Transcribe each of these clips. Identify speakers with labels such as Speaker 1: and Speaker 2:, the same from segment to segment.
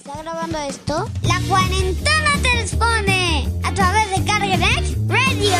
Speaker 1: ¿Está grabando esto? La cuarentena te responde a través de Carganex Radio.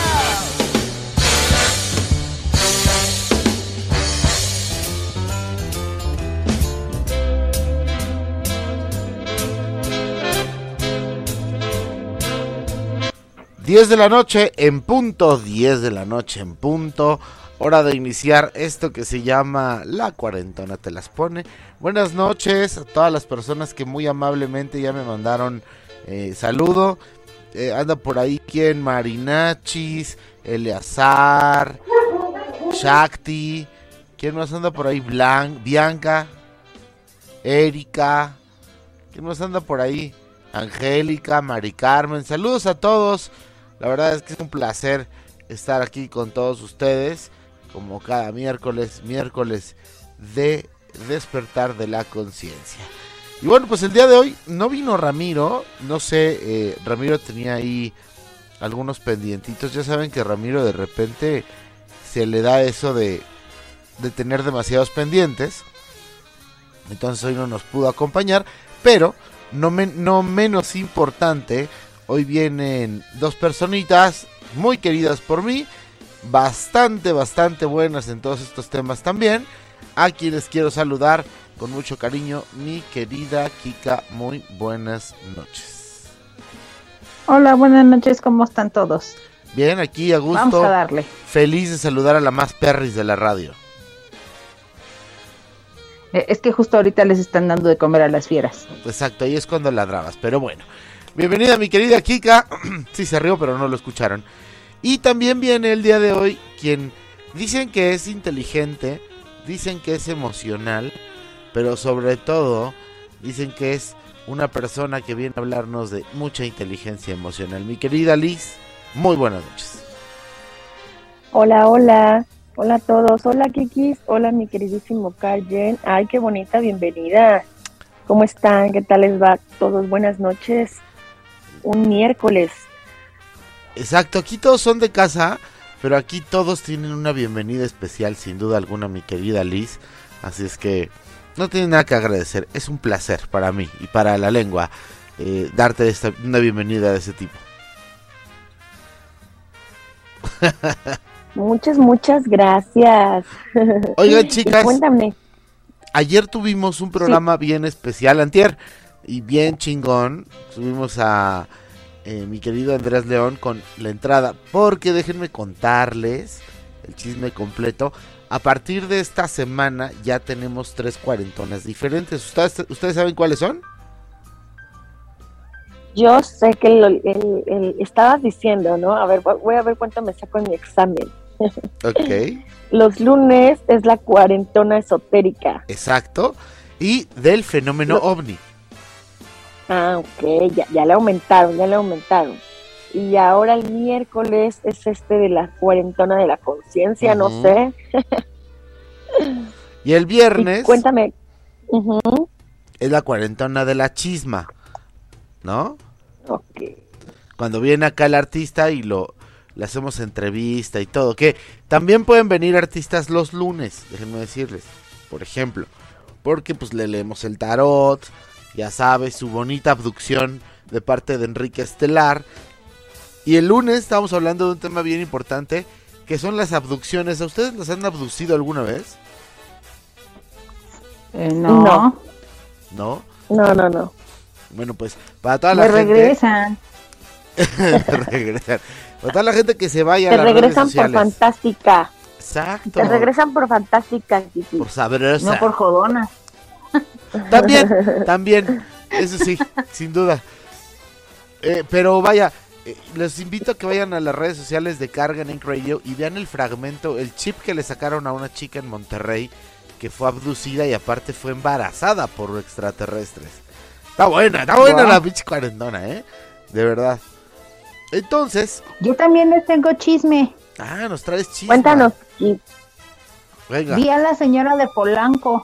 Speaker 2: Diez de la noche en punto, 10 de la noche en punto, hora de iniciar esto que se llama La Cuarentona Te Las Pone. Buenas noches a todas las personas que muy amablemente ya me mandaron saludo. Anda por ahí quien, Marinachis, Eleazar, Shakti, ¿quién más anda por ahí? Bianca, Erika, ¿quién más anda por ahí? Angélica, Mari Carmen, saludos a todos. La verdad es que es un placer estar aquí con todos ustedes, como cada miércoles de despertar de la conciencia. Y bueno, pues el día de hoy no vino Ramiro, no sé, Ramiro tenía ahí algunos pendientitos. Ya saben que Ramiro de repente se le da eso de tener demasiados pendientes, entonces hoy no nos pudo acompañar, pero no menos importante, hoy vienen dos personitas muy queridas por mí, bastante buenas en todos estos temas también, a quienes quiero saludar con mucho cariño. Mi querida Kika, muy buenas noches.
Speaker 3: Hola, buenas noches, ¿cómo están todos?
Speaker 2: Bien, aquí a gusto.
Speaker 3: Vamos a darle.
Speaker 2: Feliz de saludar a la más perris de la radio.
Speaker 3: Es que justo ahorita les están dando de comer a las fieras.
Speaker 2: Exacto, ahí es cuando ladrabas, pero bueno. Bienvenida mi querida Kika. Sí se rió, pero no lo escucharon. Y también viene el día de hoy quien dicen que es inteligente, dicen que es emocional, pero sobre todo dicen que es una persona que viene a hablarnos de mucha inteligencia emocional. Mi querida Liz, muy buenas noches.
Speaker 4: Hola, hola. Hola a todos. Hola, Kikis. Hola, mi queridísimo Carjen. Ay, qué bonita bienvenida. ¿Cómo están? ¿Qué tal les va? Todos buenas noches. Un miércoles.
Speaker 2: Exacto, aquí todos son de casa, pero aquí todos tienen una bienvenida especial, sin duda alguna, mi querida Liz. Así es que no tienen nada que agradecer. Es un placer para mí y para la lengua darte una bienvenida de ese tipo.
Speaker 4: Muchas gracias.
Speaker 2: Oigan, chicas,
Speaker 4: cuéntame.
Speaker 2: Ayer tuvimos un programa bien especial, antier, y bien chingón. Subimos a mi querido Andrés León con la entrada, porque déjenme contarles el chisme completo. A partir de esta semana ya tenemos 3 cuarentonas diferentes. ¿Ustedes saben cuáles son?
Speaker 4: Yo sé que estabas diciendo, ¿no? A ver, voy a ver cuánto me saco en mi examen.
Speaker 2: Ok.
Speaker 4: Los lunes es la cuarentona esotérica.
Speaker 2: Exacto. Y del fenómeno ovni.
Speaker 4: Ah, ok, ya le aumentaron. Y ahora el miércoles es de la cuarentona de la conciencia, no sé.
Speaker 2: Y el viernes...
Speaker 4: Y cuéntame.
Speaker 2: Es la cuarentona de la chisma, ¿no?
Speaker 4: Ok.
Speaker 2: Cuando viene acá el artista y le hacemos entrevista y todo, que también pueden venir artistas los lunes, déjenme decirles, por ejemplo, porque pues le leemos el tarot, ya sabes, su bonita abducción de parte de Enrique Estelar. Y el lunes estamos hablando de un tema bien importante, que son las abducciones. ¿A ustedes las han abducido alguna vez?
Speaker 3: No.
Speaker 2: ¿No?
Speaker 4: No.
Speaker 2: Bueno, pues para toda la gente...
Speaker 3: regresan.
Speaker 2: regresan. Para toda la gente que se vaya
Speaker 4: a
Speaker 2: las redes
Speaker 4: sociales. Te regresan por fantástica.
Speaker 2: Exacto.
Speaker 4: Te regresan por fantástica, Kiki.
Speaker 2: Por sabrosa.
Speaker 3: No por jodona.
Speaker 2: También, eso sí, sin duda. Pero vaya, les invito a que vayan a las redes sociales de Carganex Radio y vean el fragmento, el chip que le sacaron a una chica en Monterrey que fue abducida y aparte fue embarazada por extraterrestres. Está buena la pinche cuarentona, de verdad. Entonces...
Speaker 3: Yo también les tengo chisme.
Speaker 2: Ah, nos traes chisme.
Speaker 4: Cuéntanos.
Speaker 2: Venga.
Speaker 3: Vi a la señora de Polanco.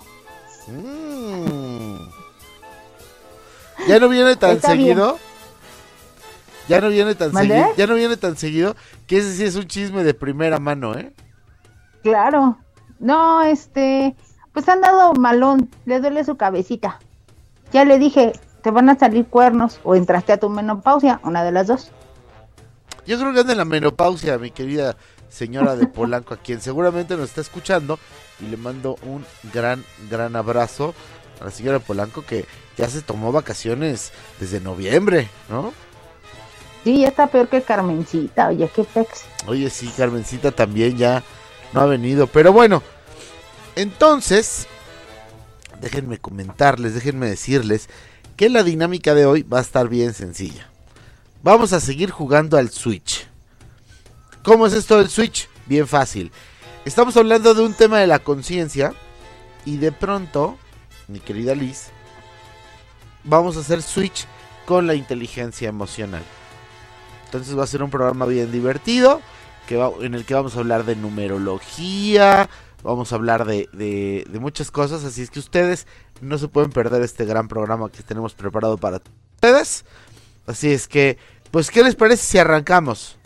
Speaker 2: ¿Ya no viene tan
Speaker 3: Está
Speaker 2: seguido?
Speaker 3: Bien.
Speaker 2: Ya no viene tan
Speaker 3: ¿Mande?
Speaker 2: seguido. Ya no viene tan seguido. Que ese sí es un chisme de primera mano,
Speaker 3: Claro. No, pues ha andado malón. Le duele su cabecita. Ya le dije, te van a salir cuernos o entraste a tu menopausia, una de las dos.
Speaker 2: Yo creo que anda en la menopausia, mi querida señora de Polanco, a quien seguramente nos está escuchando, y le mando un gran abrazo a la señora Polanco, que ya se tomó vacaciones desde noviembre, ¿no?
Speaker 3: Sí, ya está peor que Carmencita, oye, qué pex.
Speaker 2: Oye, sí, Carmencita también ya no ha venido, pero bueno, entonces, déjenme comentarles, déjenme decirles que la dinámica de hoy va a estar bien sencilla. Vamos a seguir jugando al Switch. ¿Cómo es esto del Switch? Bien fácil. Estamos hablando de un tema de la conciencia y de pronto, mi querida Liz, vamos a hacer Switch con la inteligencia emocional. Entonces va a ser un programa bien divertido en el que vamos a hablar de numerología, vamos a hablar de muchas cosas, así es que ustedes no se pueden perder este gran programa que tenemos preparado para ustedes. Así es que, pues, ¿qué les parece si arrancamos?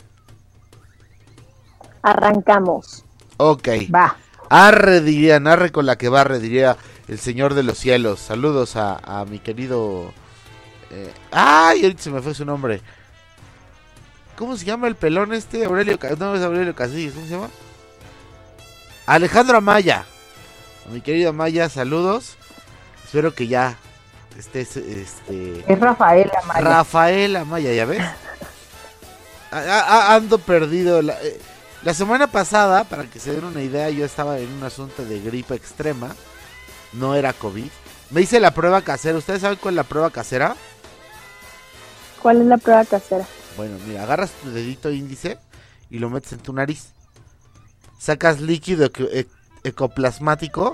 Speaker 4: Arrancamos.
Speaker 2: Ok.
Speaker 3: Va.
Speaker 2: Arre con la que barre, diría el señor de los cielos. Saludos a mi querido... ¡Ay! Ahorita se me fue su nombre. ¿Cómo se llama el pelón este? No, es Aurelio Casillas. ¿Cómo se llama? Alejandro Amaya. A mi querido Amaya, saludos. Espero que ya estés...
Speaker 3: Es Rafael Amaya.
Speaker 2: Rafael Amaya, ¿ya ves? Ando perdido. La semana pasada, para que se den una idea, yo estaba en un asunto de gripe extrema. No era COVID. Me hice la prueba casera. ¿Ustedes saben cuál es la prueba casera?
Speaker 4: ¿Cuál es la prueba casera?
Speaker 2: Bueno, mira, agarras tu dedito índice y lo metes en tu nariz. Sacas líquido ectoplasmático,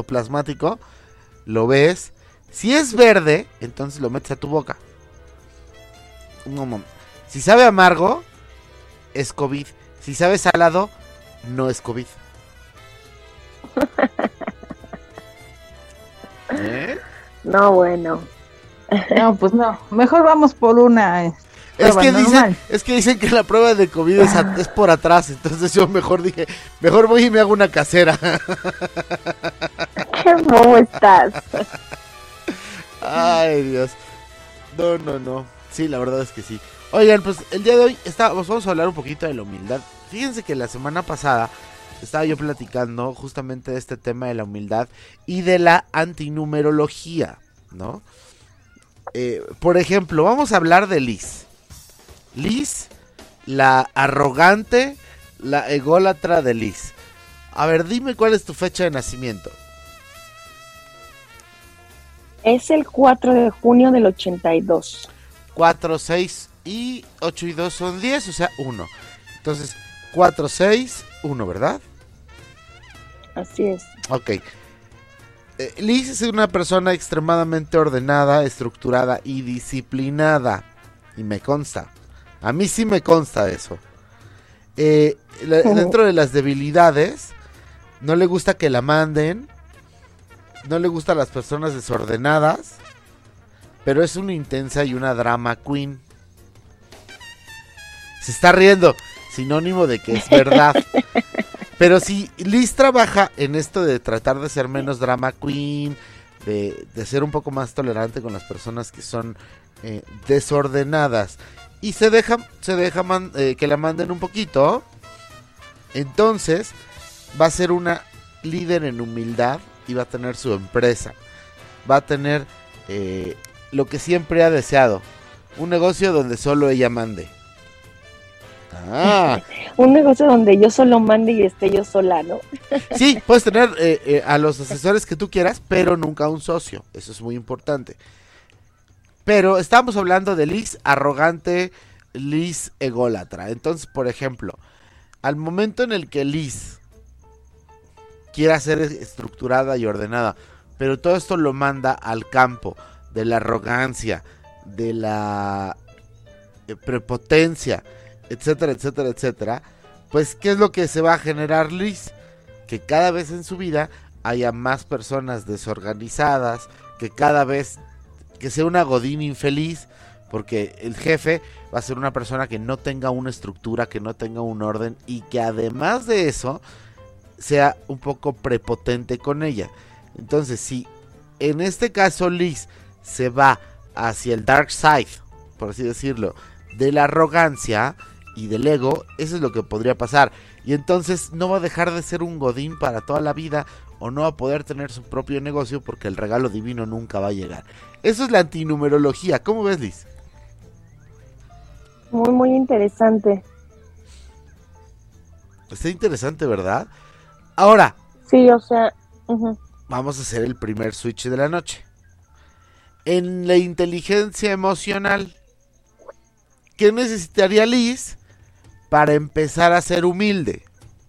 Speaker 2: lo ves. Si es verde, entonces lo metes a tu boca. Un momento. Si sabe amargo, es COVID. Si sabe salado, no es COVID. ¿Eh?
Speaker 4: No, bueno.
Speaker 3: No, pues no. Mejor vamos por una.
Speaker 2: Es que dicen que la prueba de COVID es por atrás, entonces yo mejor voy y me hago una casera.
Speaker 4: Qué bobo estás.
Speaker 2: Ay, Dios. No. Sí, la verdad es que sí. Oigan, pues el día de hoy vamos a hablar un poquito de la humildad. Fíjense que la semana pasada estaba yo platicando justamente de este tema de la humildad y de la antinumerología, ¿no? Por ejemplo, vamos a hablar de Liz. Liz, la arrogante, la ególatra de Liz. A ver, dime cuál es tu fecha de nacimiento.
Speaker 4: Es el 4 de junio del 82.
Speaker 2: 4, 6 y 8 y 2 son 10, o sea, 1. Entonces, 4, 6, 1, ¿verdad?
Speaker 4: Así es.
Speaker 2: Ok. Liz es una persona extremadamente ordenada, estructurada y disciplinada. Y me consta. A mí sí me consta eso. Dentro de las debilidades, no le gusta que la manden. No le gustan las personas desordenadas. Pero es una intensa y una drama queen. Se está riendo. Sinónimo de que es verdad. Pero si Liz trabaja en esto de tratar de ser menos drama queen, de ser un poco más tolerante con las personas que son desordenadas, y se deja que la manden un poquito, entonces va a ser una líder en humildad y va a tener su empresa. Va a tener lo que siempre ha deseado, un negocio donde solo ella mande.
Speaker 4: Un negocio donde yo solo mande y esté yo sola, ¿no?
Speaker 2: Sí, puedes tener a los asesores que tú quieras, pero nunca un socio. Eso es muy importante. Pero estamos hablando de Liz arrogante, Liz ególatra. Entonces, por ejemplo, al momento en el que Liz quiera ser estructurada y ordenada, pero todo esto lo manda al campo de la arrogancia, de la prepotencia, etcétera, etcétera, etcétera, pues ¿qué es lo que se va a generar, Liz? Que cada vez en su vida haya más personas desorganizadas, que cada vez que sea una godín infeliz, porque el jefe va a ser una persona que no tenga una estructura, que no tenga un orden y que además de eso sea un poco prepotente con ella. Entonces, si en este caso Liz se va hacia el dark side, por así decirlo, de la arrogancia y del ego, eso es lo que podría pasar. Y entonces no va a dejar de ser un godín para toda la vida, o no va a poder tener su propio negocio porque el regalo divino nunca va a llegar. Eso es la antinumerología. ¿Cómo ves, Liz?
Speaker 4: Muy, muy interesante.
Speaker 2: Está interesante, ¿verdad? Ahora,
Speaker 4: Sí, o sea,
Speaker 2: vamos a hacer el primer switch de la noche. En la inteligencia emocional, ¿qué necesitaría Liz para empezar a ser humilde?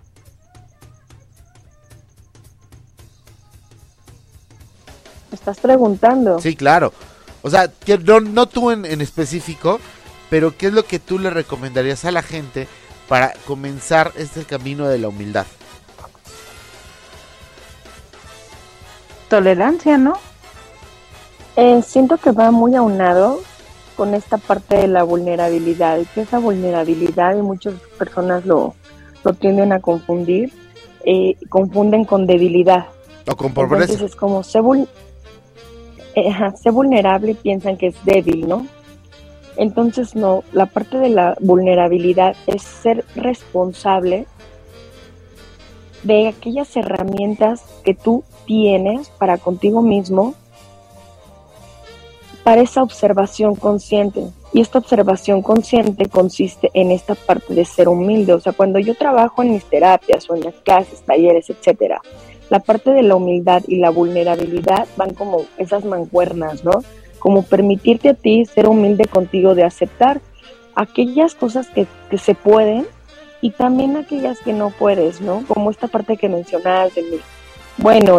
Speaker 4: ¿me estás preguntando?
Speaker 2: Sí, claro. O sea, que no tú en específico, pero ¿qué es lo que tú le recomendarías a la gente para comenzar este camino de la humildad?
Speaker 3: Tolerancia, ¿no?
Speaker 4: Siento que va muy aunado con esta parte de la vulnerabilidad, y que esa vulnerabilidad, y muchas personas lo tienden a confundir, confunden con debilidad.
Speaker 2: O con pobreza.
Speaker 4: Entonces es como sé vulnerable y piensan que es débil, ¿no? Entonces no, la parte de la vulnerabilidad es ser responsable de aquellas herramientas que tú tienes para contigo mismo, para esa observación consciente. Y esta observación consciente consiste en esta parte de ser humilde. O sea, cuando yo trabajo en mis terapias o en las clases, talleres, etcétera, la parte de la humildad y la vulnerabilidad van como esas mancuernas, ¿no? Como permitirte a ti ser humilde contigo, de aceptar aquellas cosas que se pueden y también aquellas que no puedes, ¿no? Como esta parte que mencionabas de mí. Bueno,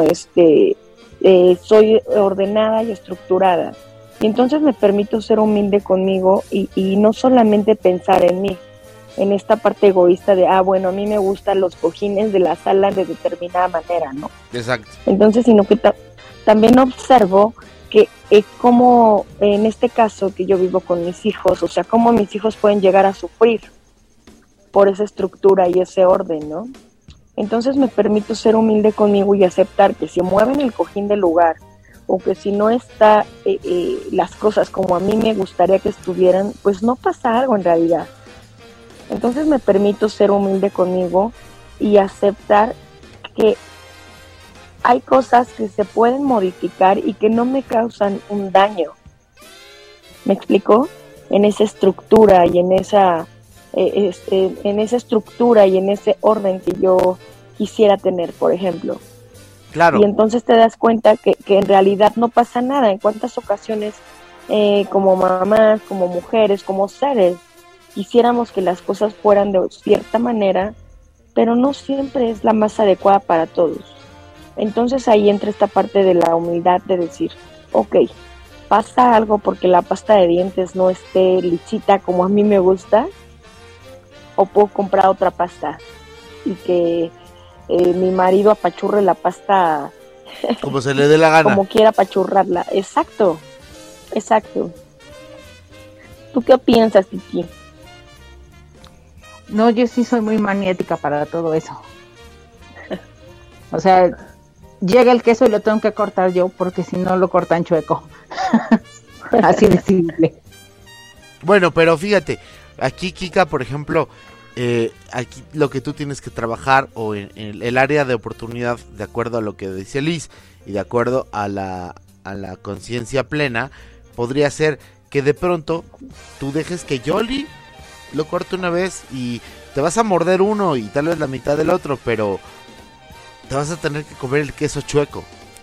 Speaker 4: soy ordenada y estructurada. Y entonces me permito ser humilde conmigo y no solamente pensar en mí, en esta parte egoísta de, bueno, a mí me gustan los cojines de la sala de determinada manera, ¿no?
Speaker 2: Exacto.
Speaker 4: Entonces, sino que también observo que como en este caso que yo vivo con mis hijos, o sea, cómo mis hijos pueden llegar a sufrir por esa estructura y ese orden, ¿no? Entonces me permito ser humilde conmigo y aceptar que si mueven el cojín del lugar, o que si no está las cosas como a mí me gustaría que estuvieran, pues no pasa algo en realidad. Entonces me permito ser humilde conmigo y aceptar que hay cosas que se pueden modificar y que no me causan un daño. ¿Me explico? En esa estructura y en esa estructura y en ese orden que yo quisiera tener, por ejemplo.
Speaker 2: Claro.
Speaker 4: Y entonces te das cuenta que en realidad no pasa nada. En cuántas ocasiones, como mamás, como mujeres, como seres, quisiéramos que las cosas fueran de cierta manera, pero no siempre es la más adecuada para todos. Entonces ahí entra esta parte de la humildad de decir, ok, pasa algo porque la pasta de dientes no esté lisita como a mí me gusta, o puedo comprar otra pasta y que mi marido apachurre la pasta
Speaker 2: como se le dé la gana,
Speaker 4: como quiera apachurrarla. Exacto. ¿Tú qué piensas, Kiki?
Speaker 3: No, yo sí soy muy maniática para todo eso. O sea, llega el queso y lo tengo que cortar yo porque si no lo cortan chueco. Así de simple.
Speaker 2: Bueno, pero fíjate, aquí Kika, por ejemplo, aquí lo que tú tienes que trabajar o en el área de oportunidad, de acuerdo a lo que dice Liz y de acuerdo a la conciencia plena, podría ser que de pronto tú dejes que Yoli lo corte una vez y te vas a morder uno y tal vez la mitad del otro, pero te vas a tener que comer el queso chueco.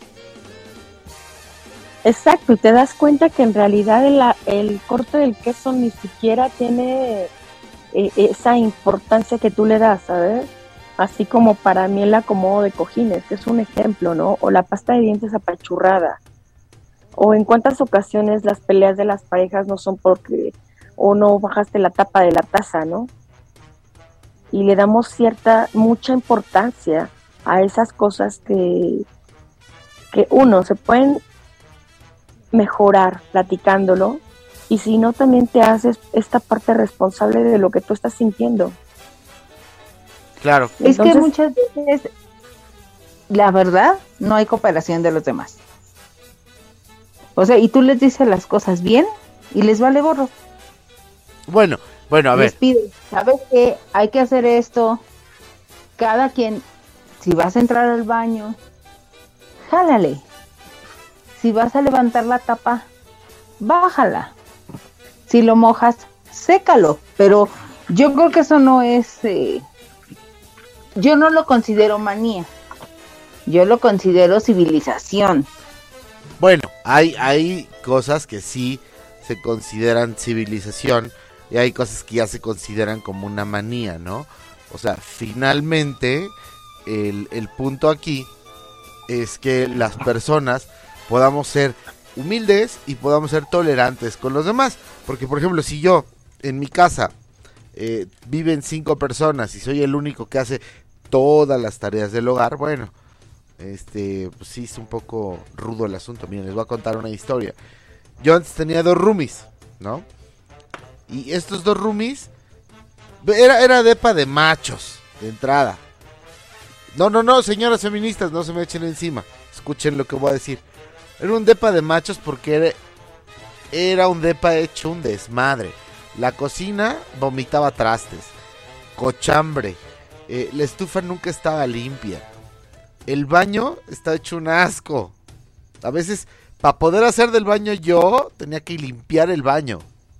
Speaker 4: Exacto, y te das cuenta que en realidad el corte del queso ni siquiera tiene esa importancia que tú le das, ¿sabes? Así como para mí el acomodo de cojines, que es un ejemplo, ¿no? O la pasta de dientes apachurrada. O en cuántas ocasiones las peleas de las parejas no son porque o no bajaste la tapa de la taza, ¿no? Y le damos mucha importancia a esas cosas que uno, se pueden mejorar platicándolo, y si no, también te haces esta parte responsable de lo que tú estás sintiendo.
Speaker 2: Claro.
Speaker 3: Es
Speaker 4: Entonces,
Speaker 3: que muchas veces, la verdad, no hay cooperación de los demás. O sea, y tú les dices las cosas bien y les vale gorro.
Speaker 2: Bueno, a
Speaker 3: Les
Speaker 2: ver.
Speaker 3: pides, ¿sabes qué? Hay que hacer esto. Cada quien, si vas a entrar al baño, jálale. Si vas a levantar la tapa, bájala. Si lo mojas, sécalo. Pero yo creo que eso no es... yo no lo considero manía. Yo lo considero civilización.
Speaker 2: Bueno, hay cosas que sí se consideran civilización y hay cosas que ya se consideran como una manía, ¿no? O sea, finalmente el punto aquí es que las personas podamos ser humildes y podamos ser tolerantes con los demás. Porque, por ejemplo, si yo en mi casa viven 5 personas y soy el único que hace todas las tareas del hogar, bueno, pues sí es un poco rudo el asunto. Miren, les voy a contar una historia. Yo antes tenía 2 roomies, ¿no? Y estos 2 roomies era depa de machos, de entrada. No, señoras feministas, no se me echen encima. Escuchen lo que voy a decir. Era un depa de machos porque era un depa hecho un desmadre. La cocina vomitaba trastes, cochambre, la estufa nunca estaba limpia. El baño está hecho un asco. A veces, para poder hacer del baño yo, tenía que limpiar el baño.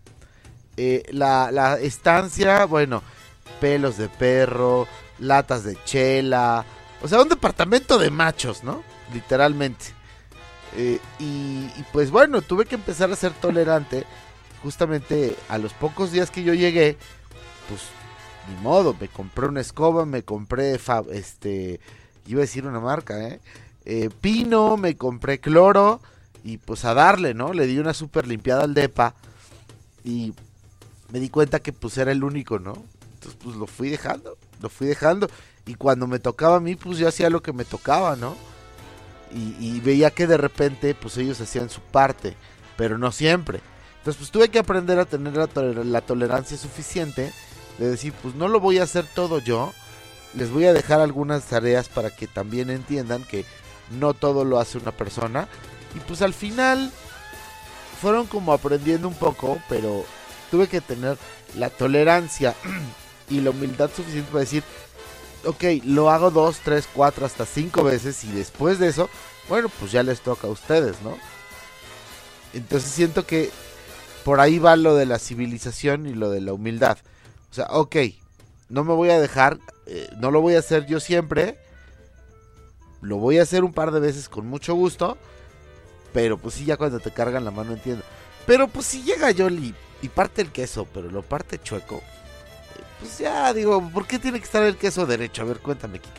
Speaker 2: La estancia, bueno, pelos de perro, latas de chela. O sea, un departamento de machos, ¿no? Literalmente. Y pues bueno, tuve que empezar a ser tolerante. Justamente a los pocos días que yo llegué, pues ni modo, me compré una escoba, me compré iba a decir una marca, Pino, me compré cloro y pues a darle, ¿no? Le di una super limpiada al depa y me di cuenta que pues era el único, ¿no? Entonces pues lo fui dejando y cuando me tocaba a mí pues yo hacía lo que me tocaba, ¿no? Y veía que de repente pues ellos hacían su parte, pero no siempre. Entonces pues tuve que aprender a tener la tolerancia suficiente de decir pues no lo voy a hacer todo yo. Les voy a dejar algunas tareas para que también entiendan que no todo lo hace una persona. Y pues al final fueron como aprendiendo un poco, pero tuve que tener la tolerancia y la humildad suficiente para decir, ok, lo hago 2, 3, 4, hasta 5 veces y después de eso, bueno, pues ya les toca a ustedes, ¿no? Entonces siento que por ahí va lo de la civilización y lo de la humildad. O sea, ok, no me voy a dejar, no lo voy a hacer yo siempre, lo voy a hacer un par de veces con mucho gusto, pero pues sí, ya cuando te cargan la mano entiendo. Pero pues si llega Yoli y parte el queso, pero lo parte chueco, pues ya digo, ¿por qué tiene que estar el queso derecho? A ver, cuéntame, Kika.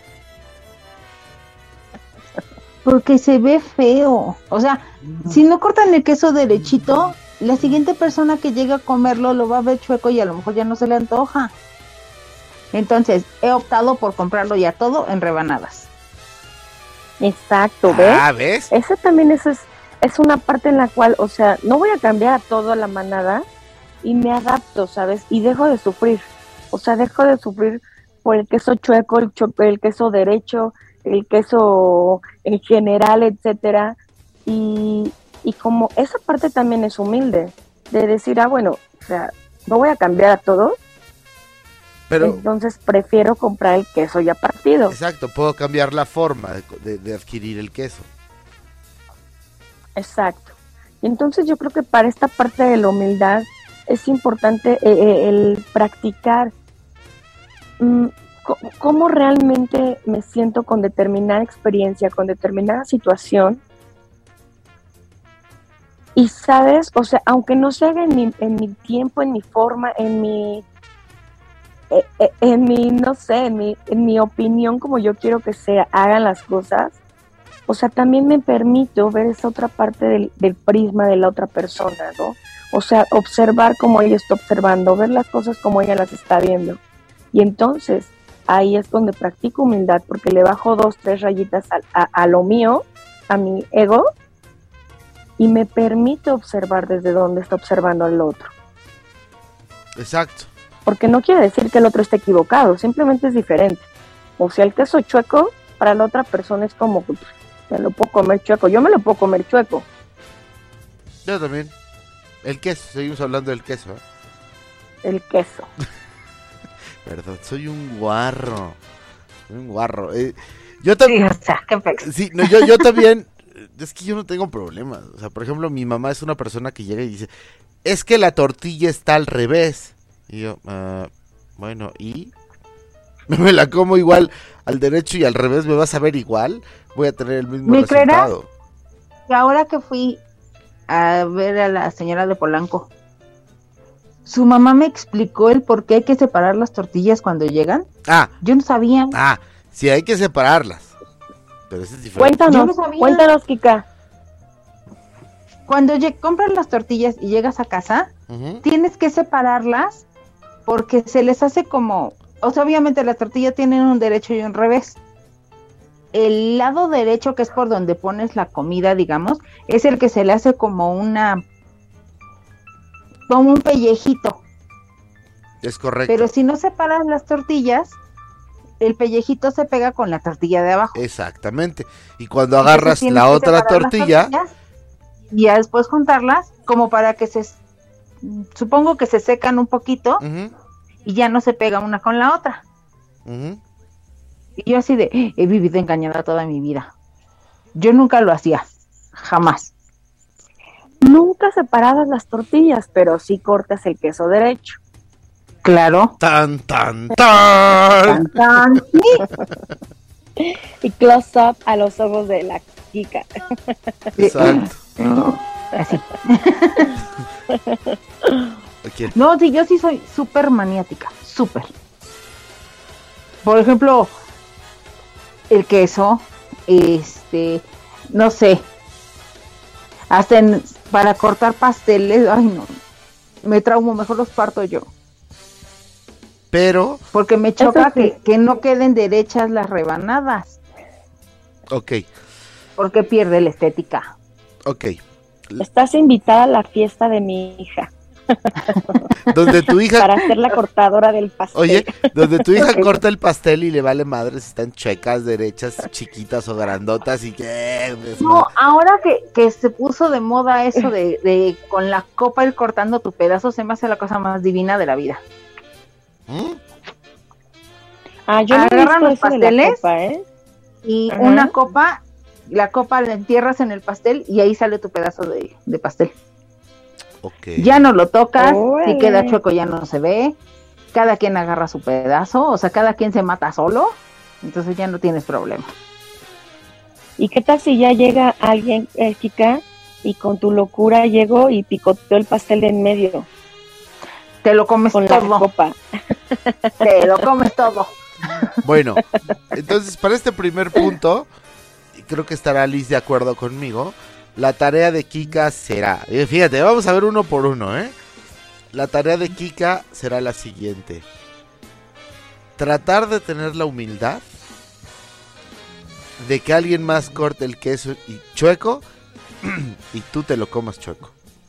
Speaker 3: Porque se ve feo. O sea, si no cortan el queso derechito, la siguiente persona que llegue a comerlo lo va a ver chueco y a lo mejor ya no se le antoja. Entonces, he optado por comprarlo ya todo en rebanadas.
Speaker 4: Exacto, ¿ves?
Speaker 2: Ah, ¿ves?
Speaker 4: Ese también es una parte en la cual, o sea, no voy a cambiar todo a la manada y me adapto, ¿sabes? Y dejo de sufrir. O sea, dejo de sufrir por el queso chueco, el queso derecho, el queso en general, etcétera. Y como esa parte también es humilde, de decir, bueno, o sea, no voy a cambiar a todo, pero entonces prefiero comprar el queso ya partido.
Speaker 2: Exacto, puedo cambiar la forma de adquirir el queso.
Speaker 4: Exacto. Y entonces yo creo que para esta parte de la humildad es importante el practicar cómo realmente me siento con determinada experiencia, con determinada situación. Y sabes, o sea, aunque no se haga en mi tiempo, en mi forma, en mi no sé, en mi opinión, como yo quiero que se hagan las cosas, o sea, también me permito ver esa otra parte del prisma de la otra persona, ¿no? O sea, observar como ella está observando, ver las cosas como ella las está viendo. Y entonces, ahí es donde practico humildad, porque le bajo 2, 3 rayitas a lo mío, a mi ego, y me permite observar desde donde está observando al otro.
Speaker 2: Exacto.
Speaker 4: Porque no quiere decir que el otro esté equivocado, simplemente es diferente. O sea, el queso chueco para la otra persona es como, me lo puedo comer chueco, yo me lo puedo comer chueco,
Speaker 2: Yo también. El queso, seguimos hablando del queso, ¿eh?
Speaker 4: El queso.
Speaker 2: Perdón, soy un guarro. Yo también.
Speaker 3: Sí, o sea, qué pex.
Speaker 2: Sí, no, yo también. Es que yo no tengo problemas. O sea, por ejemplo, mi mamá es una persona que llega y dice: es que la tortilla está al revés. Y yo, bueno, ¿y? Me la como igual al derecho y al revés, ¿me vas a ver igual? Voy a tener el mismo
Speaker 3: ¿Me creerás?
Speaker 2: resultado.
Speaker 3: Y ahora que fui a ver a la señora de Polanco, su mamá me explicó el por qué hay que separar las tortillas cuando llegan. Yo no sabía.
Speaker 2: Sí, hay que separarlas. Pero eso es diferente.
Speaker 4: Cuéntanos, Kika.
Speaker 3: Cuando compras las tortillas y llegas a casa, tienes que separarlas porque se les hace como... O sea, obviamente las tortillas tienen un derecho y un revés. El lado derecho, que es por donde pones la comida, digamos, es el que se le hace como un pellejito.
Speaker 2: Es correcto.
Speaker 3: Pero si no separas las tortillas, el pellejito se pega con la tortilla de abajo.
Speaker 2: Exactamente. Y cuando agarras la otra tortilla...
Speaker 3: Y ya después juntarlas, como para que supongo que se secan un poquito, y ya no se pega una con la otra. Y yo así he vivido engañada toda mi vida. Yo nunca lo hacía, jamás.
Speaker 4: Nunca separadas las tortillas, pero sí cortas el queso derecho.
Speaker 3: Claro.
Speaker 2: Tan, tan, tan.
Speaker 3: Tan, tan.
Speaker 4: Y close up a los ojos de la Kika.
Speaker 2: Exacto.
Speaker 3: Así.
Speaker 2: Okay.
Speaker 3: No, sí, yo sí soy súper maniática, súper. Por ejemplo, el queso, no sé, hacen para cortar pasteles, ay no, me traumo, mejor los parto yo.
Speaker 2: Pero...
Speaker 3: Porque me choca que no queden derechas las rebanadas.
Speaker 2: Ok.
Speaker 3: Porque pierde la estética.
Speaker 2: Ok.
Speaker 4: Estás invitada a la fiesta de mi hija.
Speaker 2: Donde tu hija...
Speaker 4: Para ser la cortadora del pastel.
Speaker 2: Oye, donde tu hija corta el pastel y le vale madre si están chuecas, derechas, chiquitas o grandotas y que...
Speaker 3: No, ahora que se puso de moda eso de con la copa ir cortando tu pedazo, se me hace la cosa más divina de la vida.
Speaker 4: Yo no
Speaker 3: agarran los pasteles
Speaker 4: copa,
Speaker 3: y una copa, la copa la entierras en el pastel y ahí sale tu pedazo de pastel.
Speaker 2: Okay.
Speaker 3: Ya no lo tocas, si queda chueco ya no se ve, cada quien agarra su pedazo, o sea, cada quien se mata solo, entonces ya no tienes problema.
Speaker 4: ¿Y qué tal si ya llega alguien, Kika, y con tu locura llegó y picoteó el pastel de en medio?
Speaker 3: Te lo comes
Speaker 4: con
Speaker 3: todo.
Speaker 4: La copa.
Speaker 3: Te lo comes todo.
Speaker 2: Bueno, entonces para este primer punto, creo que estará Liz de acuerdo conmigo. La tarea de Kika será, fíjate, vamos a ver uno por uno, ¿eh? La tarea de Kika será la siguiente: tratar de tener la humildad de que alguien más corte el queso y chueco y tú te lo comas chueco.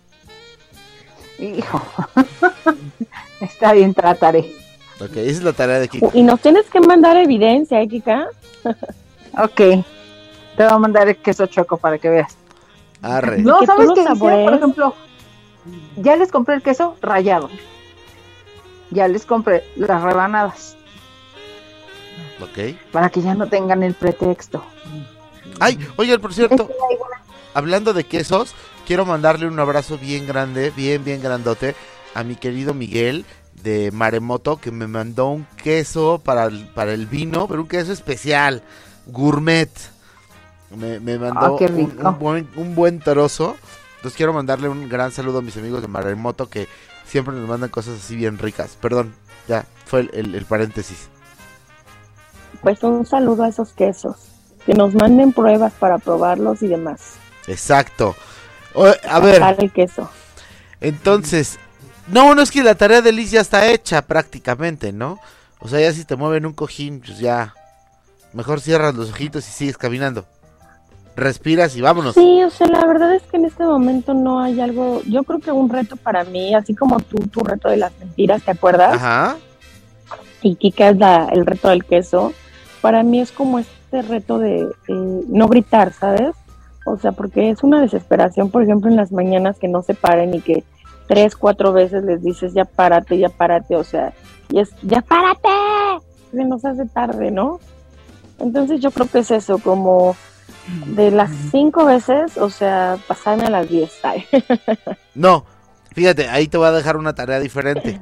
Speaker 3: Hijo, está bien, trataré.
Speaker 2: Ok, esa es la tarea de Kika.
Speaker 4: Y nos tienes que mandar evidencia, Kika.
Speaker 3: Ok, te voy a mandar el queso chueco para que veas.
Speaker 2: Arre.
Speaker 3: No, ¿sabes qué hice? Por ejemplo, ya les compré el queso rallado. Ya les compré las rebanadas.
Speaker 2: Ok.
Speaker 3: Para que ya no tengan el pretexto.
Speaker 2: Ay, oigan, por cierto, hablando de quesos, quiero mandarle un abrazo bien grande, bien grandote a mi querido Miguel de Maremoto, que me mandó un queso para el vino, pero un queso especial, gourmet. Me mandó un buen trozo. Entonces quiero mandarle un gran saludo a mis amigos de Maremoto, que siempre nos mandan cosas así bien ricas. Perdón, ya fue el paréntesis.
Speaker 4: Pues un saludo a esos quesos, que nos manden pruebas para probarlos y demás.
Speaker 2: Exacto. A ver,
Speaker 4: el queso.
Speaker 2: Entonces, no, es que la tarea de Liz ya está hecha prácticamente, ¿no? O sea, ya si te mueven un cojín, pues ya, mejor cierras los ojitos y sigues caminando. Respiras y vámonos.
Speaker 4: Sí, o sea, la verdad es que en este momento no hay algo, yo creo que un reto para mí, así como tu reto de las mentiras, ¿te acuerdas?
Speaker 2: Ajá.
Speaker 4: Y Kika es el reto del queso. Para mí es como este reto de no gritar, ¿sabes? O sea, porque es una desesperación, por ejemplo, en las mañanas que no se paren y que 3, 4 veces les dices ya párate, o sea, y es ya párate, se nos hace tarde, ¿no? Entonces yo creo que es eso, como de las 5 veces, o sea, pasarme a las 10. Ay.
Speaker 2: No, fíjate, ahí te voy a dejar una tarea diferente.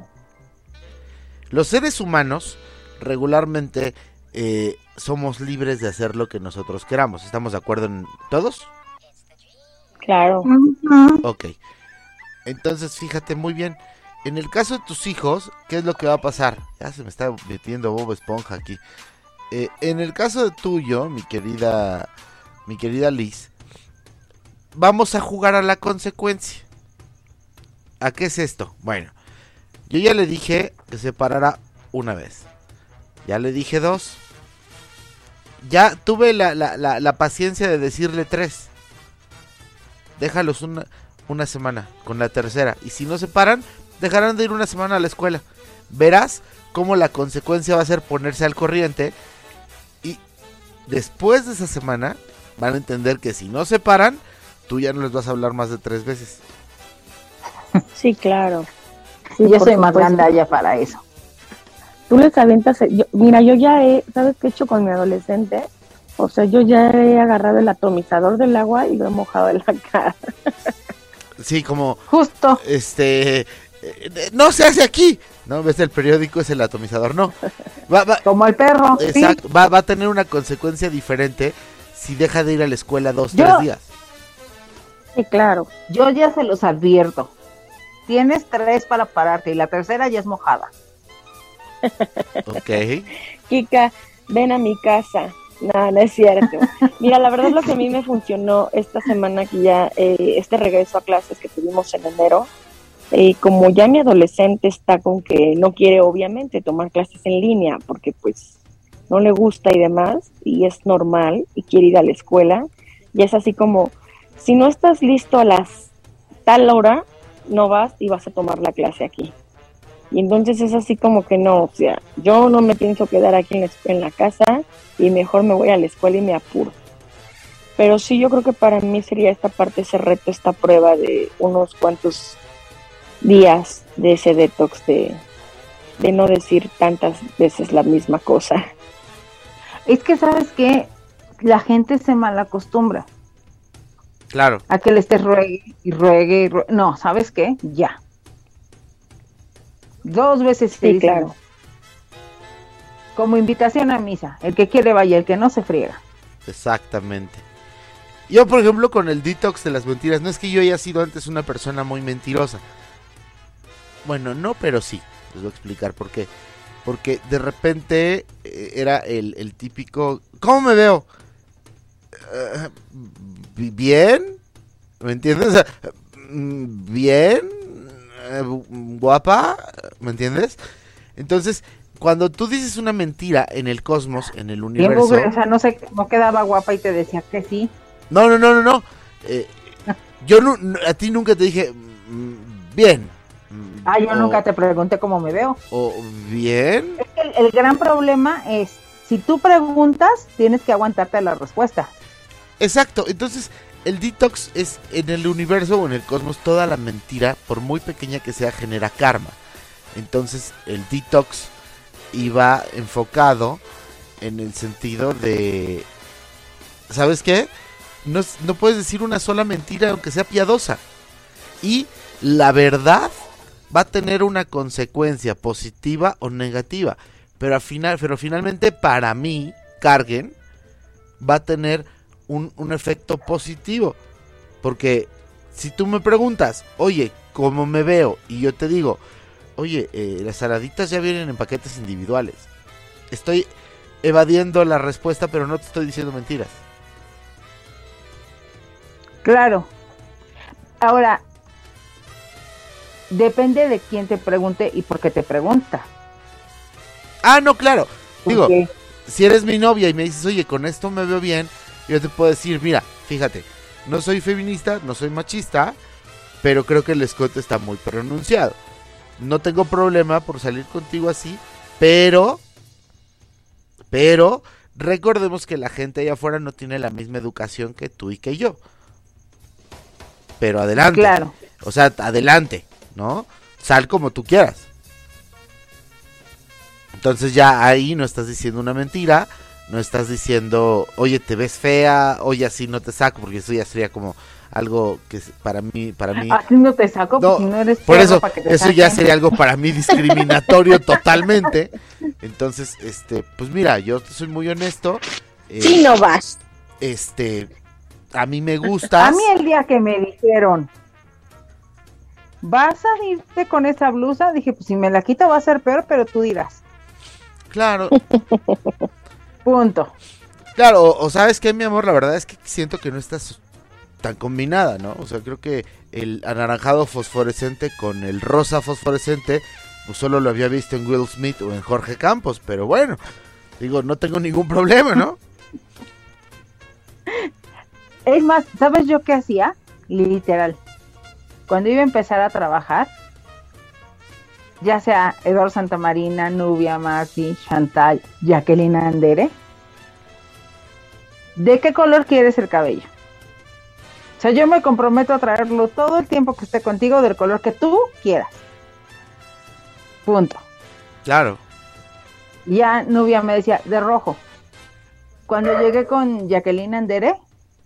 Speaker 2: Los seres humanos regularmente somos libres de hacer lo que nosotros queramos. ¿Estamos de acuerdo en todos?
Speaker 4: Claro.
Speaker 2: Ok. Entonces, fíjate muy bien. En el caso de tus hijos, ¿qué es lo que va a pasar? Ya se me está metiendo Bob Esponja aquí. En el caso de tuyo, mi querida Liz, vamos a jugar a la consecuencia. ¿A qué es esto? Bueno, yo ya le dije que se parara una vez. Ya le dije 2. Ya tuve la paciencia de decirle 3. Déjalos una semana con la tercera. Y si no se paran, dejarán de ir una semana a la escuela. Verás cómo la consecuencia va a ser ponerse al corriente. Y después de esa semana van a entender que si no se paran, tú ya no les vas a hablar más de 3 veces.
Speaker 4: Sí, claro.
Speaker 3: Sí, yo soy más gandalla para eso.
Speaker 4: Tú les avientas, mira, yo ya ¿sabes qué he hecho con mi adolescente? O sea, yo ya he agarrado el atomizador del agua y lo he mojado en la cara.
Speaker 2: Sí, como...
Speaker 3: Justo.
Speaker 2: No se hace aquí. No, ves, el periódico es el atomizador, no.
Speaker 3: Como el perro.
Speaker 2: Exacto,
Speaker 3: ¿sí?
Speaker 2: va a tener una consecuencia diferente si deja de ir a la escuela 2-3 días.
Speaker 4: Sí, claro.
Speaker 3: Yo ya se los advierto. Tienes 3 para pararte y la tercera ya es mojada.
Speaker 2: Ok.
Speaker 4: Kika, ven a mi casa. No es cierto. Mira, la verdad lo que a mí me funcionó esta semana que ya, este regreso a clases que tuvimos en enero, como ya mi adolescente está con que no quiere obviamente tomar clases en línea porque pues no le gusta y demás, y es normal y quiere ir a la escuela, y es así como, si no estás listo a las tal hora, no vas y vas a tomar la clase aquí. Y entonces es así como que no, o sea, yo no me pienso quedar aquí en la casa y mejor me voy a la escuela y me apuro. Pero sí, yo creo que para mí sería esta parte, ese reto, esta prueba de unos cuantos días de ese detox, de no decir tantas veces la misma cosa.
Speaker 3: Es que, ¿sabes qué? La gente se malacostumbra.
Speaker 2: Claro.
Speaker 3: A que le estés ruegue. No, ¿sabes qué? Ya. 2 veces se
Speaker 4: Sí,
Speaker 3: dice
Speaker 4: claro.
Speaker 3: no. Como invitación a misa. El que quiere vaya, el que no se friega.
Speaker 2: Exactamente. Yo, por ejemplo, con el detox de las mentiras, no es que yo haya sido antes una persona muy mentirosa. Bueno, no, pero sí. Les voy a explicar por qué. Porque de repente era el típico... ¿Cómo me veo? ¿Bien? ¿Me entiendes? O sea, ¿bien? ¿Guapa? ¿Me entiendes? Entonces, cuando tú dices una mentira en el cosmos, en el universo...
Speaker 3: Bien, o sea, no quedaba guapa y te decía que sí.
Speaker 2: No. Yo a ti nunca te dije bien.
Speaker 3: Yo nunca te pregunté cómo me veo.
Speaker 2: O bien.
Speaker 3: Es que el gran problema es, si tú preguntas, tienes que aguantarte la respuesta.
Speaker 2: Exacto, entonces el detox es en el universo o en el cosmos, toda la mentira, por muy pequeña que sea, genera karma. Entonces el detox iba enfocado en el sentido de, ¿sabes qué? No puedes decir una sola mentira aunque sea piadosa. Y la verdad va a tener una consecuencia positiva o negativa. Pero finalmente para mí, Carguen va a tener un efecto positivo. Porque si tú me preguntas, oye, ¿cómo me veo? Y yo te digo, oye, las saladitas ya vienen en paquetes individuales. Estoy evadiendo la respuesta, pero no te estoy diciendo mentiras.
Speaker 3: Claro. Ahora, depende de quién te pregunte y por qué te pregunta.
Speaker 2: No, claro. Digo,
Speaker 3: Okay.
Speaker 2: Si eres mi novia y me dices, oye, con esto me veo bien, yo te puedo decir, mira, fíjate, no soy feminista, no soy machista, pero creo que el escote está muy pronunciado. No tengo problema por salir contigo así, pero recordemos que la gente allá afuera no tiene la misma educación que tú y que yo. pero adelante.
Speaker 3: Claro.
Speaker 2: O sea, adelante, ¿no? Sal como tú quieras. Entonces ya ahí no estás diciendo una mentira, no estás diciendo, oye, te ves fea, oye, así no te saco, porque eso ya sería como algo que para mí...
Speaker 3: Así no te saco,
Speaker 2: no,
Speaker 3: porque no eres
Speaker 2: por
Speaker 3: perro
Speaker 2: eso,
Speaker 3: para que te
Speaker 2: eso ya
Speaker 3: saquen.
Speaker 2: sería algo para mí discriminatorio totalmente. Entonces, pues mira, yo soy muy honesto.
Speaker 4: Sí, no vas.
Speaker 2: A mí me gustas.
Speaker 3: A mí el día que me dijeron, ¿vas a irte con esa blusa? Dije, pues si me la quito va a ser peor, pero tú dirás.
Speaker 2: Claro.
Speaker 3: Punto.
Speaker 2: Claro, o sabes qué, mi amor, la verdad es que siento que no estás tan combinada, ¿no? O sea, creo que el anaranjado fosforescente con el rosa fosforescente, pues solo lo había visto en Will Smith o en Jorge Campos, pero bueno, digo, no tengo ningún problema, ¿no?
Speaker 3: Es más, ¿sabes yo qué hacía? Literal. Cuando iba a empezar a trabajar, ya sea Eduardo Santamarina, Nubia, Marty, Chantal, Jacqueline Andere, ¿de qué color quieres el cabello? O sea, yo me comprometo a traerlo todo el tiempo que esté contigo del color que tú quieras. Punto.
Speaker 2: Claro.
Speaker 3: Ya Nubia me decía, de rojo. Cuando llegué con Jacqueline Andere,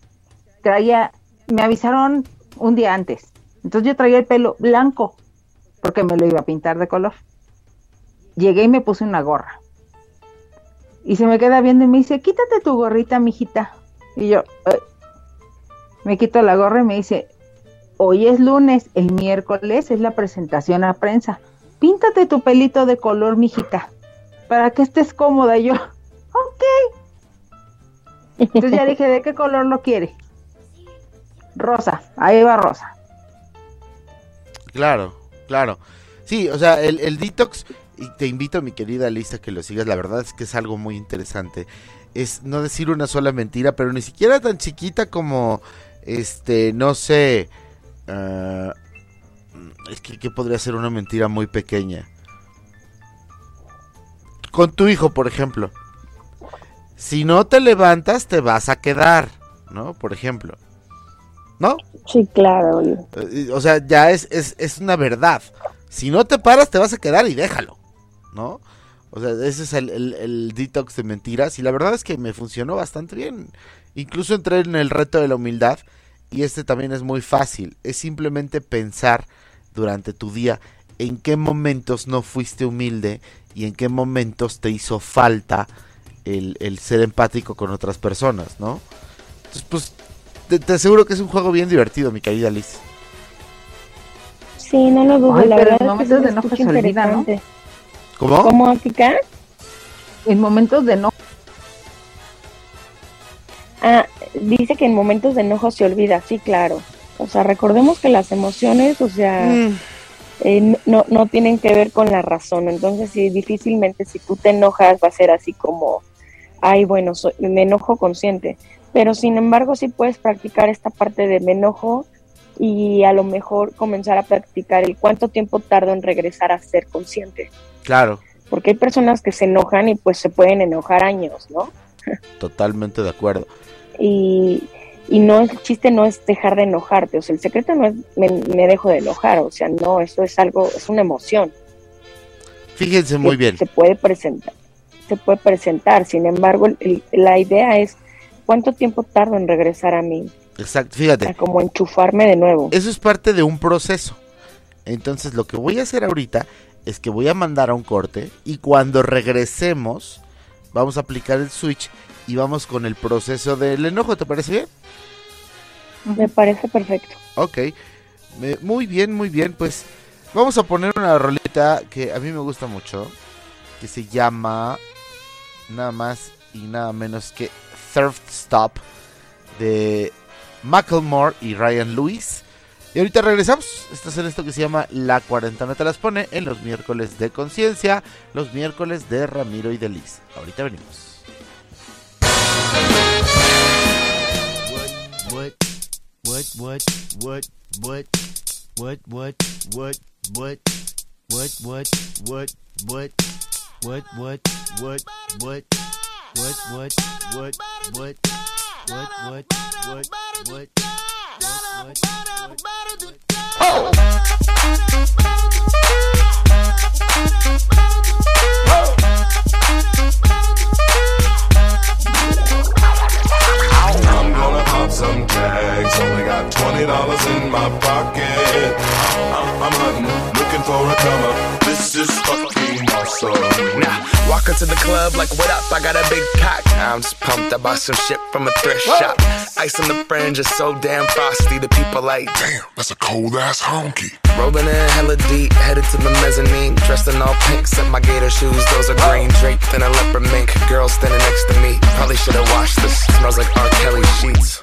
Speaker 3: me avisaron un día antes. Entonces yo traía el pelo blanco, porque me lo iba a pintar de color. Llegué y me puse una gorra. Y se me queda viendo y me dice, quítate tu gorrita, mijita. Y yo, me quito la gorra y me dice, hoy es lunes, el miércoles es la presentación a prensa. Píntate tu pelito de color, mijita, para que estés cómoda. Y yo, ok. Entonces ya dije, ¿de qué color lo quiere? Rosa, ahí va rosa.
Speaker 2: Claro, claro. Sí, o sea, el detox, y te invito, mi querida Lisa, que lo sigas, la verdad es que es algo muy interesante. Es no decir una sola mentira, pero ni siquiera tan chiquita como, no sé, es que podría ser una mentira muy pequeña. Con tu hijo, por ejemplo. Si no te levantas, te vas a quedar, ¿no? Por ejemplo. ¿No?
Speaker 4: Sí, claro.
Speaker 2: O sea, ya es una verdad. Si no te paras, te vas a quedar y déjalo, ¿no? O sea, ese es el detox de mentiras. Y la verdad es que me funcionó bastante bien. Incluso entré en el reto de la humildad. Y también es muy fácil. Es simplemente pensar durante tu día en qué momentos no fuiste humilde y en qué momentos te hizo falta el ser empático con otras personas, ¿no? Entonces, pues, te aseguro que es un juego bien divertido, mi querida Liz.
Speaker 4: Sí, no lo dudo.
Speaker 3: Ay,
Speaker 4: la
Speaker 3: pero
Speaker 4: verdad
Speaker 3: en
Speaker 4: es que
Speaker 3: momentos de
Speaker 4: se
Speaker 3: enojo
Speaker 4: escucha
Speaker 3: se olvida, ¿no?
Speaker 4: interesante.
Speaker 2: ¿Cómo?
Speaker 4: ¿Cómo, Kika?
Speaker 3: En momentos de no.
Speaker 4: Ah, dice que en momentos de enojo se olvida, sí, claro. O sea, recordemos que las emociones, o sea, no tienen que ver con la razón. Entonces, sí, difícilmente si tú te enojas va a ser así como, ay, bueno, me enojo consciente. Pero sin embargo, sí puedes practicar esta parte de me enojo y a lo mejor comenzar a practicar el cuánto tiempo tardo en regresar a ser consciente.
Speaker 2: Claro.
Speaker 4: Porque hay personas que se enojan y pues se pueden enojar años, ¿no?
Speaker 2: Totalmente de acuerdo.
Speaker 4: Y no, el chiste no es dejar de enojarte, o sea, el secreto no es me dejo de enojar, o sea, no, eso es algo, es una emoción.
Speaker 2: Fíjense muy bien.
Speaker 4: Se puede presentar, sin embargo, la idea es cuánto tiempo tardo en regresar a mí.
Speaker 2: Exacto, fíjate.
Speaker 4: Como enchufarme de nuevo.
Speaker 2: Eso es parte de un proceso. Entonces, lo que voy a hacer ahorita es que voy a mandar a un corte y cuando regresemos vamos a aplicar el switch y vamos con el proceso del enojo, ¿te parece bien?
Speaker 4: Me parece perfecto.
Speaker 2: Ok, muy bien, pues vamos a poner una rolita que a mí me gusta mucho, que se llama nada más y nada menos que Thrift Stop, de Macklemore y Ryan Lewis. Y ahorita regresamos. Estás en esto que se llama La Cuarentena Te Las Pone, en los miércoles de Conciencia, los miércoles de Ramiro y de Liz. Ahorita venimos.
Speaker 5: I'm gonna pop some tags. Only got $20 in my pocket. I'm hunting, looking for a come up. This is fucking awesome.
Speaker 6: Now, walk into the club like, what up? I got a big cock. I'm just pumped. I bought some shit from a thrift shop. Ice on the fringe is so damn frosty. The people like,
Speaker 5: Damn, that's a cold ass honky.
Speaker 6: rolling in hella deep, headed to the mezzanine. Dressed in all pink, set my gator shoes. Those are green, draped in a leopard mink. Girl standing next to me. Probably should've washed this. Smells like R. Kelly sheets.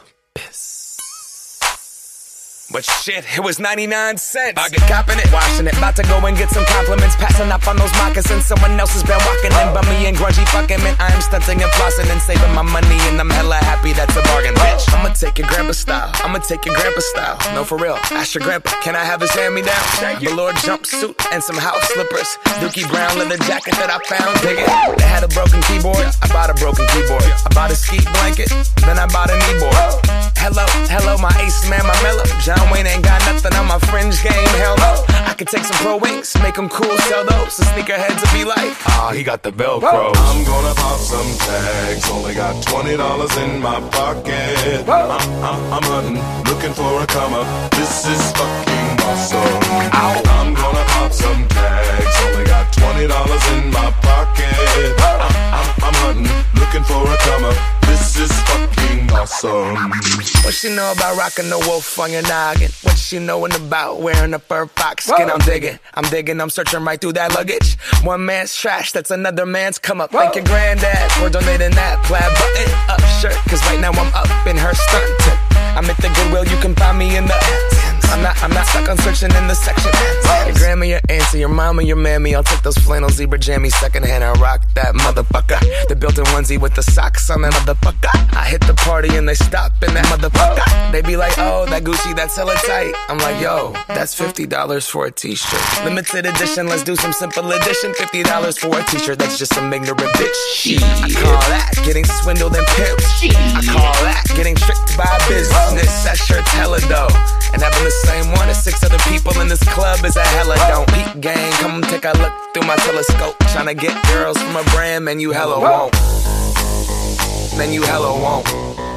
Speaker 6: But shit, it was 99 cents. I get copping it, washing it. About to go and get some compliments. Passing up on those moccasins. Someone else has been walking in by me and grungy fucking man. I am stunting and flossing and saving my money. And I'm hella happy that's a bargain, bitch. I'ma take your grandpa style. I'ma take your grandpa style. No, for real. Ask your grandpa, can I have his hand-me-down? Velour jumpsuit and some house slippers. Dookie brown leather jacket that I found. Dig it. They had a broken keyboard. I bought a broken keyboard. I bought a ski blanket. Then I bought a kneeboard. Hello, my ace man, my mellow. John Wayne ain't got nothing on my fringe game, hell no. I could take some pro wings, make them cool, sell those. The sneakerheads will be like, he got the Velcro.
Speaker 5: I'm gonna pop some tags. Only got $20 in my pocket. I'm hunting, looking for a come up. This is fucking awesome. I'm gonna pop some tags. Only got $20 in my pocket. I'm hunting, looking for a come up. This is fucking awesome.
Speaker 6: What she know about rocking the wolf on your noggin? What she knowin' about wearing a fur fox skin? I'm digging, I'm searching right through that luggage. One man's trash, that's another man's come up. Thank your granddad for donating that plaid button up shirt. Cause right now I'm up in her stunt. I'm at the Goodwill, you can find me in the I'm not stuck on searching in the section. Your grandma, your auntie, your mama, your mammy. I'll take those flannel zebra jammies secondhand and rock that motherfucker. The built-in onesie with the socks on that motherfucker. I hit the party and they stop in that motherfucker. They be like, oh, that Gucci, that's hella tight. I'm like, yo, that's $50 for a t-shirt. Limited edition, let's do some simple edition. $50 for a t-shirt, that's just some ignorant bitch. I call that getting swindled and pimped. I call that getting tricked by business. That shirt's hella dope. And having the same one as 6 other people in this club is a hella don't. Peep gang, come take a look through my telescope. Tryna get girls from a brand, man, you hella won't. Man, you hella won't.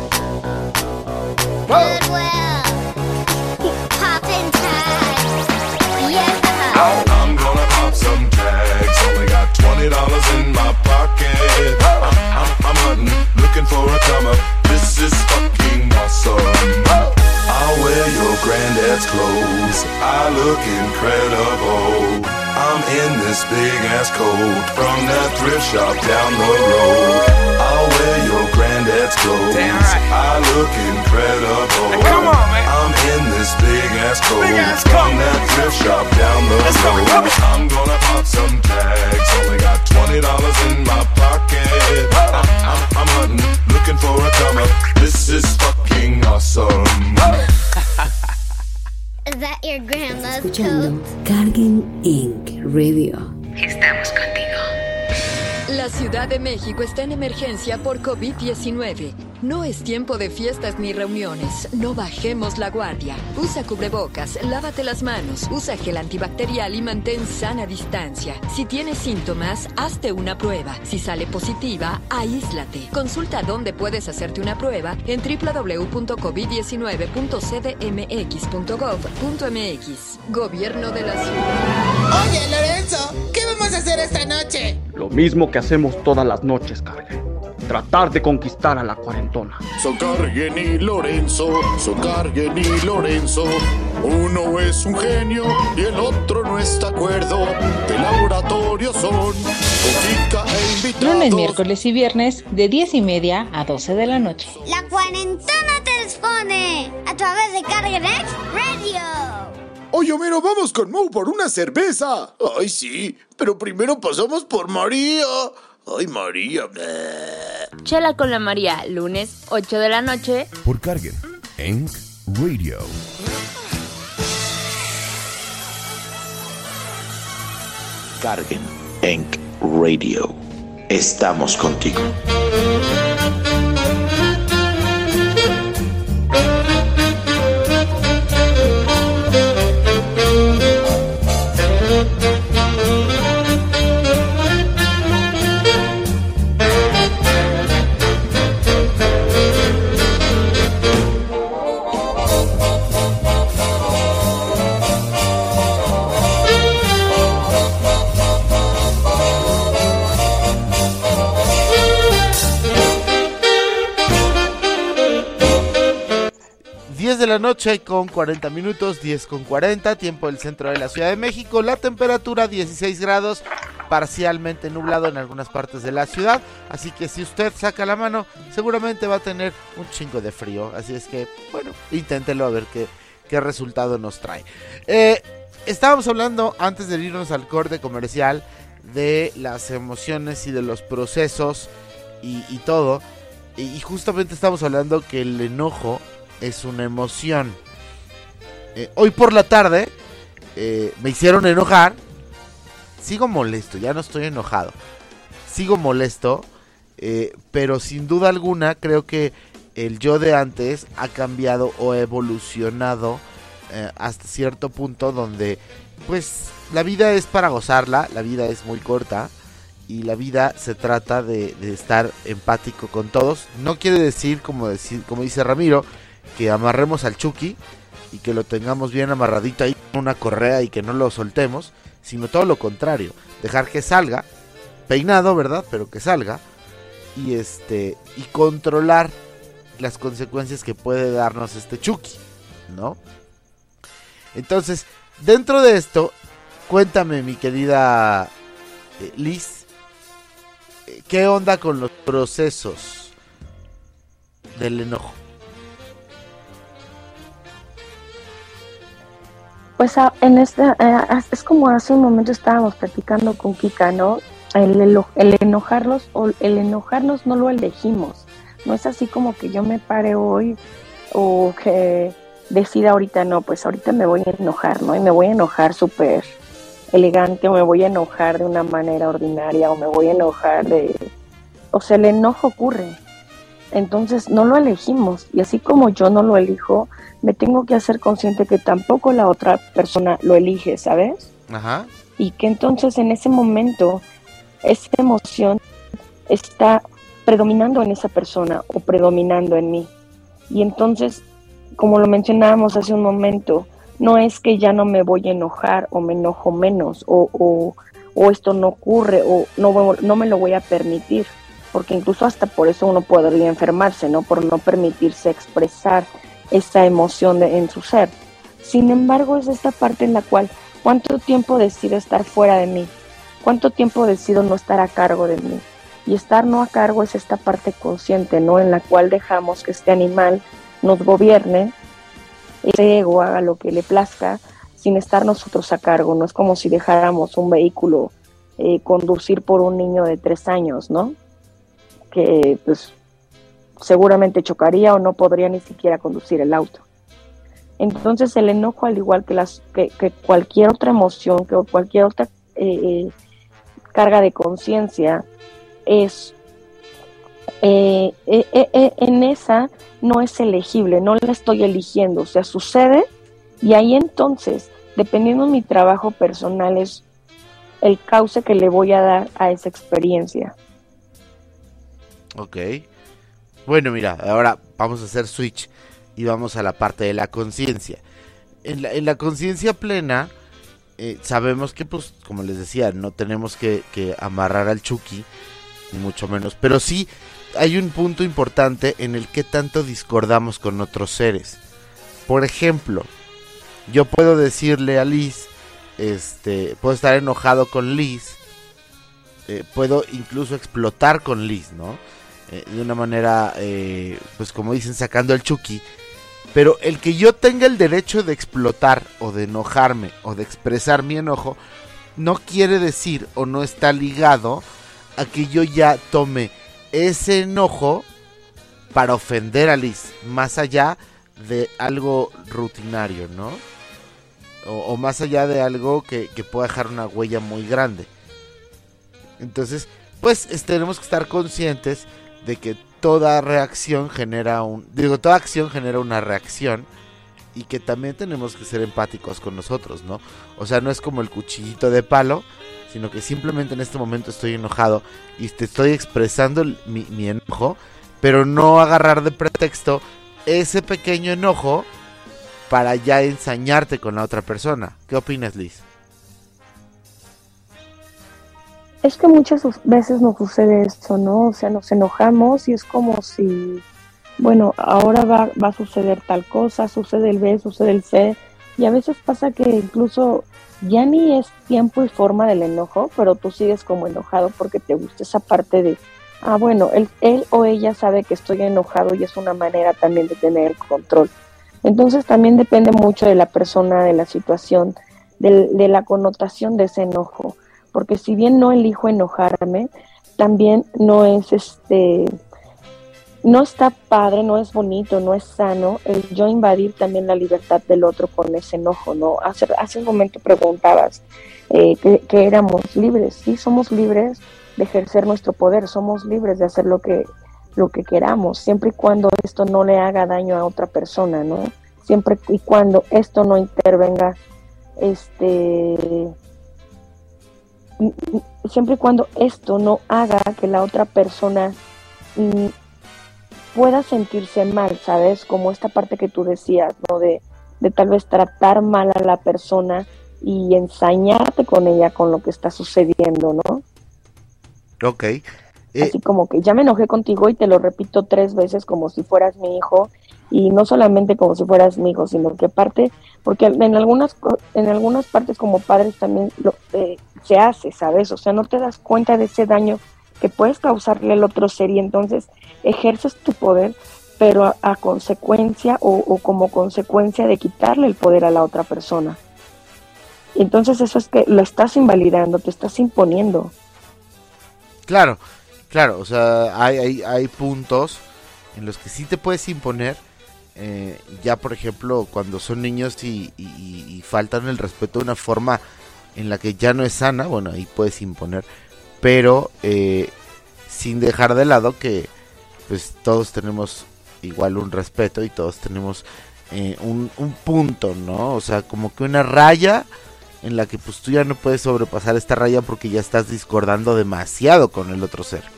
Speaker 1: Goodwill. Poppin' tags. Yeah.
Speaker 5: I'm gonna pop some tags. Only got $20 in my pocket. I'm hunting, looking for a come up. This is fucking awesome. I'll wear your granddad's clothes. I look incredible. I'm in this big ass coat from that thrift shop down the road. I'll wear your granddad's clothes.
Speaker 6: Damn right.
Speaker 5: I look incredible.
Speaker 6: Hey, come on, man.
Speaker 5: I'm in this big ass coat from that thrift shop down the road. I'm gonna pop some tags. Only got $20 in my pocket. I'm hunting, looking for a come up. This is fucking awesome.
Speaker 1: Is that your grandma's
Speaker 7: Escuchando
Speaker 1: coat?
Speaker 7: Carguen Inc. Radio.
Speaker 8: Estamos contigo. La Ciudad de México está en emergencia por COVID-19. No es tiempo de fiestas ni reuniones. No bajemos la guardia. Usa cubrebocas, lávate las manos, usa gel antibacterial y mantén sana distancia. Si tienes síntomas, hazte una prueba. Si sale positiva, aíslate. Consulta dónde puedes hacerte una prueba en www.covid19.cdmx.gov.mx. Gobierno de la Ciudad.
Speaker 9: Oye, Lorenzo, ¿qué vamos a hacer esta noche?
Speaker 10: Lo mismo que hacemos todas las noches, Carguen. Tratar de conquistar a la cuarentona.
Speaker 11: Son Carguen y Lorenzo, son Carguen y Lorenzo. Uno es un genio y el otro no está de acuerdo. De laboratorio son Kika e invitados.
Speaker 12: Lunes, miércoles y viernes de 10:30 a 12 de la noche.
Speaker 1: La cuarentena te expone a través de Cargenex Radio.
Speaker 11: Oye, Homero, vamos con Mo por una cerveza. Ay, sí, pero primero pasamos por María. Ay, María.
Speaker 13: Chela con la María, lunes, 8 de la noche.
Speaker 14: Por Carguen Inc. Radio.
Speaker 15: Carguen Inc. Radio. Estamos contigo.
Speaker 2: 10 de la noche con 40 minutos, 10:40, tiempo del centro de la Ciudad de México. La temperatura 16 grados, parcialmente nublado en algunas partes de la ciudad. Así que si usted saca la mano, seguramente va a tener un chingo de frío. Así es que, bueno, inténtelo a ver qué resultado nos trae. Estábamos hablando, antes de irnos al corte comercial, de las emociones y de los procesos y todo. Y justamente estamos hablando que el enojo es una emoción. Hoy por la tarde me hicieron enojar. Sigo molesto, ya no estoy enojado. Sigo molesto, pero sin duda alguna creo que el yo de antes ha cambiado o evolucionado hasta cierto punto donde pues la vida es para gozarla, la vida es muy corta. Y la vida se trata de estar empático con todos. No quiere decir, como dice Ramiro, que amarremos al Chucky y que lo tengamos bien amarradito ahí con una correa y que no lo soltemos, sino todo lo contrario, dejar que salga, peinado, ¿verdad? Pero que salga y controlar las consecuencias que puede darnos este Chucky, ¿no? Entonces, dentro de esto, cuéntame, mi querida Liz, ¿qué onda con los procesos del enojo?
Speaker 4: Pues es como hace un momento estábamos platicando con Kika, ¿no? El enojarnos no lo elegimos. No es así como que yo me pare hoy o que decida ahorita, no, pues ahorita me voy a enojar, ¿no? Y me voy a enojar súper elegante, o me voy a enojar de una manera ordinaria, o me voy a enojar o sea, el enojo ocurre. Entonces no lo elegimos, y así como yo no lo elijo, me tengo que hacer consciente que tampoco la otra persona lo elige, ¿sabes?
Speaker 2: Ajá.
Speaker 4: Y que entonces en ese momento esa emoción está predominando en esa persona o predominando en mí. Y entonces, como lo mencionábamos hace un momento, no es que ya no me voy a enojar o me enojo menos o esto no ocurre o no me lo voy a permitir, porque incluso hasta por eso uno podría enfermarse, ¿no? Por no permitirse expresar esa emoción en su ser. Sin embargo, es esta parte en la cual, ¿cuánto tiempo decido estar fuera de mí? ¿Cuánto tiempo decido no estar a cargo de mí? Y estar no a cargo es esta parte consciente, ¿no? En la cual dejamos que este animal nos gobierne, ese ego haga lo que le plazca sin estar nosotros a cargo. No es como si dejáramos un vehículo conducir por un niño de 3 años, ¿no? Que pues seguramente chocaría o no podría ni siquiera conducir el auto. Entonces el enojo, al igual que cualquier otra emoción, que cualquier otra carga de conciencia, es en esa no es elegible, no la estoy eligiendo, o sea, sucede, y ahí entonces, dependiendo de mi trabajo personal, es el cauce que le voy a dar a esa experiencia.
Speaker 2: Ok. Bueno, mira, ahora vamos a hacer switch y vamos a la parte de la conciencia. En la conciencia plena, sabemos que, pues, como les decía, no tenemos que amarrar al Chucky, ni mucho menos, pero sí hay un punto importante en el que tanto discordamos con otros seres. Por ejemplo, yo puedo decirle a Liz, puedo estar enojado con Liz, puedo incluso explotar con Liz, ¿no? De una manera, pues como dicen, sacando el Chucky. Pero el que yo tenga el derecho de explotar o de enojarme o de expresar mi enojo no quiere decir o no está ligado a que yo ya tome ese enojo para ofender a Liz, más allá de algo rutinario, ¿no? O más allá de algo que pueda dejar una huella muy grande. Entonces, pues tenemos que estar conscientes de que toda reacción genera toda acción genera una reacción, y que también tenemos que ser empáticos con nosotros, ¿no? O sea, no es como el cuchillito de palo, sino que simplemente en este momento estoy enojado y te estoy expresando mi enojo, pero no agarrar de pretexto ese pequeño enojo para ya ensañarte con la otra persona. ¿Qué opinas, Liz?
Speaker 4: Es que muchas veces nos sucede esto, ¿no? O sea, nos enojamos y es como si bueno, ahora va a suceder tal cosa, sucede el B, sucede el C, y a veces pasa que incluso ya ni es tiempo y forma del enojo, pero tú sigues como enojado porque te gusta esa parte de, bueno, él o ella sabe que estoy enojado y es una manera también de tener el control. Entonces también depende mucho de la persona, de la situación, de la connotación de ese enojo, porque si bien no elijo enojarme, también no es no está padre, no es bonito, no es sano el yo invadir también la libertad del otro con ese enojo, ¿no? Hace un momento preguntabas que éramos libres. Sí, somos libres de ejercer nuestro poder, somos libres de hacer lo que queramos, siempre y cuando esto no le haga daño a otra persona, ¿no? Siempre y cuando esto no intervenga, siempre y cuando esto no haga que la otra persona pueda sentirse mal, ¿sabes? Como esta parte que tú decías, ¿no? De tal vez tratar mal a la persona y ensañarte con ella, con lo que está sucediendo, ¿no?
Speaker 2: Ok.
Speaker 4: Así como que ya me enojé contigo y te lo repito 3 veces como si fueras mi hijo, y no solamente como si fueras mi hijo, sino que parte, porque en algunas partes como padres también se hace, ¿sabes? O sea, no te das cuenta de ese daño que puedes causarle al otro ser y entonces ejerces tu poder, pero a consecuencia o como consecuencia de quitarle el poder a la otra persona. Y entonces eso es que lo estás invalidando, te estás imponiendo.
Speaker 2: Claro, o sea, hay puntos en los que sí te puedes imponer, ya por ejemplo cuando son niños y faltan el respeto de una forma en la que ya no es sana, bueno, ahí puedes imponer, pero sin dejar de lado que pues todos tenemos igual un respeto y todos tenemos un punto, ¿no? O sea, como que una raya en la que pues tú ya no puedes sobrepasar esta raya porque ya estás discordando demasiado con el otro ser.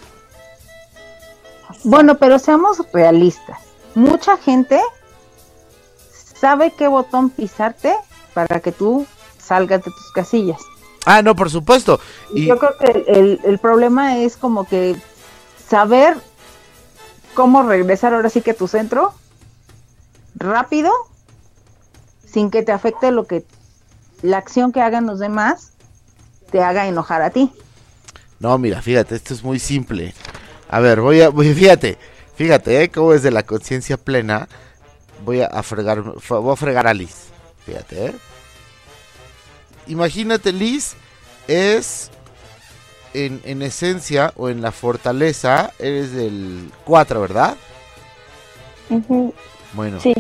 Speaker 3: Bueno, pero seamos realistas. Mucha gente sabe qué botón pisarte para que tú salgas de tus casillas.
Speaker 2: Ah, no, por supuesto.
Speaker 3: Y yo creo que el problema es como que saber cómo regresar ahora sí que a tu centro rápido, sin que te afecte la acción que hagan los demás te haga enojar a ti.
Speaker 2: No, mira, fíjate, esto es muy simple. A ver, fíjate, cómo desde la conciencia plena voy a fregar a Liz. Fíjate, Imagínate, Liz es en esencia o en la fortaleza, eres del 4, ¿verdad?
Speaker 4: Uh-huh.
Speaker 2: Bueno.
Speaker 4: Sí.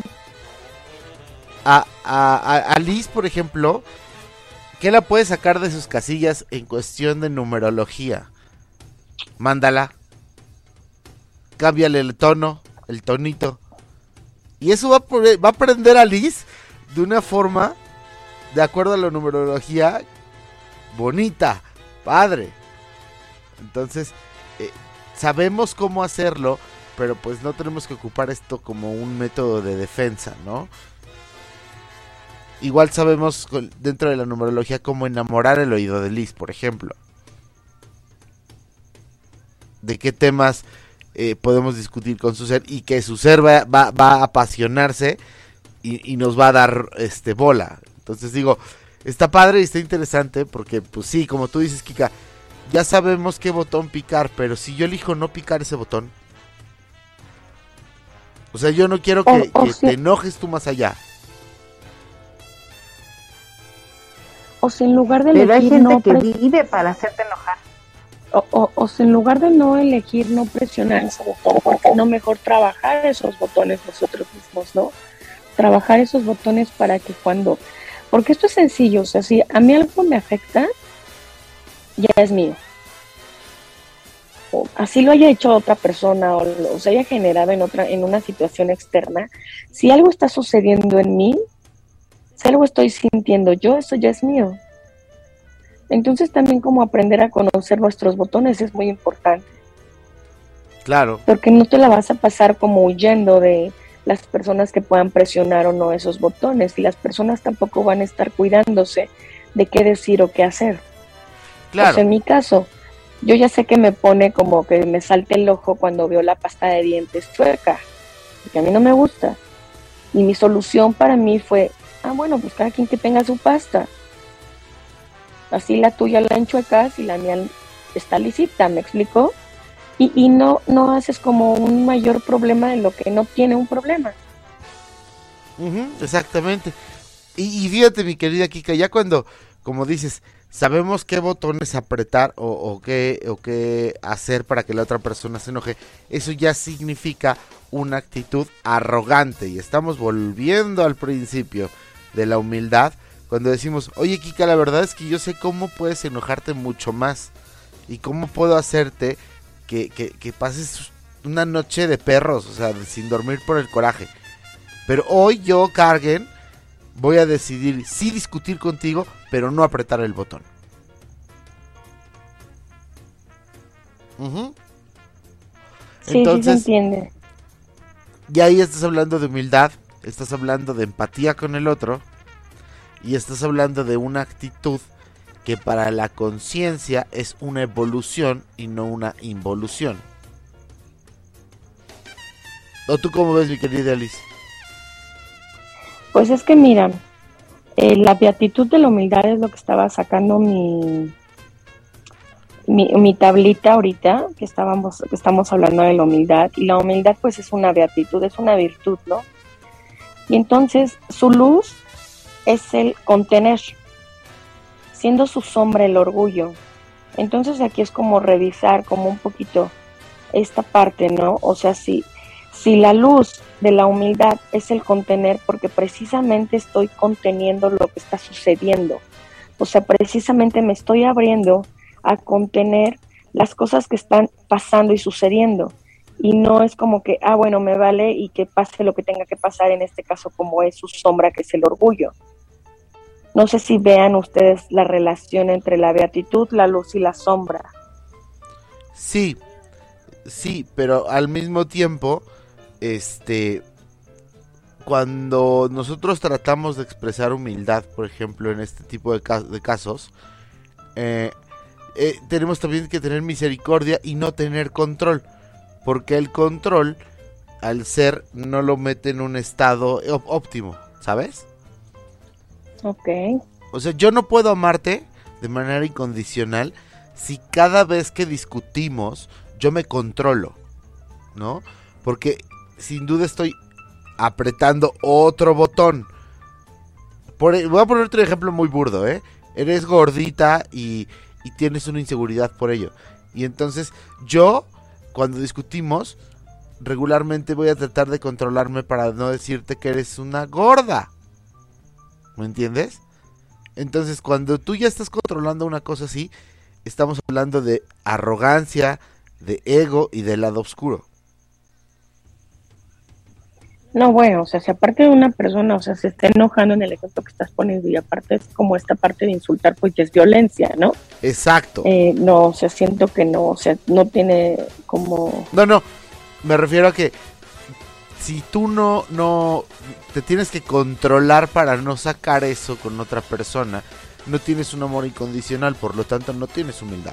Speaker 2: A Liz, por ejemplo, ¿qué la puede sacar de sus casillas en cuestión de numerología? Mándala. Cámbiale el tono, el tonito. Y eso va a aprender a Liz de una forma, de acuerdo a la numerología, bonita, padre. Entonces, sabemos cómo hacerlo, pero pues no tenemos que ocupar esto como un método de defensa, ¿no? Igual sabemos dentro de la numerología cómo enamorar el oído de Liz, por ejemplo. De qué temas podemos discutir con su ser y que su ser va a apasionarse y nos va a dar bola. Entonces digo, está padre y está interesante porque pues sí, como tú dices, Kika, ya sabemos qué botón picar, pero si yo elijo no picar ese botón, o sea, yo no quiero que te enojes tú más allá.
Speaker 4: O si en lugar de
Speaker 3: pero
Speaker 4: elegir
Speaker 3: hay gente que vive para hacerte enojar.
Speaker 4: O si en lugar de no elegir, no presionar ese botón, porque no mejor trabajar esos botones nosotros mismos, ¿no? Trabajar esos botones para que porque esto es sencillo, o sea, si a mí algo me afecta, ya es mío. O así lo haya hecho otra persona o se haya generado en una situación externa, si algo está sucediendo en mí, si algo estoy sintiendo yo, eso ya es mío. Entonces también como aprender a conocer nuestros botones es muy importante.
Speaker 2: Claro.
Speaker 4: Porque no te la vas a pasar como huyendo de las personas que puedan presionar o no esos botones, y las personas tampoco van a estar cuidándose de qué decir o qué hacer.
Speaker 2: Claro.
Speaker 4: O sea, en mi caso, yo ya sé que me pone como que me salte el ojo cuando veo la pasta de dientes chueca. porque a mí no me gusta. Y mi solución para mí fue, bueno, pues cada quien que tenga su pasta. Así la tuya la enchuecas y la mía está lisita, ¿me explico? Y no haces como un mayor problema de lo que no tiene un problema.
Speaker 2: Exactamente. Y fíjate, mi querida Kika, ya cuando, como dices, sabemos qué botones apretar o qué hacer para que la otra persona se enoje, eso ya significa una actitud arrogante. Y estamos volviendo al principio de la humildad, cuando decimos, oye Kika, la verdad es que yo sé cómo puedes enojarte mucho más y cómo puedo hacerte que pases una noche de perros, o sea, sin dormir por el coraje. Pero hoy yo, Kargen, voy a decidir sí discutir contigo, pero no apretar el botón.
Speaker 4: Sí, entonces, sí se entiende.
Speaker 2: Y ahí estás hablando de humildad, estás hablando de empatía con el otro, y estás hablando de una actitud que para la conciencia es una evolución y no una involución. ¿O tú cómo ves, mi querida Alice?
Speaker 4: Pues es que mira, la beatitud de la humildad es lo que estaba sacando mi tablita ahorita, que estamos hablando de la humildad, y la humildad pues es una beatitud, es una virtud, ¿no? Y entonces su luz es el contener, siendo su sombra el orgullo. Entonces aquí es como revisar como un poquito esta parte, ¿no? O sea, si la luz de la humildad es el contener, porque precisamente estoy conteniendo lo que está sucediendo. O sea, precisamente me estoy abriendo a contener las cosas que están pasando y sucediendo. Y no es como que, bueno, me vale y que pase lo que tenga que pasar, en este caso como es su sombra, que es el orgullo. No sé si vean ustedes la relación entre la beatitud, la luz y la sombra.
Speaker 2: Sí, pero al mismo tiempo, cuando nosotros tratamos de expresar humildad, por ejemplo, en este tipo de casos, tenemos también que tener misericordia y no tener control, porque el control, al ser, no lo mete en un estado óptimo, ¿sabes?
Speaker 4: Ok.
Speaker 2: O sea, yo no puedo amarte de manera incondicional si cada vez que discutimos yo me controlo, ¿no? Porque sin duda estoy apretando otro botón. Voy a poner otro ejemplo muy burdo, ¿eh? Eres gordita y tienes una inseguridad por ello. Y entonces yo, cuando discutimos, regularmente voy a tratar de controlarme para no decirte que eres una gorda. ¿Me entiendes? Entonces, cuando tú ya estás controlando una cosa así, estamos hablando de arrogancia, de ego y del lado oscuro.
Speaker 4: No, bueno, o sea, si aparte de una persona, o sea, se está enojando en el ejemplo que estás poniendo, y aparte es como esta parte de insultar, pues ya es violencia, ¿no?
Speaker 2: Exacto.
Speaker 4: No, o sea, siento que no, o sea, no tiene como...
Speaker 2: No, me refiero a que si tú no te tienes que controlar para no sacar eso con otra persona, no tienes un amor incondicional, por lo tanto no tienes humildad.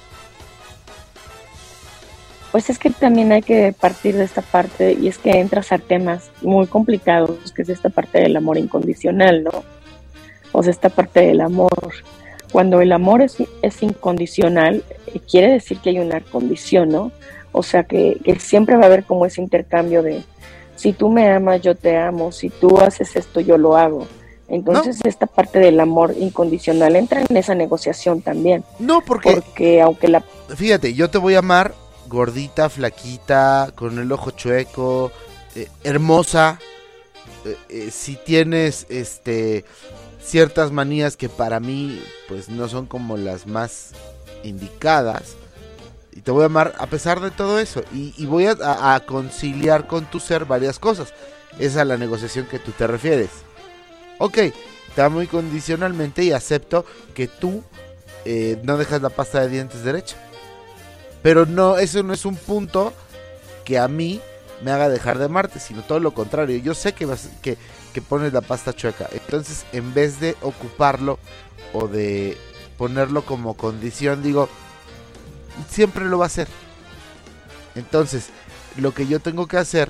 Speaker 4: Pues es que también hay que partir de esta parte, y es que entras a temas muy complicados, que es esta parte del amor incondicional, ¿no? O sea, esta parte del amor. Cuando el amor es incondicional, quiere decir que hay una condición, ¿no? O sea, que siempre va a haber como ese intercambio de, si tú me amas, yo te amo, si tú haces esto, yo lo hago. Entonces, esta parte del amor incondicional entra en esa negociación también.
Speaker 2: No, porque
Speaker 4: aunque la...
Speaker 2: Fíjate, yo te voy a amar gordita, flaquita, con el ojo chueco, hermosa, si tienes ciertas manías que para mí pues no son como las más indicadas, y te voy a amar a pesar de todo eso, y voy a conciliar con tu ser varias cosas. Esa es la negociación que tú te refieres. Ok, te amo incondicionalmente y acepto que tú no dejas la pasta de dientes derecha. Pero no, eso no es un punto que a mí me haga dejar de amarte, sino todo lo contrario. Yo sé que pones la pasta chueca. Entonces, en vez de ocuparlo o de ponerlo como condición, digo, siempre lo va a hacer. Entonces, lo que yo tengo que hacer,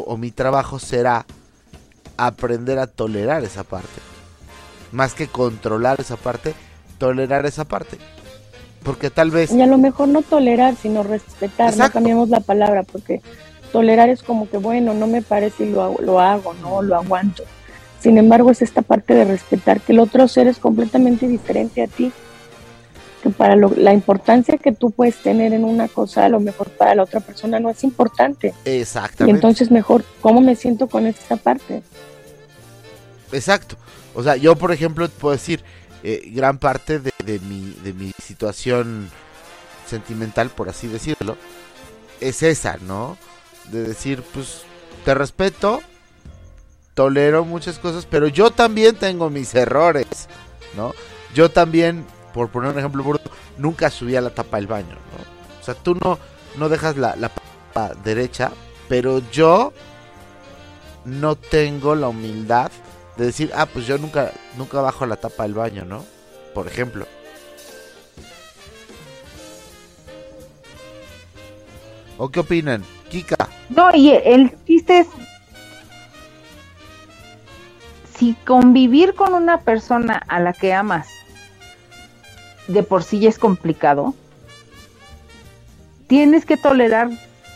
Speaker 2: o mi trabajo será aprender a tolerar esa parte. Más que controlar esa parte, tolerar esa parte. Porque tal vez...
Speaker 4: Y a lo mejor no tolerar, sino respetar. Exacto. No cambiamos la palabra, porque tolerar es como que, bueno, no me parece y lo hago, no lo aguanto. Sin embargo, es esta parte de respetar que el otro ser es completamente diferente a ti. Que para la importancia que tú puedes tener en una cosa, a lo mejor para la otra persona no es importante.
Speaker 2: Exactamente.
Speaker 4: Y entonces mejor, ¿cómo me siento con esta parte?
Speaker 2: Exacto. O sea, yo por ejemplo puedo decir, gran parte de mi situación sentimental, por así decirlo, es esa, ¿no? De decir, pues, te respeto, tolero muchas cosas, pero yo también tengo mis errores, ¿no? Yo también, por poner un ejemplo burdo, nunca subí a la tapa del baño, ¿no? O sea, tú no dejas la tapa derecha, pero yo no tengo la humildad de decir, pues yo nunca bajo la tapa del baño, ¿no? Por ejemplo. ¿O qué opinan? Kika.
Speaker 3: No, y el chiste es, si convivir con una persona a la que amas de por sí ya es complicado, tienes que tolerar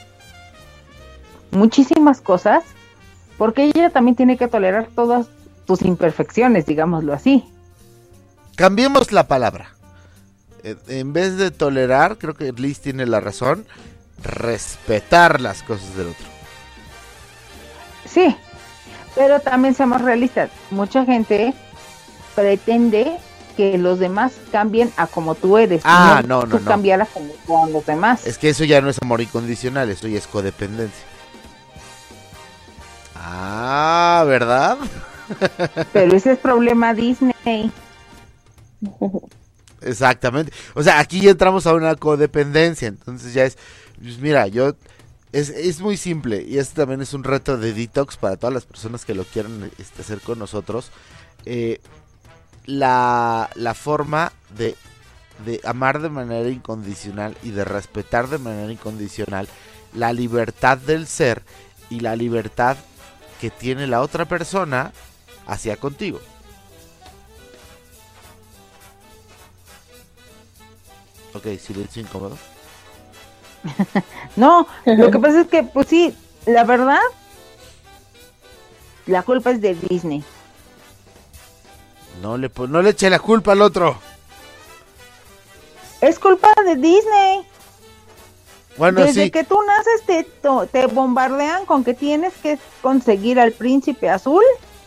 Speaker 3: muchísimas cosas, porque ella también tiene que tolerar todas tus imperfecciones, digámoslo así.
Speaker 2: Cambiemos la palabra. En vez de tolerar, creo que Liz tiene la razón, respetar las cosas del otro.
Speaker 3: Sí, pero también seamos realistas. Mucha gente pretende que los demás cambien a como tú eres.
Speaker 2: No.
Speaker 3: Tú cambiar a como con los demás.
Speaker 2: Es que eso ya no es amor incondicional, eso ya es codependencia. ¿Verdad?
Speaker 3: Pero ese es problema Disney.
Speaker 2: Exactamente. O sea, aquí ya entramos a una codependencia. Entonces ya es, pues mira, es muy simple. Y este también es un reto de detox para todas las personas que lo quieran hacer con nosotros. La forma de amar de manera incondicional y de respetar de manera incondicional la libertad del ser y la libertad que tiene la otra persona hacia contigo. Ok, silencio incómodo.
Speaker 3: No, lo que pasa es que, pues sí, la verdad, la culpa es de Disney.
Speaker 2: No le eche la culpa al otro.
Speaker 3: Es culpa de Disney.
Speaker 2: Bueno,
Speaker 3: desde
Speaker 2: sí.
Speaker 3: que tú naces te bombardean con que tienes que conseguir al príncipe azul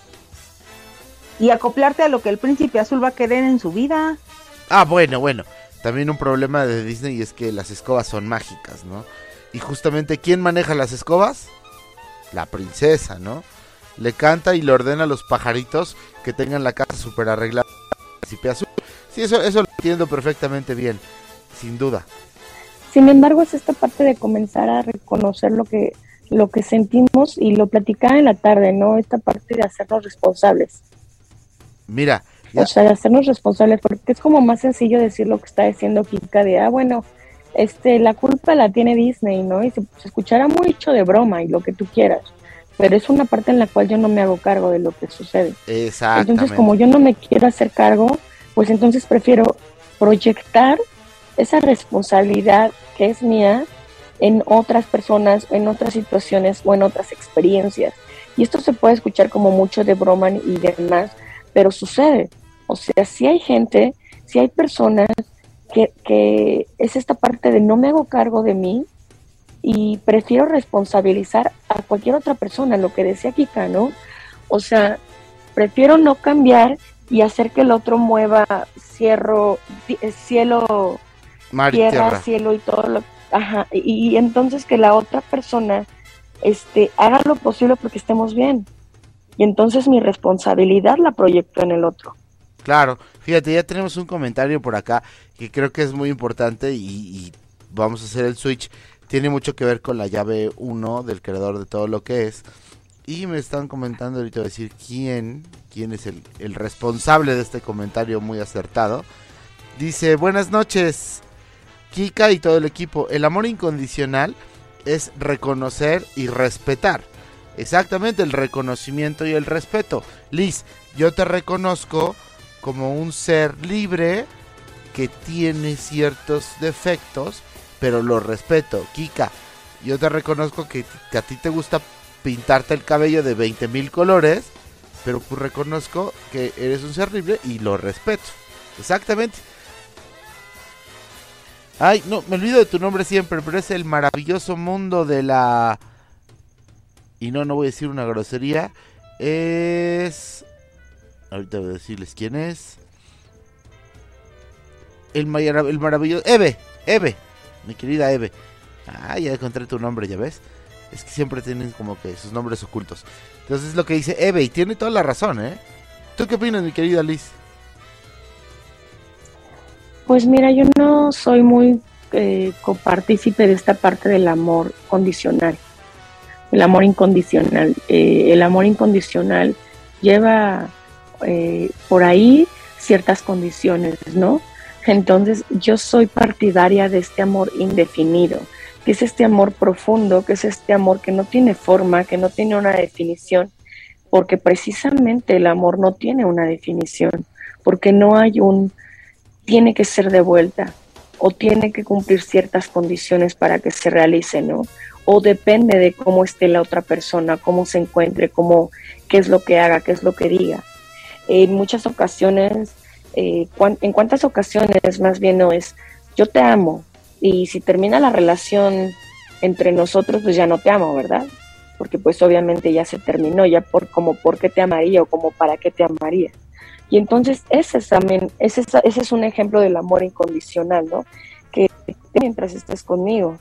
Speaker 3: y acoplarte a lo que el príncipe azul va a querer en su vida.
Speaker 2: Bueno. También un problema de Disney es que las escobas son mágicas, ¿no? Y justamente, ¿quién maneja las escobas? La princesa, ¿no? Le canta y le ordena a los pajaritos que tengan la casa súper arreglada. Príncipe azul. Sí, eso lo entiendo perfectamente bien, sin duda.
Speaker 4: Sin embargo, es esta parte de comenzar a reconocer lo que sentimos, y lo platicaba en la tarde, ¿no? Esta parte de hacernos responsables.
Speaker 2: Mira.
Speaker 4: O sea, de hacernos responsables, porque es como más sencillo decir lo que está diciendo Kika de, la culpa la tiene Disney, ¿no? Y se escuchará mucho de broma y lo que tú quieras, pero es una parte en la cual yo no me hago cargo de lo que sucede.
Speaker 2: Exactamente.
Speaker 4: Entonces, como yo no me quiero hacer cargo, pues entonces prefiero proyectar esa responsabilidad que es mía en otras personas, en otras situaciones o en otras experiencias. Y esto se puede escuchar como mucho de broma y demás, pero sucede. O sea, si hay gente, si hay personas que es esta parte de no me hago cargo de mí y prefiero responsabilizar a cualquier otra persona, lo que decía Kika, ¿no? O sea, prefiero no cambiar y hacer que el otro mueva cielo,
Speaker 2: mar y
Speaker 4: tierra, cielo y todo lo... Ajá, y entonces que la otra persona haga lo posible porque estemos bien. Y entonces mi responsabilidad la proyecto en el otro.
Speaker 2: Claro, fíjate, ya tenemos un comentario por acá que creo que es muy importante y vamos a hacer el switch. Tiene mucho que ver con la llave 1 del creador de todo lo que es. Y me están comentando ahorita, decir quién es el responsable de este comentario muy acertado. Dice, buenas noches, Kika y todo el equipo. El amor incondicional es reconocer y respetar. Exactamente, el reconocimiento y el respeto. Liz, yo te reconozco como un ser libre que tiene ciertos defectos, pero lo respeto. Kika, yo te reconozco que a ti te gusta pintarte el cabello de 20,000 colores, pero pues reconozco que eres un ser libre y lo respeto. Exactamente. Ay, no, me olvido de tu nombre siempre, pero es el maravilloso mundo de la... Y no voy a decir una grosería. Es... Ahorita voy a decirles quién es. El maravilloso... Eve, mi querida Eve. Ah, ya encontré tu nombre, ¿ya ves? Es que siempre tienen como que sus nombres ocultos. Entonces es lo que dice Eve y tiene toda la razón, ¿eh? ¿Tú qué opinas, mi querida Liz?
Speaker 4: Pues mira, yo no soy muy copartícipe de esta parte del amor condicional. El amor incondicional. El amor incondicional lleva por ahí ciertas condiciones, ¿no? Entonces yo soy partidaria de este amor indefinido, que es este amor profundo, que es este amor que no tiene forma, que no tiene una definición, porque precisamente el amor no tiene una definición, porque no hay tiene que ser de vuelta, o tiene que cumplir ciertas condiciones para que se realice, ¿no? O depende de cómo esté la otra persona, cómo se encuentre, qué es lo que haga, qué es lo que diga. En muchas ocasiones, en cuántas ocasiones más bien no es, yo te amo, y si termina la relación entre nosotros, pues ya no te amo, ¿verdad? Porque pues obviamente ya se terminó, ya por qué te amaría o como para qué te amaría. Y entonces ese es un ejemplo del amor incondicional, ¿no? Que mientras estés conmigo.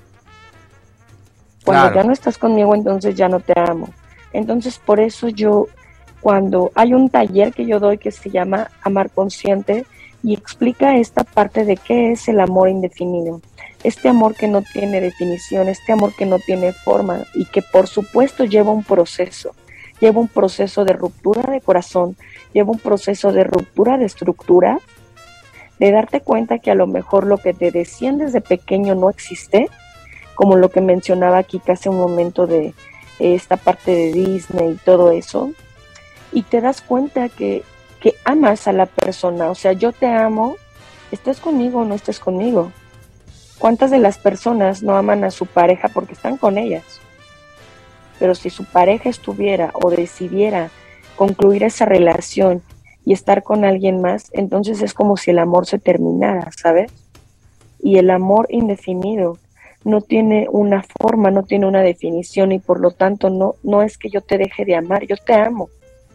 Speaker 4: Cuando ya no estás conmigo, entonces ya no te amo. Entonces por eso cuando hay un taller que yo doy que se llama Amar Consciente y explica esta parte de qué es el amor indefinido. Este amor que no tiene definición, este amor que no tiene forma y que por supuesto lleva un proceso de ruptura de corazón, lleva un proceso de ruptura de estructura, de darte cuenta que a lo mejor lo que te decían desde pequeño no existe, como lo que mencionaba aquí hace un momento de esta parte de Disney y todo eso, y te das cuenta que amas a la persona, o sea, yo te amo, estés conmigo o no estés conmigo. ¿Cuántas de las personas no aman a su pareja porque están con ellas? Pero si su pareja estuviera o decidiera concluir esa relación y estar con alguien más, entonces es como si el amor se terminara, ¿sabes? Y el amor indefinido no tiene una forma, no tiene una definición y por lo tanto no es que yo te deje de amar, yo te amo.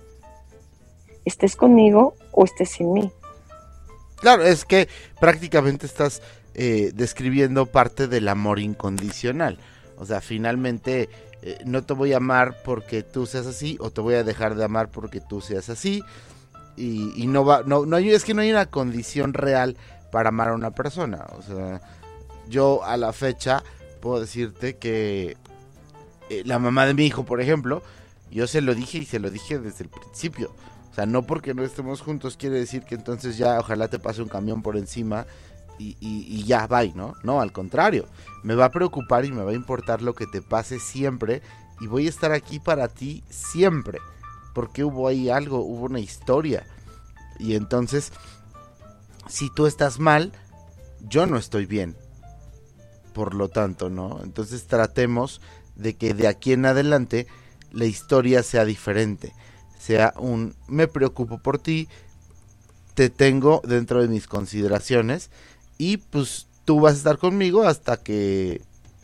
Speaker 4: Estés conmigo o estés sin mí.
Speaker 2: Claro, es que prácticamente estás describiendo parte del amor incondicional. O sea, finalmente no te voy a amar porque tú seas así o te voy a dejar de amar porque tú seas así. Y es que no hay una condición real para amar a una persona. O sea, yo a la fecha puedo decirte que la mamá de mi hijo, por ejemplo, yo se lo dije desde el principio. O sea, no porque no estemos juntos quiere decir que entonces ya ojalá te pase un camión por encima y ya, bye, ¿no? No, al contrario, me va a preocupar y me va a importar lo que te pase siempre y voy a estar aquí para ti siempre, porque hubo ahí algo, hubo una historia y entonces, si tú estás mal, yo no estoy bien, por lo tanto, ¿no? Entonces tratemos de que de aquí en adelante la historia sea diferente. Sea me preocupo por ti, te tengo dentro de mis consideraciones y pues tú vas a estar conmigo hasta que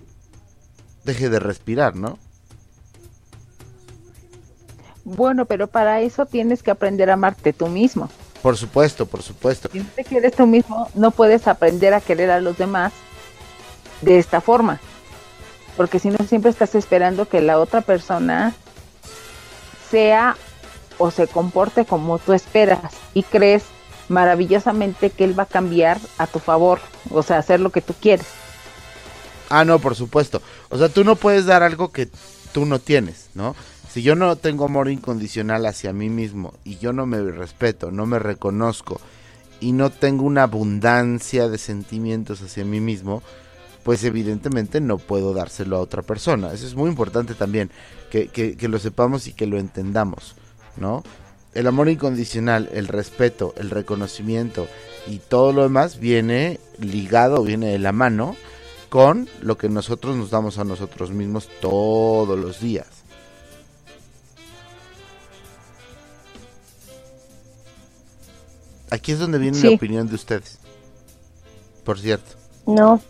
Speaker 2: deje de respirar, ¿no?
Speaker 3: Bueno, pero para eso tienes que aprender a amarte tú mismo.
Speaker 2: Por supuesto, por supuesto.
Speaker 3: Si no te quieres tú mismo, no puedes aprender a querer a los demás de esta forma. Porque si no, siempre estás esperando que la otra persona sea o se comporte como tú esperas y crees maravillosamente que él va a cambiar a tu favor, o sea, hacer lo que tú quieres.
Speaker 2: Ah, no, por supuesto. O sea, tú no puedes dar algo que tú no tienes, ¿no? Si yo no tengo amor incondicional hacia mí mismo y yo no me respeto, no me reconozco y no tengo una abundancia de sentimientos hacia mí mismo, pues evidentemente no puedo dárselo a otra persona. Eso es muy importante también, que lo sepamos y que lo entendamos, ¿no? El amor incondicional, el respeto, el reconocimiento y todo lo demás viene ligado, viene de la mano con lo que nosotros nos damos a nosotros mismos todos los días. Aquí es donde viene la opinión de ustedes, por cierto.
Speaker 4: No.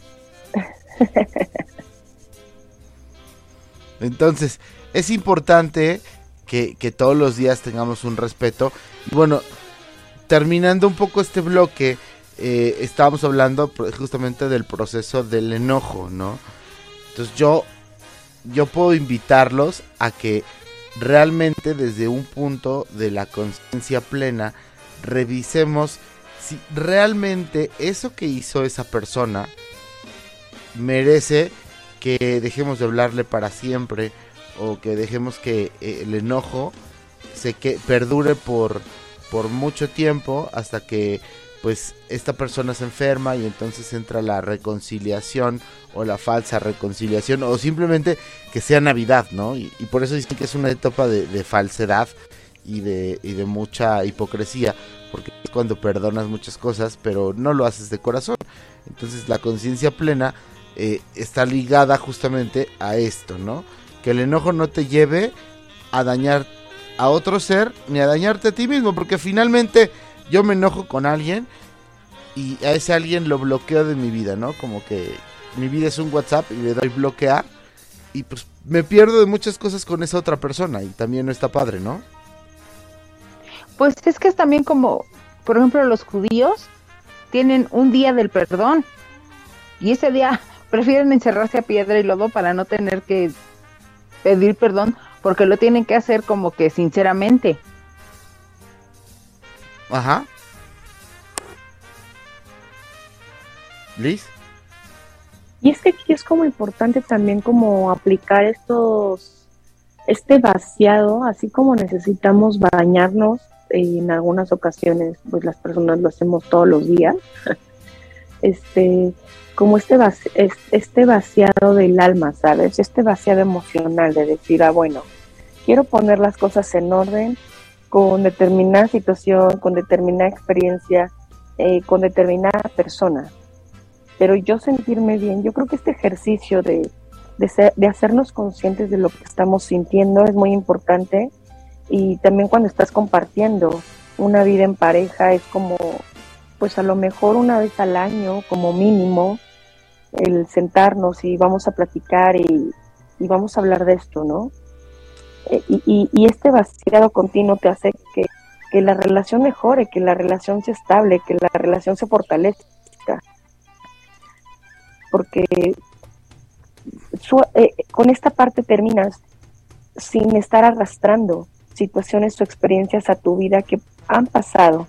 Speaker 2: Entonces, es importante que todos los días tengamos un respeto. Y bueno, terminando un poco este bloque, estábamos hablando justamente del proceso del enojo, ¿no? Entonces yo puedo invitarlos a que realmente desde un punto de la conciencia plena revisemos si realmente eso que hizo esa persona merece que dejemos de hablarle para siempre, o que dejemos que el enojo perdure por mucho tiempo hasta que pues esta persona se enferma y entonces entra la reconciliación o la falsa reconciliación, o simplemente que sea Navidad, ¿no? Y por eso dicen que es una etapa de falsedad y de mucha hipocresía, porque es cuando perdonas muchas cosas pero no lo haces de corazón. Entonces la conciencia plena está ligada justamente a esto, ¿no? Que el enojo no te lleve a dañar a otro ser ni a dañarte a ti mismo, porque finalmente yo me enojo con alguien y a ese alguien lo bloqueo de mi vida, ¿no? Como que mi vida es un WhatsApp y le doy bloquear y pues me pierdo de muchas cosas con esa otra persona y también no está padre, ¿no?
Speaker 3: Pues es que es también como, por ejemplo, los judíos tienen un día del perdón y ese día prefieren encerrarse a piedra y lodo para no tener que pedir perdón, porque lo tienen que hacer como que sinceramente.
Speaker 2: Ajá. ¿Liz?
Speaker 4: Y es que aquí es como importante también como aplicar este vaciado, así como necesitamos bañarnos en algunas ocasiones, pues las personas lo hacemos todos los días, como este vaciado del alma, ¿sabes? Este vaciado emocional de decir, bueno, quiero poner las cosas en orden con determinada situación, con determinada experiencia, con determinada persona, pero yo sentirme bien. Yo creo que este ejercicio de hacernos conscientes de lo que estamos sintiendo es muy importante. Y también cuando estás compartiendo una vida en pareja es como, pues a lo mejor una vez al año como mínimo, el sentarnos y vamos a platicar y vamos a hablar de esto, ¿no? Y este vaciado continuo te hace que la relación mejore, que la relación sea estable, que la relación se fortalezca. Porque con esta parte terminas sin estar arrastrando situaciones o experiencias a tu vida que han pasado,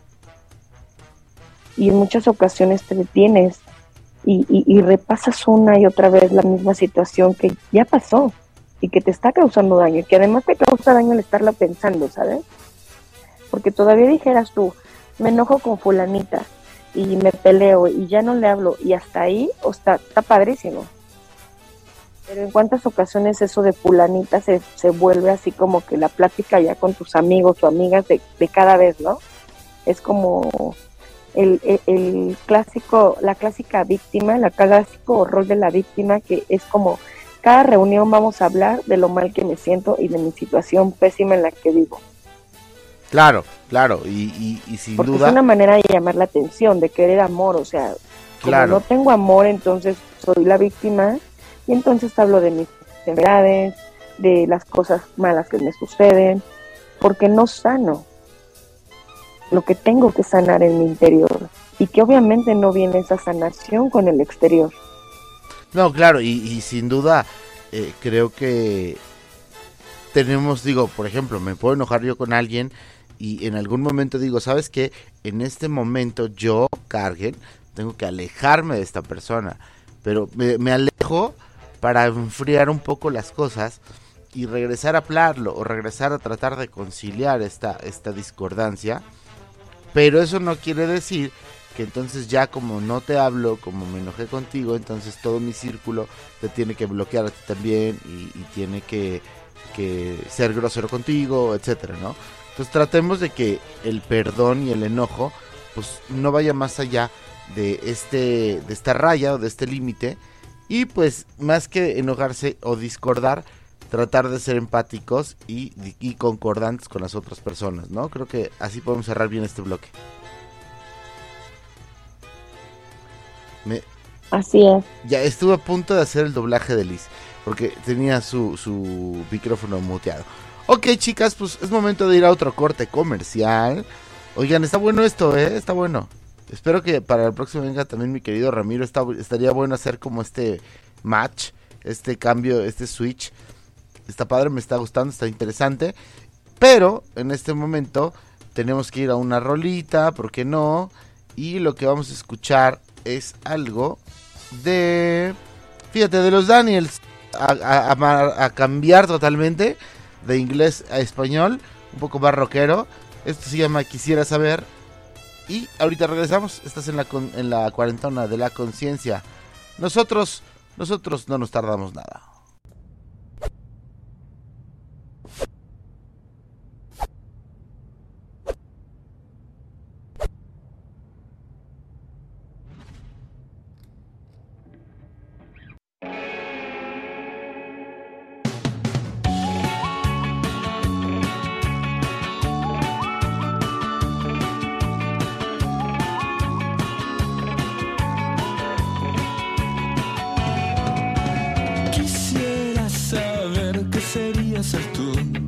Speaker 4: y en muchas ocasiones te detienes y repasas una y otra vez la misma situación que ya pasó y que te está causando daño, y que además te causa daño al estarla pensando, ¿sabes? Porque todavía dijeras tú, me enojo con fulanita y me peleo y ya no le hablo, y hasta ahí está padrísimo. Pero en cuántas ocasiones eso de fulanita se vuelve así como que la plática ya con tus amigos o amigas de cada vez, ¿no? Es como el clásico, la clásica víctima, el clásico rol de la víctima, que es como cada reunión vamos a hablar de lo mal que me siento y de mi situación pésima en la que vivo.
Speaker 2: Claro, y sin
Speaker 4: porque
Speaker 2: duda.
Speaker 4: Es una manera de llamar la atención, de querer amor, o sea, como
Speaker 2: claro.
Speaker 4: No tengo amor, entonces soy la víctima. Y entonces hablo de mis enfermedades, de las cosas malas que me suceden, porque no sano lo que tengo que sanar en mi interior, y que obviamente no viene esa sanación con el exterior.
Speaker 2: No, claro, y sin duda creo que tenemos, por ejemplo, me puedo enojar yo con alguien y en algún momento digo, ¿sabes qué? En este momento yo, Cargen, tengo que alejarme de esta persona, pero me alejo para enfriar un poco las cosas y regresar a hablarlo o regresar a tratar de conciliar esta discordancia. Pero eso no quiere decir que entonces ya como no te hablo, como me enojé contigo, entonces todo mi círculo te tiene que bloquear a ti también y tiene que ser grosero contigo, etcétera, ¿no? Entonces tratemos de que el perdón y el enojo pues no vaya más allá de esta raya o de este límite, y pues más que enojarse o discordar, tratar de ser empáticos y concordantes con las otras personas, ¿no? Creo que así podemos cerrar bien este bloque.
Speaker 4: Así es.
Speaker 2: Ya estuve a punto de hacer el doblaje de Liz, porque tenía su micrófono muteado. Ok, chicas, pues es momento de ir a otro corte comercial. Oigan, está bueno esto, está bueno. Espero que para el próximo venga también mi querido Ramiro. Estaría bueno hacer como este match, este cambio, este switch. Está padre, me está gustando, está interesante. Pero en este momento tenemos que ir a una rolita, ¿por qué no? Y lo que vamos a escuchar es algo de... Fíjate, de los Daniels. A cambiar totalmente de inglés a español, un poco más rockero. Esto se llama Quisiera Saber. Y ahorita regresamos. Estás en la cuarentona de la conciencia. Nosotros no nos tardamos nada.
Speaker 16: Ser tú,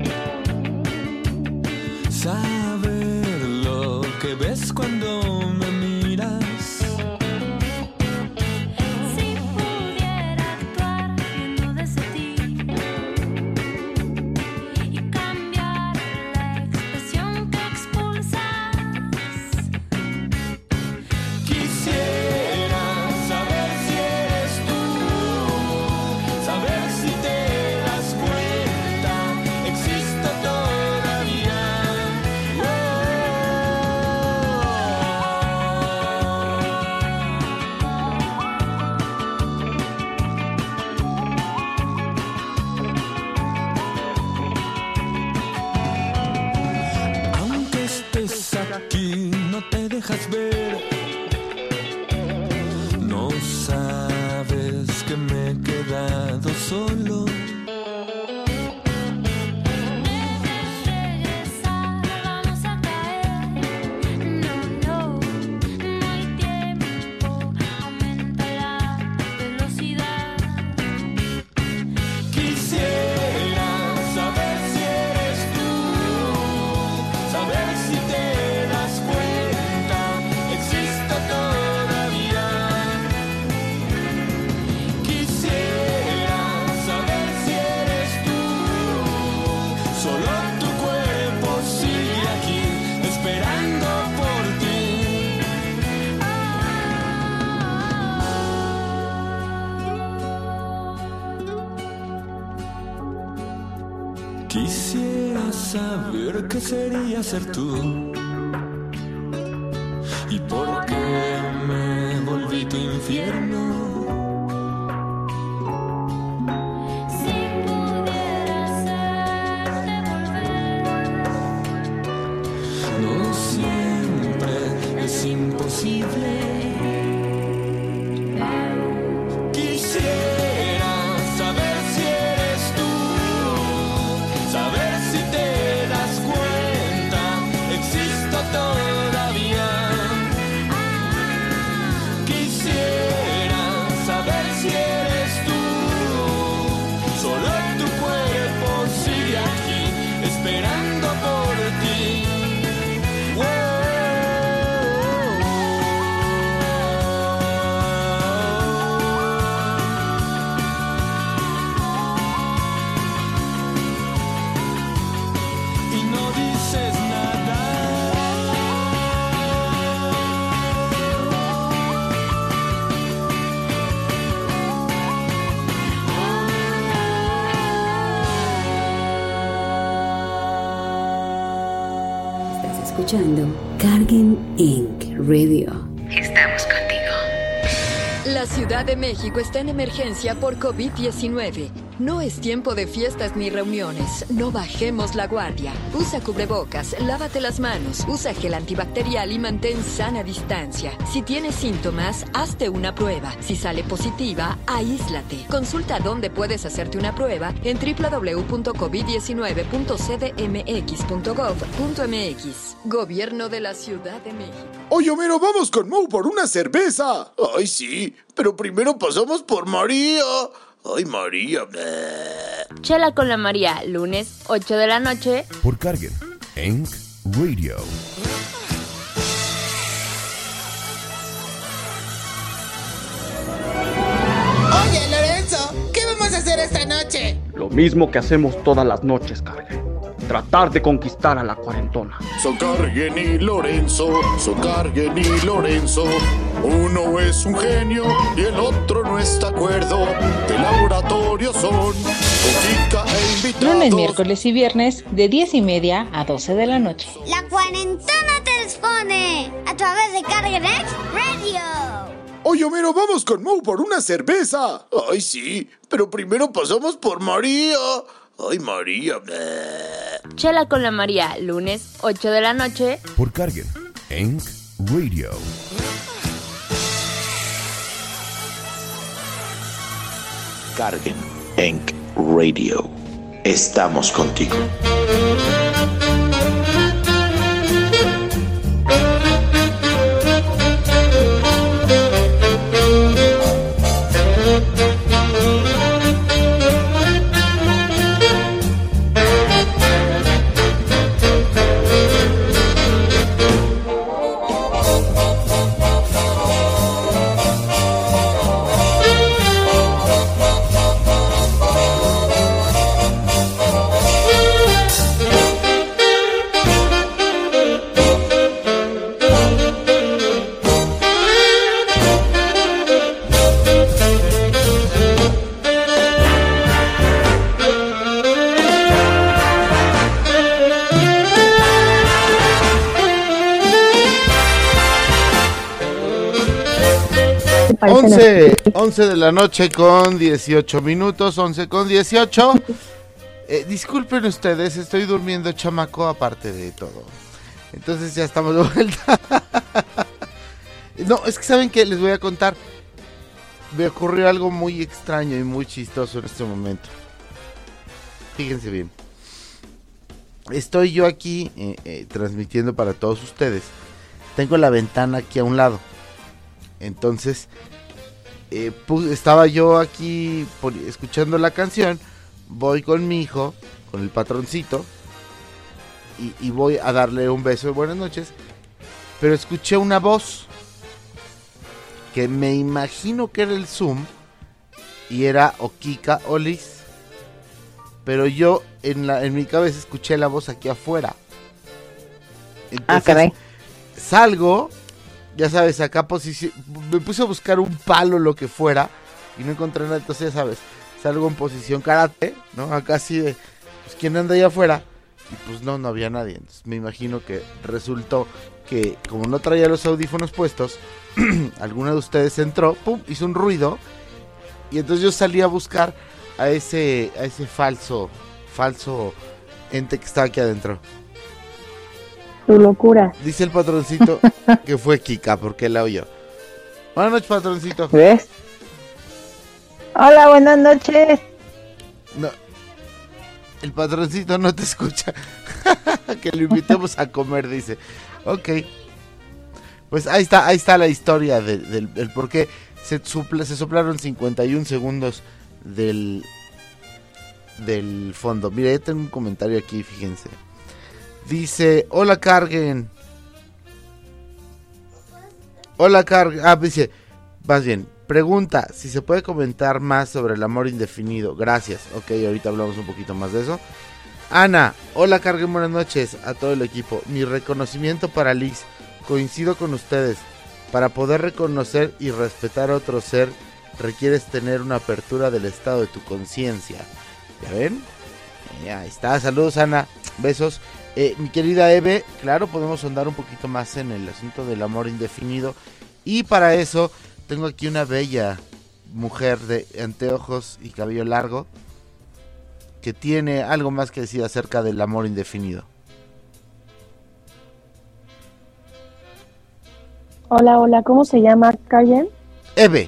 Speaker 16: saber lo que ves cuando me miras.
Speaker 17: Si pudiera actuar viendo desde ti y cambiar la expresión que expulsas.
Speaker 16: Quisiera saber si eres tú, saber si te aquí no te dejas ver, no sabes que me he quedado solo.
Speaker 17: Vamos a caer, no hay tiempo, aumenta la velocidad.
Speaker 16: Quisiera saber si eres tú, saber si te Quisiera saber qué sería ser tú y por qué me volví tu infierno.
Speaker 17: Si pudiera hacerte volver,
Speaker 16: no siempre es imposible.
Speaker 7: Escuchando Cargen Inc. Radio.
Speaker 8: La Ciudad de México está en emergencia por COVID-19. No es tiempo de fiestas ni reuniones. No bajemos la guardia. Usa cubrebocas, lávate las manos, usa gel antibacterial y mantén sana distancia. Si tienes síntomas, hazte una prueba. Si sale positiva, aíslate. Consulta dónde puedes hacerte una prueba en www.covid19.cdmx.gov.mx. Gobierno de la Ciudad de México.
Speaker 11: Oye, Homero, vamos con Mau por una cerveza. Ay, sí, pero primero pasamos por María. Ay, María.
Speaker 13: Chela con la María, lunes, 8 de la noche.
Speaker 14: Por Cargen Inc. Radio.
Speaker 9: Oye, Lorenzo, ¿qué vamos a hacer esta noche?
Speaker 10: Lo mismo que hacemos todas las noches, Cargen. Tratar de conquistar a la cuarentona.
Speaker 11: Son Cargen y Lorenzo, son Cargen y Lorenzo. Uno es un genio y el otro no está de acuerdo. De laboratorio son Kika e invitados.
Speaker 12: Lunes, miércoles y viernes de 10:30 a 12 de la noche.
Speaker 1: La cuarentena te responde a través de Cargen X Radio.
Speaker 11: Oye, Homero, vamos con Mau por una cerveza. Ay, sí, pero primero pasamos por María. Ay, María.
Speaker 13: Chela con la María, lunes, 8 de la noche.
Speaker 14: Por Cargen Inc. Radio.
Speaker 15: Cargen Inc. Radio. Estamos contigo.
Speaker 2: Once 11 de la noche con 18 minutos, 11 con 18. Disculpen ustedes, estoy durmiendo chamaco aparte de todo. Entonces ya estamos de vuelta. No, es que saben que les voy a contar. Me ocurrió algo muy extraño y muy chistoso en este momento. Fíjense bien. Estoy yo aquí transmitiendo para todos ustedes. Tengo la ventana aquí a un lado. Entonces estaba yo aquí escuchando la canción. Voy con mi hijo, con el patroncito, y voy a darle un beso de buenas noches. Pero escuché una voz que me imagino que era el Zoom y era o Kika o Liz. Pero yo en mi cabeza escuché la voz aquí afuera. Entonces,
Speaker 3: caray.
Speaker 2: Salgo, ya sabes, acá me puse a buscar un palo, lo que fuera, y no encontré nada. Entonces, ya sabes, salgo en posición karate, ¿no? Acá así de, pues, ¿quién anda allá afuera? Y pues no había nadie. Entonces me imagino que resultó que, como no traía los audífonos puestos, alguno de ustedes entró, pum, hizo un ruido, y entonces yo salí a buscar a ese falso ente que estaba aquí adentro.
Speaker 4: Tu locura.
Speaker 2: Dice el patroncito que fue Kika, porque la oyó. Buenas noches, patroncito.
Speaker 3: ¿Ves? Hola, buenas noches.
Speaker 2: No, el patroncito no te escucha. Que lo invitemos a comer, dice. Ok. Pues ahí está la historia del por qué se soplaron 51 segundos del fondo. Mira, ya tengo un comentario aquí, fíjense. Dice, hola Cargen. Hola Cargen. Dice, más bien, pregunta si se puede comentar más sobre el amor indefinido. Gracias. Ok, ahorita hablamos un poquito más de eso. Ana, hola Cargen, buenas noches a todo el equipo. Mi reconocimiento para Liz. Coincido con ustedes. Para poder reconocer y respetar a otro ser, requieres tener una apertura del estado de tu conciencia. ¿Ya ven? Ahí está. Saludos, Ana. Besos. Mi querida Eve, claro, podemos ahondar un poquito más en el asunto del amor indefinido. Y para eso tengo aquí una bella mujer de anteojos y cabello largo que tiene algo más que decir acerca del amor indefinido.
Speaker 4: Hola, hola, ¿cómo se llama, Cayen?
Speaker 2: Eve.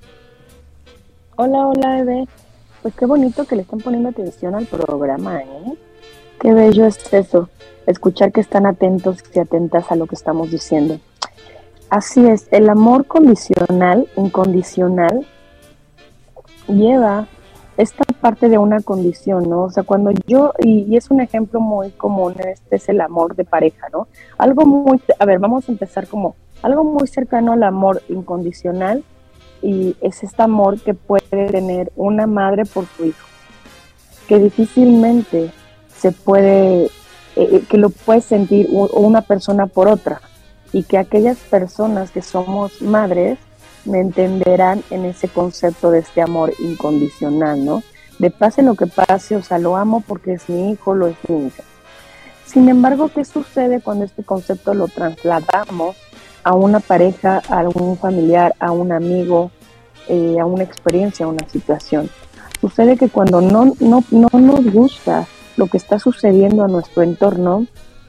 Speaker 4: Hola, Eve. Pues qué bonito que le están poniendo atención al programa, ¿eh? Qué bello es eso, escuchar que están atentos y atentas a lo que estamos diciendo. Así es, el amor condicional, incondicional, lleva esta parte de una condición, ¿no? O sea, cuando yo, y es un ejemplo muy común, este es el amor de pareja, ¿no? Algo muy, a ver, vamos a empezar como algo muy cercano al amor incondicional, y es este amor que puede tener una madre por su hijo, que difícilmente se puede, que lo puede sentir una persona por otra, y que aquellas personas que somos madres me entenderán en ese concepto de este amor incondicional, ¿no? De pase lo que pase, o sea, lo amo porque es mi hijo, lo es mi hija. Sin embargo, ¿qué sucede cuando este concepto lo trasladamos a una pareja, a un familiar, a un amigo, a una experiencia, a una situación? Sucede que cuando no nos gusta lo que está sucediendo a nuestro entorno,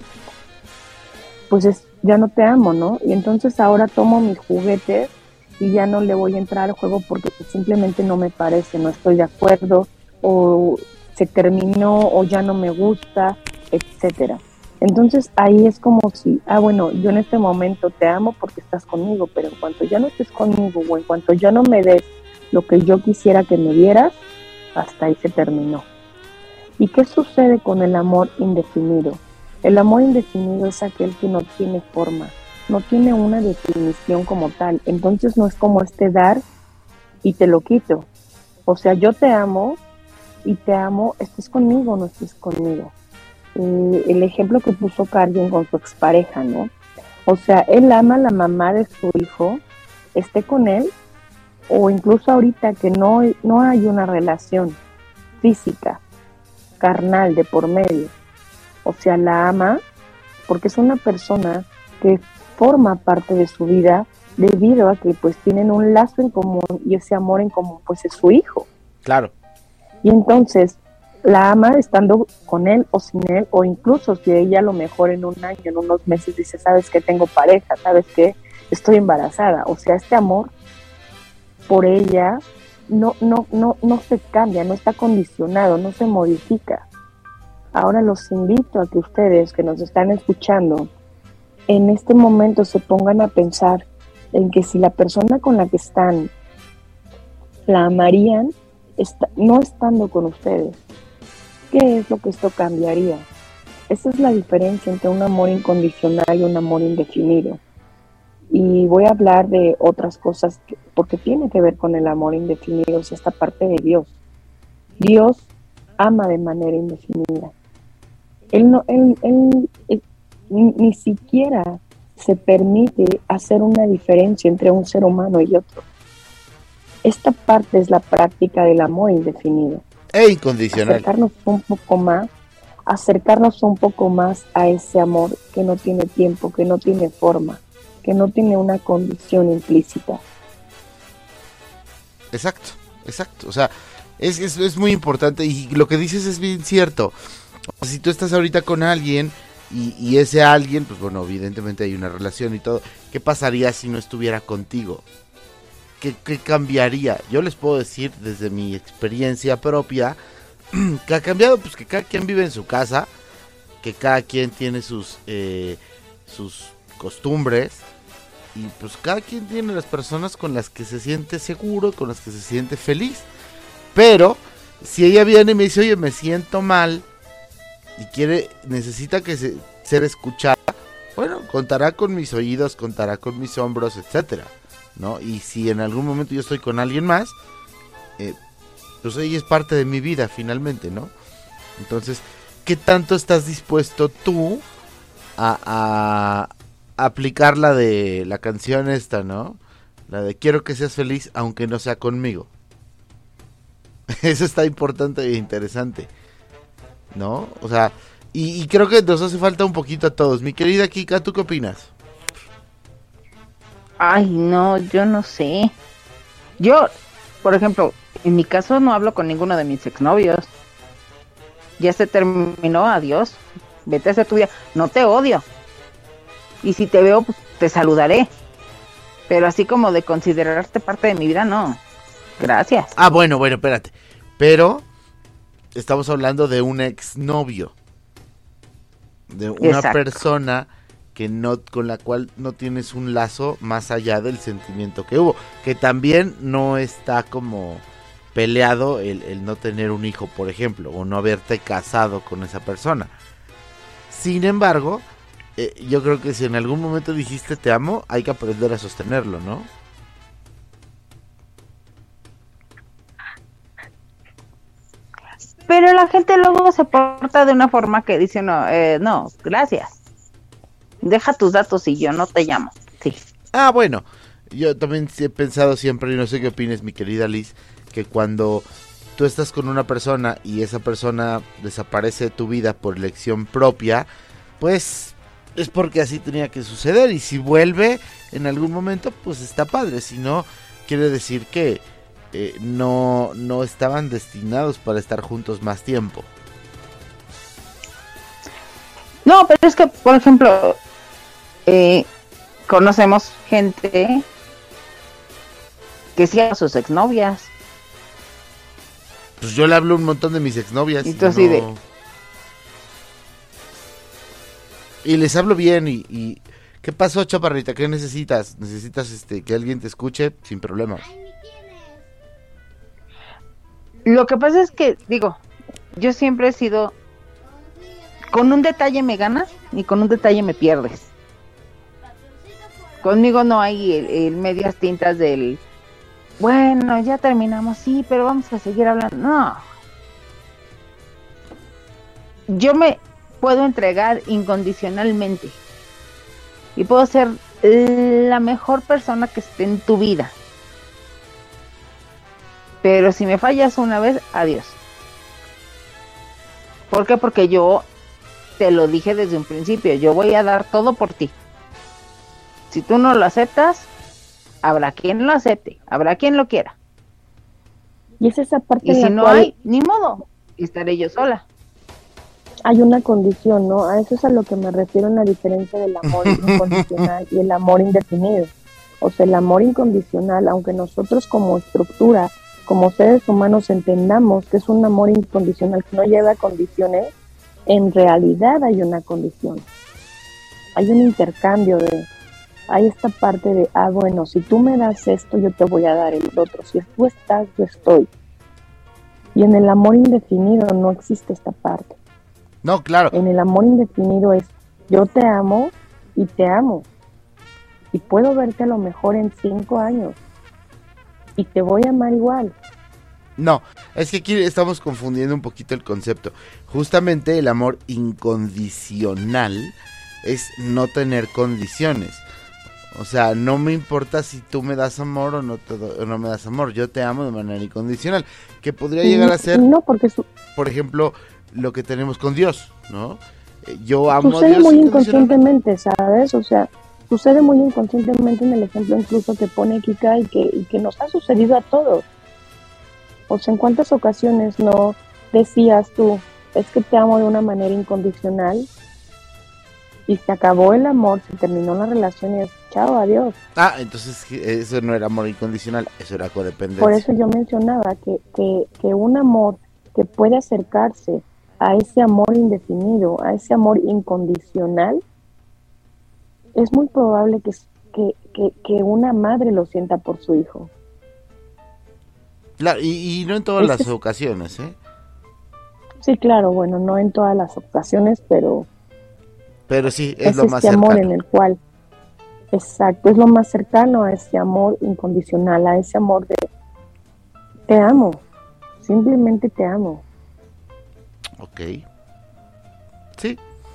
Speaker 4: pues ya no te amo, ¿no? Y entonces ahora tomo mis juguetes y ya no le voy a entrar al juego porque simplemente no me parece, no estoy de acuerdo, o se terminó, o ya no me gusta, etcétera. Entonces ahí es como si, bueno, yo en este momento te amo porque estás conmigo, pero en cuanto ya no estés conmigo, o en cuanto ya no me des lo que yo quisiera que me dieras, hasta ahí se terminó. ¿Y qué sucede con el amor indefinido? El amor indefinido es aquel que no tiene forma, no tiene una definición como tal. Entonces no es como dar y te lo quito. O sea, yo te amo y te amo, estés conmigo o no estés conmigo. El ejemplo que puso Carmen con su expareja, ¿no? O sea, él ama a la mamá de su hijo, esté con él, o incluso ahorita que no hay una relación física, carnal de por medio. O sea, la ama porque es una persona que forma parte de su vida debido a que pues tienen un lazo en común, y ese amor en común pues es su hijo.
Speaker 2: Claro.
Speaker 4: Y entonces la ama estando con él o sin él, o incluso si ella a lo mejor en un año, en unos meses dice, ¿sabes qué? Tengo pareja, ¿sabes qué? Estoy embarazada. O sea, este amor por ella no se cambia, no está condicionado, no se modifica. Ahora los invito a que ustedes que nos están escuchando en este momento se pongan a pensar en que si la persona con la que están la amarían no estando con ustedes, ¿qué es lo que esto cambiaría? Esa es la diferencia entre un amor incondicional y un amor indefinido. Y voy a hablar de otras cosas porque tiene que ver con el amor indefinido, es esta parte de Dios. Dios ama de manera indefinida. Él ni siquiera se permite hacer una diferencia entre un ser humano y otro. Esta parte es la práctica del amor indefinido.
Speaker 2: E incondicional.
Speaker 4: Acercarnos un poco más a ese amor que no tiene tiempo, que no tiene forma, que no tiene una condición implícita.
Speaker 2: Exacto. O sea, es muy importante, y lo que dices es bien cierto. Si tú estás ahorita con alguien y ese alguien, pues bueno, evidentemente hay una relación y todo, ¿qué pasaría si no estuviera contigo? ¿Qué cambiaría? Yo les puedo decir desde mi experiencia propia que ha cambiado, pues que cada quien vive en su casa, que cada quien tiene sus costumbres, y pues cada quien tiene las personas con las que se siente seguro, con las que se siente feliz. Pero si ella viene y me dice, oye, me siento mal, y necesita ser escuchada, bueno, contará con mis oídos, contará con mis hombros, etcétera, ¿no? Y si en algún momento yo estoy con alguien más, pues ella es parte de mi vida finalmente, ¿no? Entonces, ¿qué tanto estás dispuesto tú a aplicar la de la canción esta, ¿no? La de quiero que seas feliz aunque no sea conmigo. Eso está importante e interesante, ¿no? O sea, y creo que nos hace falta un poquito a todos. Mi querida Kika, ¿tú qué opinas?
Speaker 3: Ay, no, yo no sé. Yo, por ejemplo, en mi caso no hablo con ninguno de mis exnovios. Ya se terminó, adiós. Vete a hacer tu vida. No te odio. Y si te veo, pues te saludaré. Pero así como de considerarte parte de mi vida, no. Gracias.
Speaker 2: Ah, bueno, espérate. Pero estamos hablando de un exnovio. De una
Speaker 3: Exacto.
Speaker 2: persona que no, con la cual no tienes un lazo más allá del sentimiento que hubo. Que también no está como peleado el no tener un hijo, por ejemplo, o no haberte casado con esa persona. Sin embargo, yo creo que si en algún momento dijiste te amo, hay que aprender a sostenerlo, ¿no?
Speaker 3: Pero la gente luego se porta de una forma que dice, no, gracias. Deja tus datos y yo no te llamo. Sí.
Speaker 2: Ah, bueno, yo también he pensado siempre, y no sé qué opines, mi querida Liz, que cuando tú estás con una persona y esa persona desaparece de tu vida por elección propia, pues es porque así tenía que suceder, y si vuelve en algún momento, pues está padre. Si no, quiere decir que no estaban destinados para estar juntos más tiempo.
Speaker 3: No, pero es que, por ejemplo, conocemos gente que sí a sus exnovias.
Speaker 2: Pues yo le hablo un montón de mis exnovias.
Speaker 3: Y tú así de...
Speaker 2: Y les hablo bien y... ¿Qué pasó, chaparrita? ¿Qué necesitas? ¿Necesitas que alguien te escuche? Sin problema.
Speaker 3: Lo que pasa es que, digo, yo siempre he sido... Con un detalle me ganas y con un detalle me pierdes. Conmigo no hay el medias tintas del... Bueno, ya terminamos, sí, pero vamos a seguir hablando. No. Yo me puedo entregar incondicionalmente. Y puedo ser la mejor persona que esté en tu vida. Pero si me fallas una vez, adiós. ¿Por qué? Porque yo te lo dije desde un principio. Yo voy a dar todo por ti. Si tú no lo aceptas, habrá quien lo acepte, habrá quien lo quiera.
Speaker 4: Y es esa parte
Speaker 3: y
Speaker 4: en
Speaker 3: si
Speaker 4: la
Speaker 3: no
Speaker 4: cual
Speaker 3: hay, ni modo, estaré yo sola.
Speaker 4: hay una condición, ¿no? A eso es a lo que me refiero en la diferencia del amor incondicional y el amor indefinido. O sea, el amor incondicional, aunque nosotros como estructura, como seres humanos entendamos que es un amor incondicional que no lleva condiciones, en realidad hay una condición. Hay un intercambio hay esta parte de, bueno, si tú me das esto, yo te voy a dar el otro. Si tú estás, yo estoy. Y en el amor indefinido no existe esta parte.
Speaker 2: No, claro.
Speaker 4: En el amor indefinido es, yo te amo y te amo. Y puedo verte a lo mejor en 5 años. Y te voy a amar igual.
Speaker 2: No, es que aquí estamos confundiendo un poquito el concepto. Justamente el amor incondicional es no tener condiciones. O sea, no me importa si tú me das amor o no me das amor. Yo te amo de manera incondicional. Que podría llegar a ser,
Speaker 4: no, porque
Speaker 2: por ejemplo, lo que tenemos con Dios, ¿no? Yo amo a
Speaker 4: sucede
Speaker 2: Dios
Speaker 4: muy
Speaker 2: incondicionalmente.
Speaker 4: inconscientemente, ¿sabes? O sea, sucede muy inconscientemente en el ejemplo incluso que pone Kika y que nos ha sucedido a todos. O sea, ¿en cuántas ocasiones no decías tú, es que te amo de una manera incondicional? Y se acabó el amor, se terminó la relación y es chao, adiós.
Speaker 2: Ah, entonces eso no era amor incondicional, eso era codependencia.
Speaker 4: Por eso yo mencionaba que un amor que puede acercarse a ese amor indefinido, a ese amor incondicional, es muy probable que una madre lo sienta por su hijo.
Speaker 2: Claro, y no en todas las ocasiones, ¿eh?
Speaker 4: Sí, claro, bueno, no en todas las ocasiones, pero
Speaker 2: sí, es lo más
Speaker 4: ese
Speaker 2: cercano.
Speaker 4: amor en el cual, exacto, es lo más cercano a ese amor incondicional, a ese amor de te amo, simplemente te amo.
Speaker 2: Ok. Sí.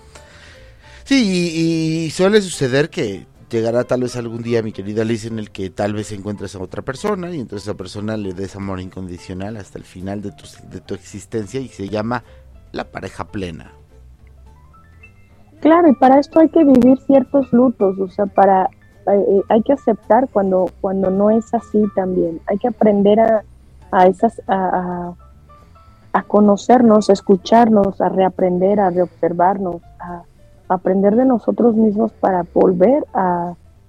Speaker 2: Sí, y suele suceder que llegará tal vez algún día, mi querida Liz, en el que tal vez encuentres a otra persona y entonces a esa persona le des amor incondicional hasta el final de tu existencia y se llama la pareja plena. Claro,
Speaker 4: y para esto hay que vivir ciertos lutos, o sea, para hay que aceptar cuando no es así también. Hay que aprender a conocernos, a escucharnos, a reaprender, a reobservarnos, a aprender de nosotros mismos para volver a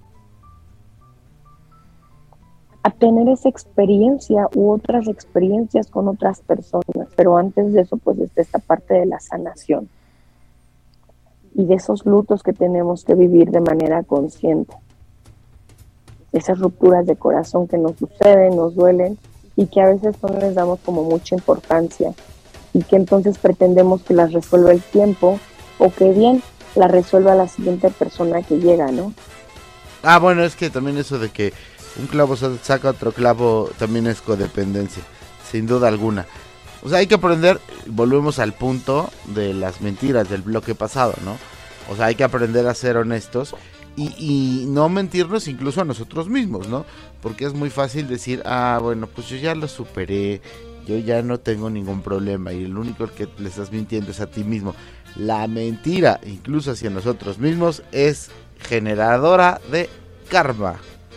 Speaker 4: tener esa experiencia u otras experiencias con otras personas. Pero antes de eso, pues está esta parte de la sanación y de esos lutos que tenemos que vivir de manera consciente. Esas rupturas de corazón que nos suceden, nos duelen y que a veces no les damos como mucha importancia y que entonces pretendemos que las resuelva el tiempo o que bien la resuelva la siguiente persona que llega, ¿no?
Speaker 2: Ah, bueno, es que también eso de que un clavo saca otro clavo también es codependencia, sin duda alguna. O sea, hay que aprender, volvemos al punto de las mentiras del bloque pasado, ¿no? O sea, hay que aprender a ser honestos y no mentirnos incluso a nosotros mismos, ¿no? Porque es muy fácil decir, bueno, pues yo ya lo superé, yo ya no tengo ningún problema y el único al que le estás mintiendo es a ti mismo. La mentira, incluso hacia nosotros mismos, es generadora de karma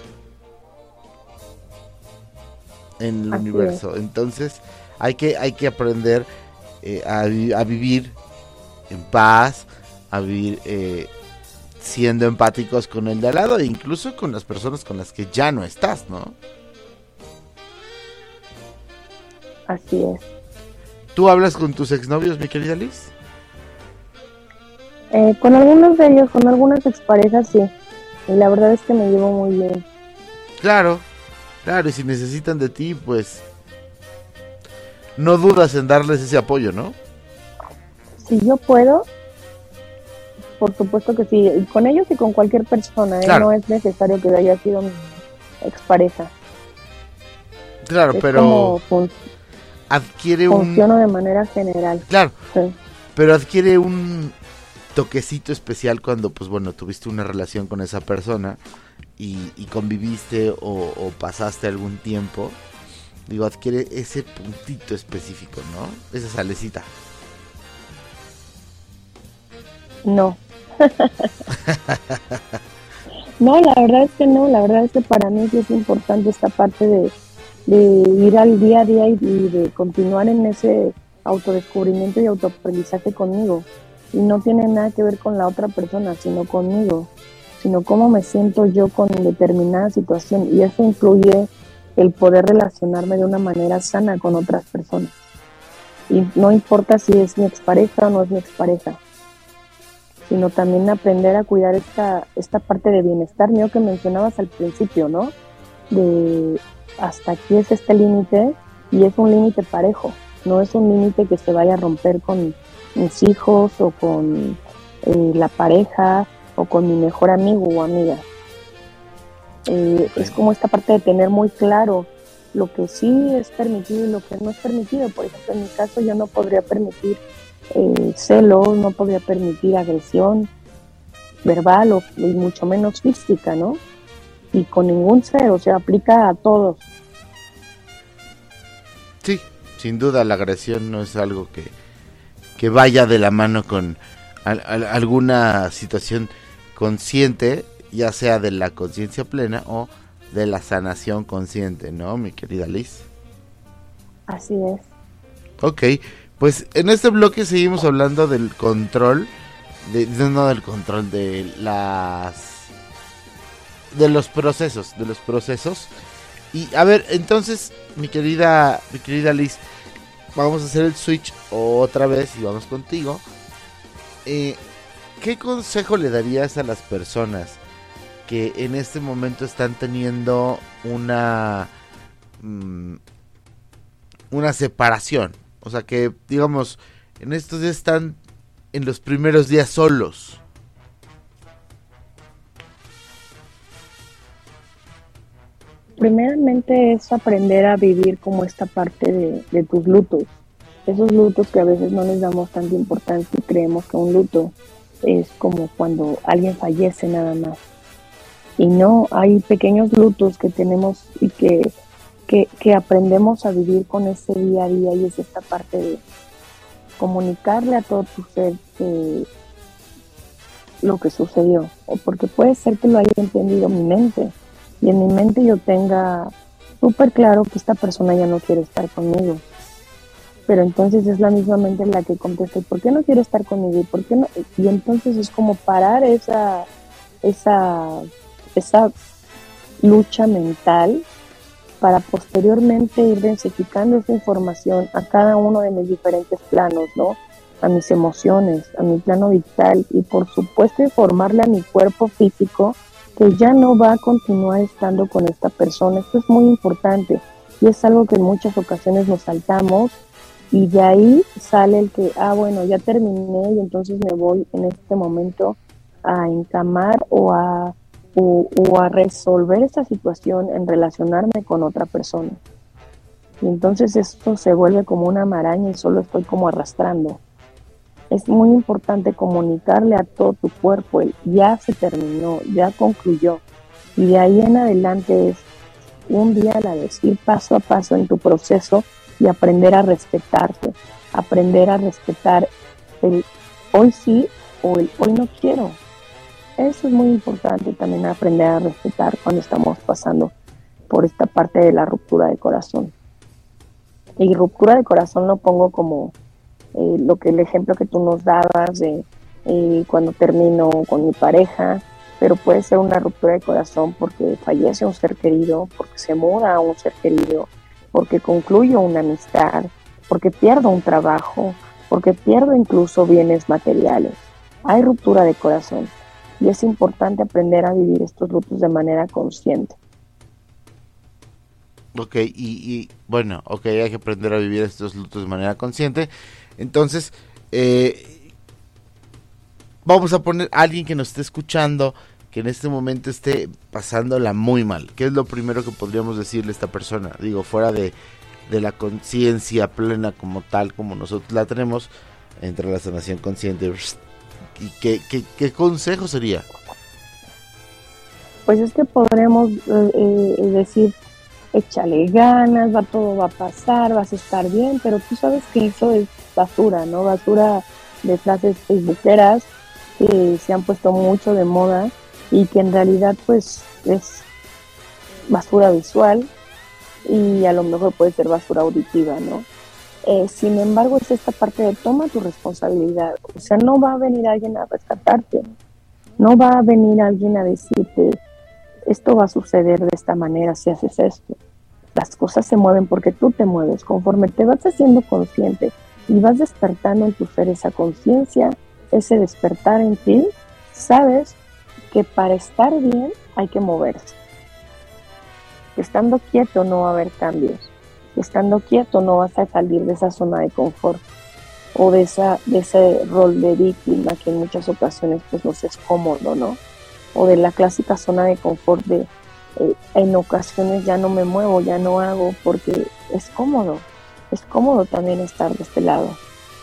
Speaker 2: en el universo. Entonces hay que aprender a vivir en paz, a vivir siendo empáticos con el de al lado e incluso con las personas con las que ya no estás, ¿no?
Speaker 4: Así es.
Speaker 2: ¿Tú hablas con tus exnovios, mi querida Liz?
Speaker 4: Con algunos de ellos, con algunas exparejas, sí. Y la verdad es que me llevo muy bien.
Speaker 2: Claro, y si necesitan de ti, pues no dudas en darles ese apoyo, ¿no?
Speaker 4: Si yo puedo, por supuesto que sí, con ellos y con cualquier persona,
Speaker 2: claro.
Speaker 4: No es necesario que haya sido mi expareja.
Speaker 2: Claro,
Speaker 4: es
Speaker 2: pero
Speaker 4: funciono de manera general.
Speaker 2: Claro,
Speaker 4: sí.
Speaker 2: Pero adquiere un toquecito especial cuando, pues bueno, tuviste una relación con esa persona y conviviste o pasaste algún tiempo. Digo, adquiere ese puntito específico, ¿no? Esa salecita.
Speaker 4: No. No, la verdad es que no. La verdad es que para mí sí es importante esta parte de ir al día a día y de continuar en ese autodescubrimiento y autoaprendizaje conmigo. Y no tiene nada que ver con la otra persona, sino conmigo. Sino cómo me siento yo con determinada situación. Y eso incluye el poder relacionarme de una manera sana con otras personas. Y no importa si es mi expareja o no es mi expareja, sino también aprender a cuidar esta parte de bienestar mío que mencionabas al principio, ¿no? De hasta aquí es este límite y es un límite parejo, no es un límite que se vaya a romper con mis hijos o con la pareja o con mi mejor amigo o amiga. Es como esta parte de tener muy claro lo que sí es permitido y lo que no es permitido. Por ejemplo, en mi caso yo no podría permitir celos, no podría permitir agresión verbal y mucho menos física, ¿no? Y con ningún ser, o sea, aplica a todos.
Speaker 2: Sí, sin duda la agresión no es algo que vaya de la mano con alguna situación consciente, ya sea de la conciencia plena o de la sanación consciente, ¿no, mi querida Liz?
Speaker 4: Así es.
Speaker 2: Ok, pues en este bloque seguimos hablando del control, de los procesos. Y a ver, entonces, mi querida Liz, vamos a hacer el switch otra vez y vamos contigo. ¿Qué consejo le darías a las personas que en este momento están teniendo una separación? O sea, que digamos, en estos días están en los primeros días solos.
Speaker 4: Primeramente es aprender a vivir como esta parte de tus lutos. Esos lutos que a veces no les damos tanta importancia y creemos que un luto es como cuando alguien fallece nada más. Y no, hay pequeños lutos que tenemos y que aprendemos a vivir con ese día a día, y es esta parte de comunicarle a todo tu ser lo que sucedió, o porque puede ser que lo haya entendido mi mente, y en mi mente yo tenga súper claro que esta persona ya no quiere estar conmigo. Pero entonces es la misma mente la que contesta, ¿por qué no quiere estar conmigo? ¿Y por qué no? Y entonces es como parar esa lucha mental para posteriormente ir densificando esa información a cada uno de mis diferentes planos, ¿no? A mis emociones, a mi plano vital y por supuesto informarle a mi cuerpo físico que ya no va a continuar estando con esta persona. Esto es muy importante y es algo que en muchas ocasiones nos saltamos y de ahí sale el que, bueno, ya terminé y entonces me voy en este momento a encamar o a resolver esta situación en relacionarme con otra persona. Y entonces esto se vuelve como una maraña y solo estoy como arrastrando. Es muy importante comunicarle a todo tu cuerpo, ya se terminó, ya concluyó. Y de ahí en adelante es un día a la vez, ir paso a paso en tu proceso y aprender a respetarte, aprender a respetar el hoy sí o el hoy no quiero. Eso es muy importante también, aprender a respetar cuando estamos pasando por esta parte de la ruptura de corazón. Y ruptura de corazón lo pongo como el ejemplo que tú nos dabas de cuando termino con mi pareja, pero puede ser una ruptura de corazón porque fallece un ser querido, porque se muda un ser querido, porque concluyo una amistad, porque pierdo un trabajo, porque pierdo incluso bienes materiales. Hay ruptura de corazón y es importante aprender a vivir estos lutos de manera consciente.
Speaker 2: Ok, bueno, hay que aprender a vivir estos lutos de manera consciente. Entonces, vamos a poner a alguien que nos esté escuchando, que en este momento esté pasándola muy mal. ¿Qué es lo primero que podríamos decirle a esta persona? Digo, fuera de la conciencia plena como tal, como nosotros la tenemos, entre la sanación consciente. ¿Y qué consejo sería?
Speaker 4: Pues es que podremos decir, échale ganas, todo va a pasar, vas a estar bien, pero tú sabes que eso es basura, ¿no? Basura de frases facebookeras que se han puesto mucho de moda y que en realidad pues es basura visual y a lo mejor puede ser basura auditiva, ¿no? Sin embargo, es esta parte de toma tu responsabilidad. O sea, no va a venir alguien a rescatarte, no va a venir alguien a decirte esto va a suceder de esta manera si haces esto. Las cosas se mueven porque tú te mueves. Conforme te vas haciendo consciente y vas despertando en tu ser esa conciencia, ese despertar en ti, sabes que para estar bien hay que moverse. Estando quieto no va a haber cambios. Estando quieto no vas a salir de esa zona de confort o de ese rol de víctima que en muchas ocasiones pues nos es cómodo, ¿no? O de la clásica zona de confort de en ocasiones ya no me muevo, ya no hago porque es cómodo también estar de este lado.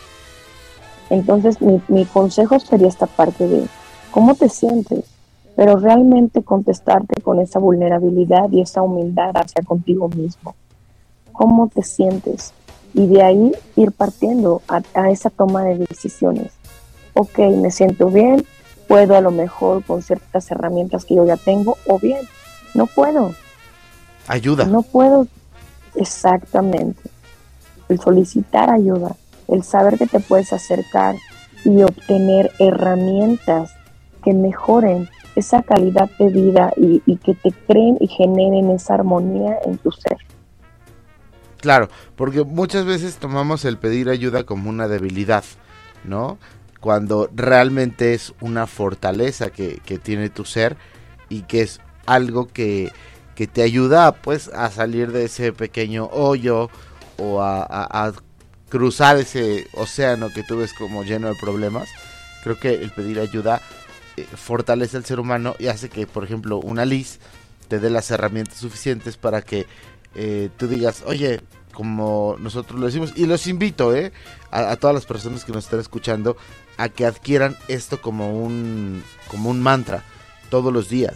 Speaker 4: Entonces mi consejo sería esta parte de cómo te sientes, pero realmente contestarte con esa vulnerabilidad y esa humildad hacia contigo mismo. ¿Cómo te sientes? Y de ahí ir partiendo a esa toma de decisiones. Ok, me siento bien, puedo a lo mejor con ciertas herramientas que yo ya tengo, o bien, no puedo.
Speaker 2: Ayuda.
Speaker 4: No puedo, exactamente. El solicitar ayuda, el saber que te puedes acercar y obtener herramientas que mejoren esa calidad de vida y que te creen y generen esa armonía en tu ser.
Speaker 2: Claro, porque muchas veces tomamos el pedir ayuda como una debilidad, ¿no? Cuando realmente es una fortaleza que tiene tu ser y que es algo que te ayuda pues a salir de ese pequeño hoyo o a cruzar ese océano que tú ves como lleno de problemas. Creo que el pedir ayuda fortalece al ser humano y hace que, por ejemplo, una Liz te dé las herramientas suficientes para que tú digas, oye, como nosotros lo decimos, y los invito a todas las personas que nos están escuchando a que adquieran esto como un mantra todos los días.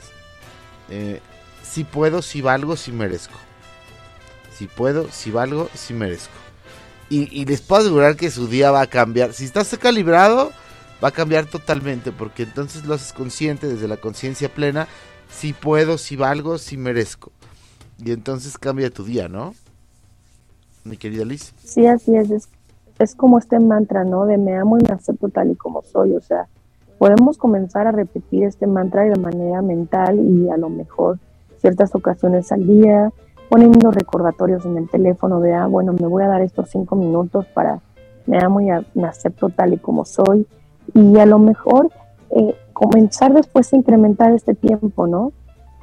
Speaker 2: Si puedo, si valgo, si merezco. Si puedo, si valgo, si merezco. Y les puedo asegurar que su día va a cambiar. Si estás calibrado, va a cambiar totalmente, porque entonces lo haces consciente desde la conciencia plena, si puedo, si valgo, si merezco. Y entonces cambia tu día, ¿no? Mi querida Liz.
Speaker 4: Sí, así es como este mantra, ¿no? De me amo y me acepto tal y como soy. O sea, podemos comenzar a repetir este mantra de manera mental y a lo mejor ciertas ocasiones al día, poniendo recordatorios en el teléfono de, bueno, me voy a dar estos 5 minutos para me amo y me acepto tal y como soy. Y a lo mejor comenzar después a incrementar este tiempo, ¿no?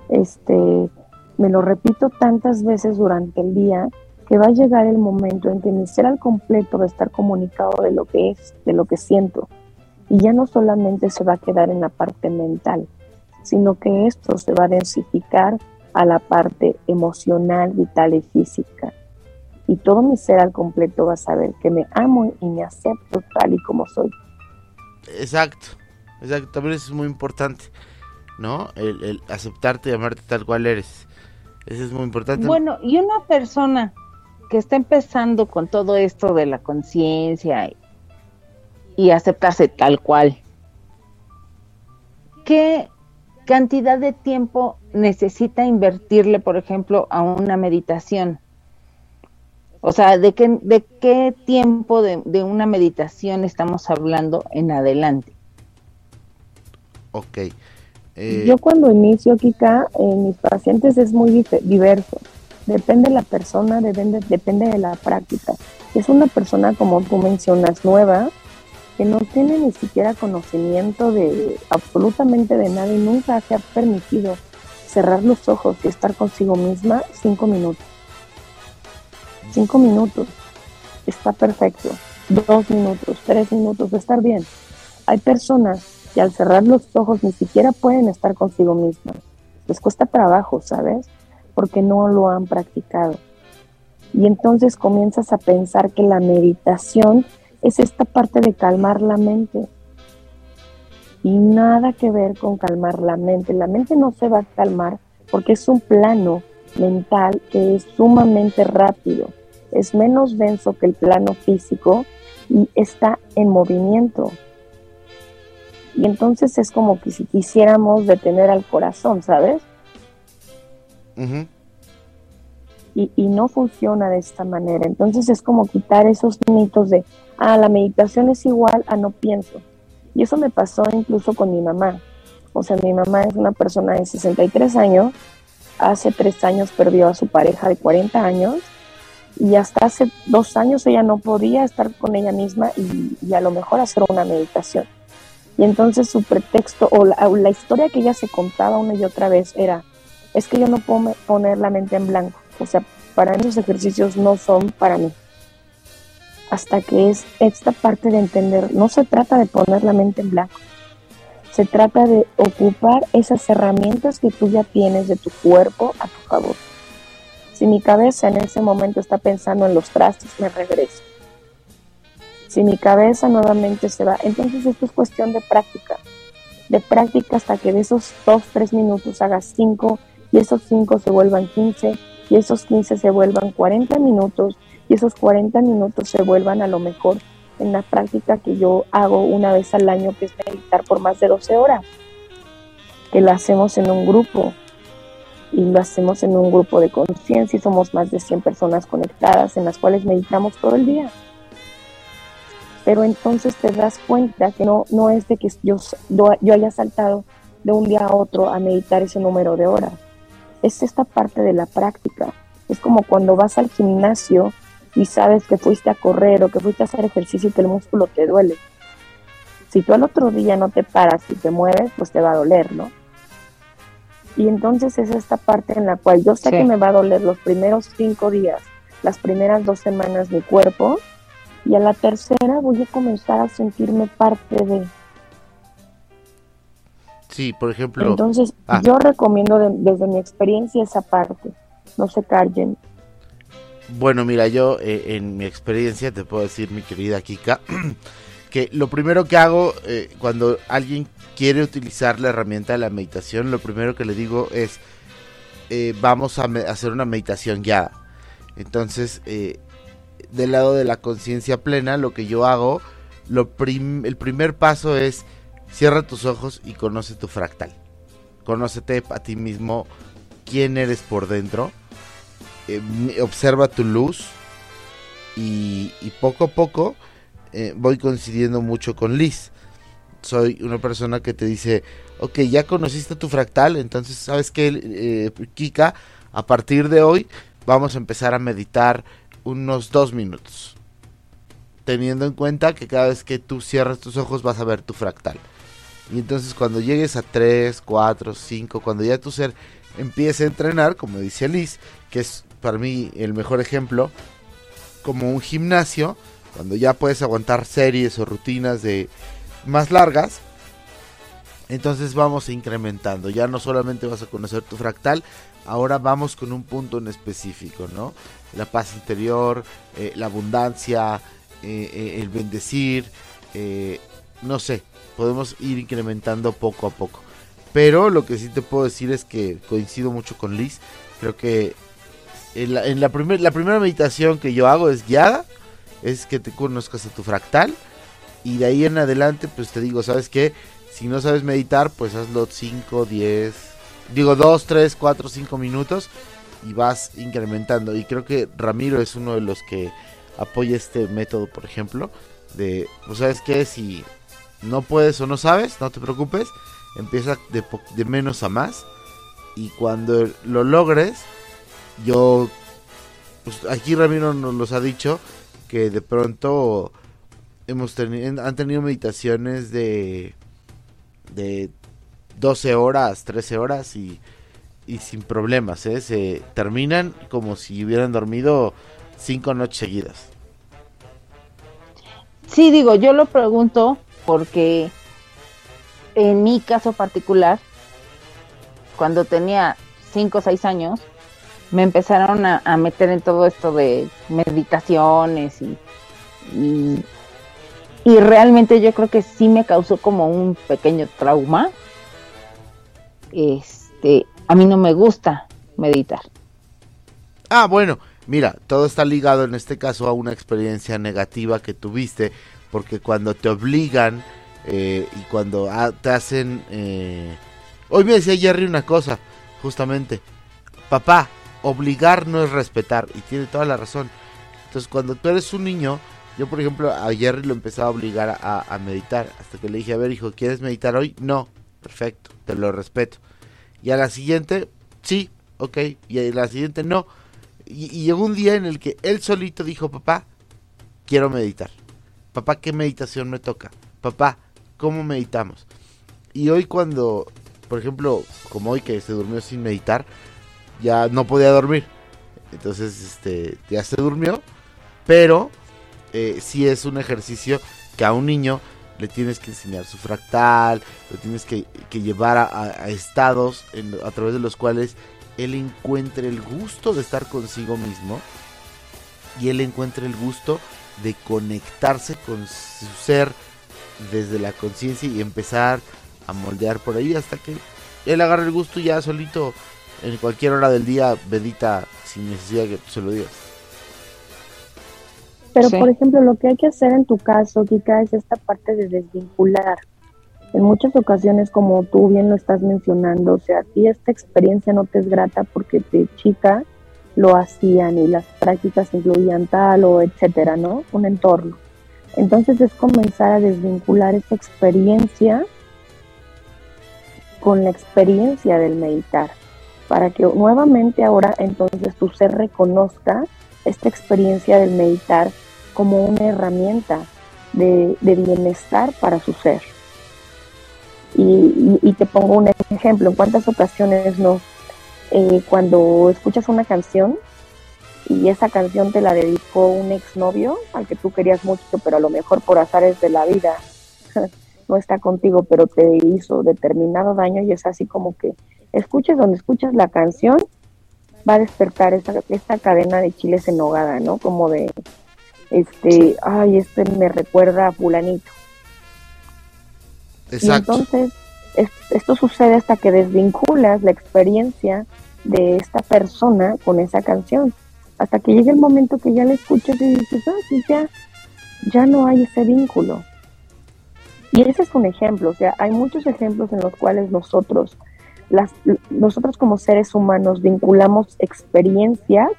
Speaker 4: Me lo repito tantas veces durante el día que va a llegar el momento en que mi ser al completo va a estar comunicado de lo que es, de lo que siento. Y ya no solamente se va a quedar en la parte mental, sino que esto se va a densificar a la parte emocional, vital y física. Y todo mi ser al completo va a saber que me amo y me acepto tal y como soy.
Speaker 2: Exacto. También eso es muy importante, ¿no? El aceptarte y amarte tal cual eres. Eso es muy importante.
Speaker 3: Bueno, y una persona que está empezando con todo esto de la conciencia y aceptarse tal cual, ¿qué cantidad de tiempo necesita invertirle, por ejemplo, a una meditación? O sea, ¿de qué tiempo de una meditación estamos hablando en adelante?
Speaker 2: Ok.
Speaker 4: Yo cuando inicio, Kika, en mis pacientes es muy diverso. Depende de la persona, depende de la práctica. Es una persona, como tú mencionas, nueva, que no tiene ni siquiera conocimiento de absolutamente de nada y nunca se ha permitido cerrar los ojos y estar consigo misma 5 minutos. 5 minutos, está perfecto. 2 minutos, 3 minutos, estar bien. Hay personas que al cerrar los ojos ni siquiera pueden estar consigo mismas. Les cuesta trabajo, ¿sabes? Porque no lo han practicado. Y entonces comienzas a pensar que la meditación es esta parte de calmar la mente. Y nada que ver con calmar la mente. La mente no se va a calmar porque es un plano mental que es sumamente rápido. Es menos denso que el plano físico y está en movimiento. Y entonces es como que si quisiéramos detener al corazón, ¿sabes?
Speaker 2: Uh-huh.
Speaker 4: Y no funciona de esta manera. Entonces es como quitar esos mitos de, la meditación es igual a no pienso. Y eso me pasó incluso con mi mamá. O sea, mi mamá es una persona de 63 años. Hace 3 años perdió a su pareja de 40 años. Y hasta hace 2 años ella no podía estar con ella misma y a lo mejor hacer una meditación. Y entonces su pretexto o la historia que ella se contaba una y otra vez era, es que yo no puedo poner la mente en blanco. O sea, para mí los ejercicios no son para mí. Hasta que es esta parte de entender, no se trata de poner la mente en blanco. Se trata de ocupar esas herramientas que tú ya tienes de tu cuerpo a tu favor. Si mi cabeza en ese momento está pensando en los trastes, me regreso. Si mi cabeza nuevamente se va, entonces esto es cuestión de práctica hasta que de esos 2-3 minutos hagas 5 y esos 5 se vuelvan 15 y esos 15 se vuelvan 40 minutos y esos 40 minutos se vuelvan a lo mejor en la práctica que yo hago una vez al año, que es meditar por más de 12 horas, que lo hacemos en un grupo y lo hacemos en un grupo de conciencia y somos más de 100 personas conectadas en las cuales meditamos todo el día. Pero entonces te das cuenta que no es de que yo haya saltado de un día a otro a meditar ese número de horas. Es esta parte de la práctica. Es como cuando vas al gimnasio y sabes que fuiste a correr o que fuiste a hacer ejercicio y que el músculo te duele. Si tú al otro día no te paras y te mueves, pues te va a doler, ¿no? Y entonces es esta parte en la cual yo sé que me va a doler los primeros 5 días, las primeras 2 semanas mi cuerpo, y a la tercera voy a comenzar a sentirme parte de.
Speaker 2: Sí, por ejemplo.
Speaker 4: Entonces, yo recomiendo desde mi experiencia esa parte. No se callen.
Speaker 2: Bueno, mira, yo en mi experiencia te puedo decir, mi querida Kika, que lo primero que hago cuando alguien quiere utilizar la herramienta de la meditación, lo primero que le digo es, vamos a hacer una meditación guiada. Entonces, del lado de la conciencia plena, lo que yo hago el primer paso es cierra tus ojos y conoce tu fractal. Conócete a ti mismo, quién eres por dentro. Observa tu luz y poco a poco voy coincidiendo mucho con Liz. Soy una persona que te dice, ok, ya conociste tu fractal, entonces sabes que Kika, a partir de hoy vamos a empezar a meditar unos 2 minutos, teniendo en cuenta que cada vez que tú cierras tus ojos vas a ver tu fractal. Y entonces cuando llegues a 3, 4, 5, cuando ya tu ser empiece a entrenar, como dice Liz, que es para mí el mejor ejemplo, como un gimnasio, cuando ya puedes aguantar series o rutinas de más largas, entonces vamos incrementando. Ya no solamente vas a conocer tu fractal, ahora vamos con un punto en específico, ¿no? La paz interior, la abundancia, el bendecir, no sé, podemos ir incrementando poco a poco. Pero lo que sí te puedo decir es que coincido mucho con Liz. Creo que la primera meditación que yo hago es guiada, es que te conozcas a tu fractal, y de ahí en adelante pues te digo, ¿sabes qué? Si no sabes meditar, pues hazlo 2, 3, 4, 5 minutos y vas incrementando. Y creo que Ramiro es uno de los que apoya este método, por ejemplo, de, pues ¿sabes qué? Si no puedes o no sabes, no te preocupes, empieza de menos a más, y cuando lo logres, pues aquí Ramiro nos los ha dicho, que de pronto han tenido meditaciones de 12 horas, 13 horas y sin problemas, se terminan como si hubieran dormido 5 noches seguidas.
Speaker 3: Sí, digo, yo lo pregunto porque en mi caso particular, cuando tenía 5 o 6 años, me empezaron a meter en todo esto de meditaciones y realmente yo creo que sí me causó como un pequeño trauma. A mí no me gusta meditar.
Speaker 2: Ah, bueno, mira, todo está ligado en este caso a una experiencia negativa que tuviste, porque cuando te obligan y cuando te hacen... Hoy me decía Jerry una cosa, justamente, papá, obligar no es respetar, y tiene toda la razón. Entonces cuando tú eres un niño, yo por ejemplo a Jerry lo empezaba a obligar a meditar, hasta que le dije, a ver hijo, ¿quieres meditar hoy? No, perfecto, te lo respeto. Y a la siguiente, sí, ok, y a la siguiente no. Y llegó un día en el que él solito dijo, papá, quiero meditar. Papá, ¿qué meditación me toca? Papá, ¿cómo meditamos? Y hoy cuando, por ejemplo, como hoy que se durmió sin meditar, ya no podía dormir. Entonces, ya se durmió, pero sí es un ejercicio que a un niño le tienes que enseñar su fractal, lo tienes que llevar a estados a través de los cuales él encuentre el gusto de estar consigo mismo y él encuentre el gusto de conectarse con su ser desde la conciencia y empezar a moldear por ahí hasta que él agarre el gusto y ya solito en cualquier hora del día medita sin necesidad de que tú se lo digas.
Speaker 4: Pero, por ejemplo, lo que hay que hacer en tu caso, Kika, es esta parte de desvincular. En muchas ocasiones, como tú bien lo estás mencionando, o sea, a ti esta experiencia no te es grata porque de chica lo hacían y las prácticas incluían tal o etcétera, ¿no? Un entorno. Entonces es comenzar a desvincular esta experiencia con la experiencia del meditar, para que nuevamente ahora entonces tu ser reconozca esta experiencia del meditar como una herramienta de bienestar para su ser. Y te pongo un ejemplo, en cuántas ocasiones no, cuando escuchas una canción y esa canción te la dedicó un exnovio al que tú querías mucho, pero a lo mejor por azares de la vida no está contigo, pero te hizo determinado daño, y es así como que donde escuchas la canción va a despertar esta cadena de chiles en nogada, ¿no? Como de me recuerda a fulanito.
Speaker 2: Exacto.
Speaker 4: Y entonces esto sucede hasta que desvinculas la experiencia de esta persona con esa canción, hasta que llegue el momento que ya la escuchas y dices, pues ya no hay ese vínculo. Y ese es un ejemplo, o sea, hay muchos ejemplos en los cuales nosotros como seres humanos vinculamos experiencias,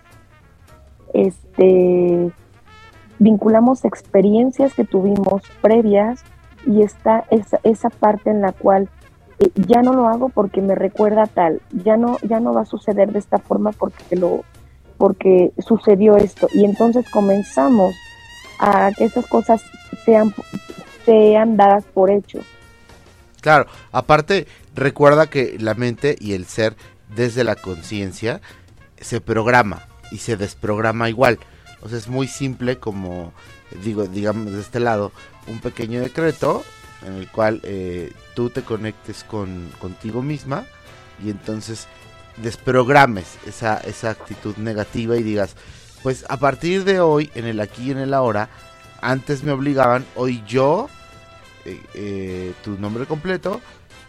Speaker 4: que tuvimos previas, y está esa parte en la cual ya no lo hago porque me recuerda tal, ya no va a suceder de esta forma porque sucedió esto, y entonces comenzamos a que esas cosas sean dadas por hecho.
Speaker 2: Claro, aparte recuerda que la mente y el ser desde la conciencia se programa y se desprograma igual. O sea, es muy simple, como digamos de este lado, un pequeño decreto en el cual tú te conectes contigo misma y entonces desprogrames esa actitud negativa y digas, pues a partir de hoy, en el aquí y en el ahora, antes me obligaban, hoy yo, tu nombre completo,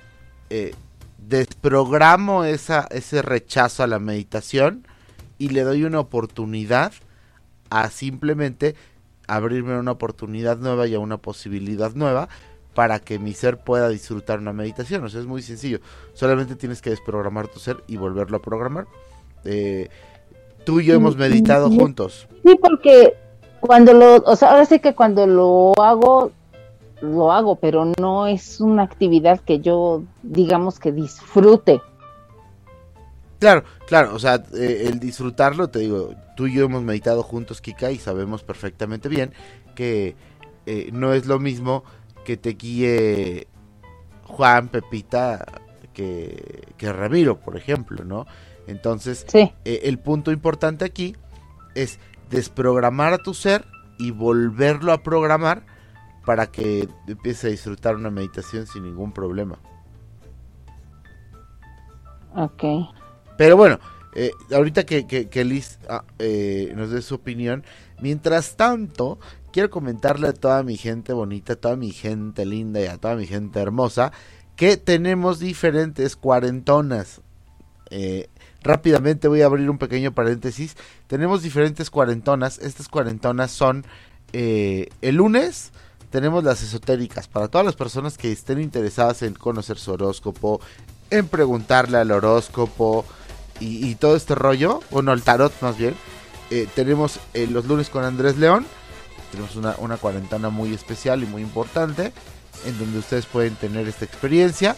Speaker 2: desprogramo ese rechazo a la meditación y le doy una oportunidad a simplemente abrirme a una oportunidad nueva y a una posibilidad nueva para que mi ser pueda disfrutar una meditación. O sea, es muy sencillo, solamente tienes que desprogramar tu ser y volverlo a programar. Tú y yo hemos meditado juntos.
Speaker 3: Sí, porque ahora sí que cuando lo hago, pero no es una actividad que yo, digamos, que disfrute.
Speaker 2: Claro, o sea, el disfrutarlo, te digo, tú y yo hemos meditado juntos, Kika, y sabemos perfectamente bien que no es lo mismo que te guíe Juan, Pepita, que Ramiro, por ejemplo, ¿no? Entonces, sí. El punto importante aquí es desprogramar a tu ser y volverlo a programar para que empiece a disfrutar una meditación sin ningún problema.
Speaker 3: Ok.
Speaker 2: Pero bueno, ahorita que Liz nos dé su opinión, mientras tanto, quiero comentarle a toda mi gente bonita, a toda mi gente linda y a toda mi gente hermosa, que tenemos diferentes cuarentonas. Rápidamente voy a abrir un pequeño paréntesis. Tenemos diferentes cuarentonas. Estas cuarentonas son el lunes. Tenemos las esotéricas para todas las personas que estén interesadas en conocer su horóscopo, en preguntarle al horóscopo y todo este rollo, bueno, el tarot más bien. Tenemos los lunes con Andrés León. Tenemos una cuarentena muy especial y muy importante en donde ustedes pueden tener esta experiencia.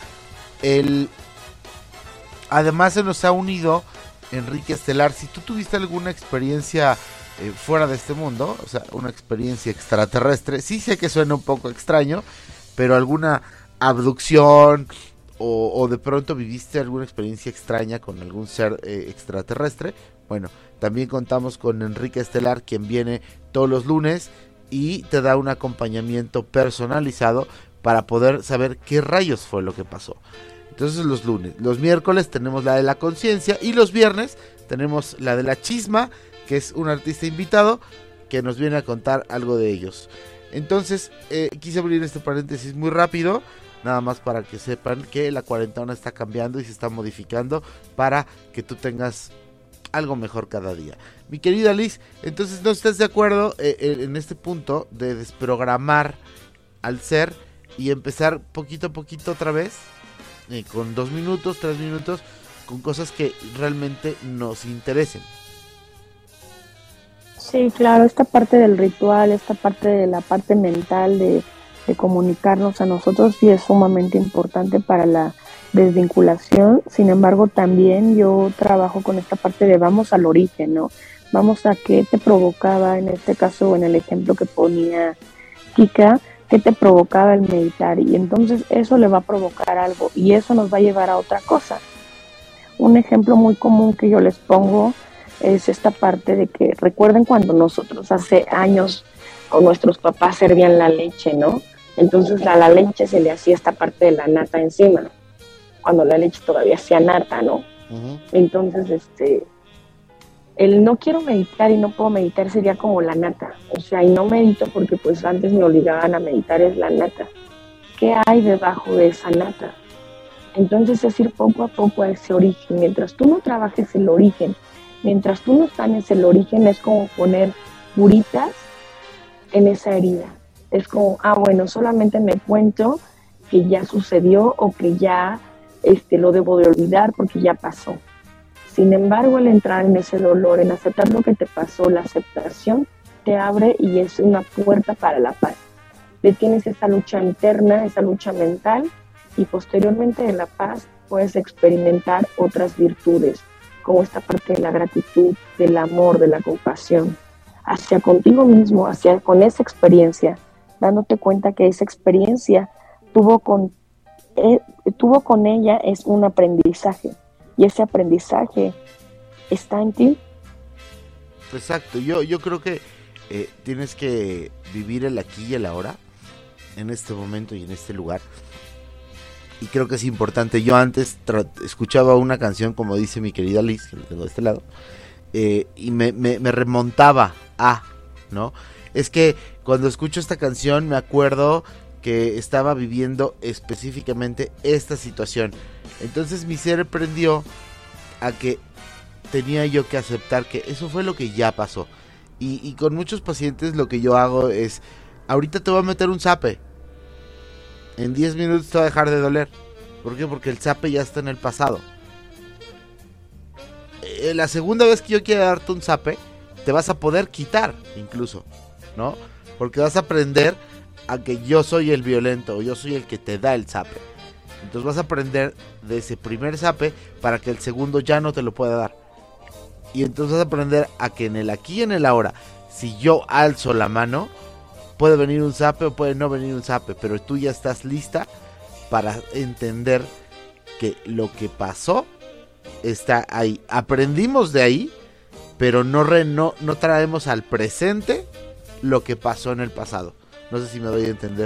Speaker 2: Además se nos ha unido Enrique Estelar. Si tú tuviste alguna experiencia fuera de este mundo, o sea, una experiencia extraterrestre, sí sé que suena un poco extraño, pero alguna abducción o de pronto viviste alguna experiencia extraña con algún ser extraterrestre, bueno, también contamos con Enrique Estelar, quien viene todos los lunes y te da un acompañamiento personalizado para poder saber qué rayos fue lo que pasó. Entonces los lunes, los miércoles tenemos la de la conciencia y los viernes tenemos la de la chisma, que es un artista invitado que nos viene a contar algo de ellos. Entonces quise abrir este paréntesis muy rápido, nada más para que sepan que la cuarentena está cambiando y se está modificando para que tú tengas algo mejor cada día. Mi querida Liz, entonces, ¿no estás de acuerdo en este punto de desprogramar al ser y empezar poquito a poquito otra vez? Con 2 minutos, 3 minutos, con cosas que realmente nos interesen.
Speaker 4: Sí, claro, esta parte del ritual, esta parte de la parte mental de comunicarnos a nosotros sí es sumamente importante para la desvinculación. Sin embargo, también yo trabajo con esta parte de vamos al origen, ¿no? Vamos a qué te provocaba, en este caso, en el ejemplo que ponía Kika, qué te provocaba el meditar, y entonces eso le va a provocar algo y eso nos va a llevar a otra cosa. Un ejemplo muy común que yo les pongo es esta parte de que recuerden cuando nosotros hace años con nuestros papás servían la leche, ¿no? Entonces a la leche se le hacía esta parte de la nata encima, cuando la leche todavía hacía nata, ¿no? Uh-huh. Entonces el no quiero meditar y no puedo meditar sería como la nata, o sea, y no medito porque pues antes me obligaban a meditar, es la nata. ¿Qué hay debajo de esa nata? Entonces es ir poco a poco a ese origen. Mientras tú no trabajes el origen, mientras tú no sanes el origen, es como poner curitas en esa herida. Es como, bueno, solamente me cuento que ya sucedió o que ya lo debo de olvidar porque ya pasó. Sin embargo, al entrar en ese dolor, en aceptar lo que te pasó, la aceptación te abre y es una puerta para la paz. Detienes esa lucha interna, esa lucha mental, y posteriormente de la paz puedes experimentar otras virtudes, como esta parte de la gratitud, del amor, de la compasión, hacia contigo mismo, con esa experiencia, dándote cuenta que esa experiencia tuvo con ella es un aprendizaje, y ese aprendizaje está en ti.
Speaker 2: Exacto, yo creo que tienes que vivir el aquí y el ahora, en este momento y en este lugar. Y creo que es importante. Yo antes escuchaba una canción, como dice mi querida Liz, que la tengo de este lado, y me remontaba a, ¿no? Es que cuando escucho esta canción me acuerdo que estaba viviendo específicamente esta situación. Entonces mi ser prendió a que tenía yo que aceptar que eso fue lo que ya pasó. Y con muchos pacientes lo que yo hago es, ahorita te voy a meter un zape. En 10 minutos te va a dejar de doler. ¿Por qué? Porque el zape ya está en el pasado. La segunda vez que yo quiera darte un zape, te vas a poder quitar incluso, ¿no? Porque vas a aprender a que yo soy el violento, o yo soy el que te da el zape. Entonces vas a aprender de ese primer zape para que el segundo ya no te lo pueda dar. Y entonces vas a aprender a que en el aquí y en el ahora, si yo alzo la mano, puede venir un zape o puede no venir un zape, pero tú ya estás lista para entender que lo que pasó está ahí. Aprendimos de ahí, pero no traemos al presente lo que pasó en el pasado. No sé si me doy a entender.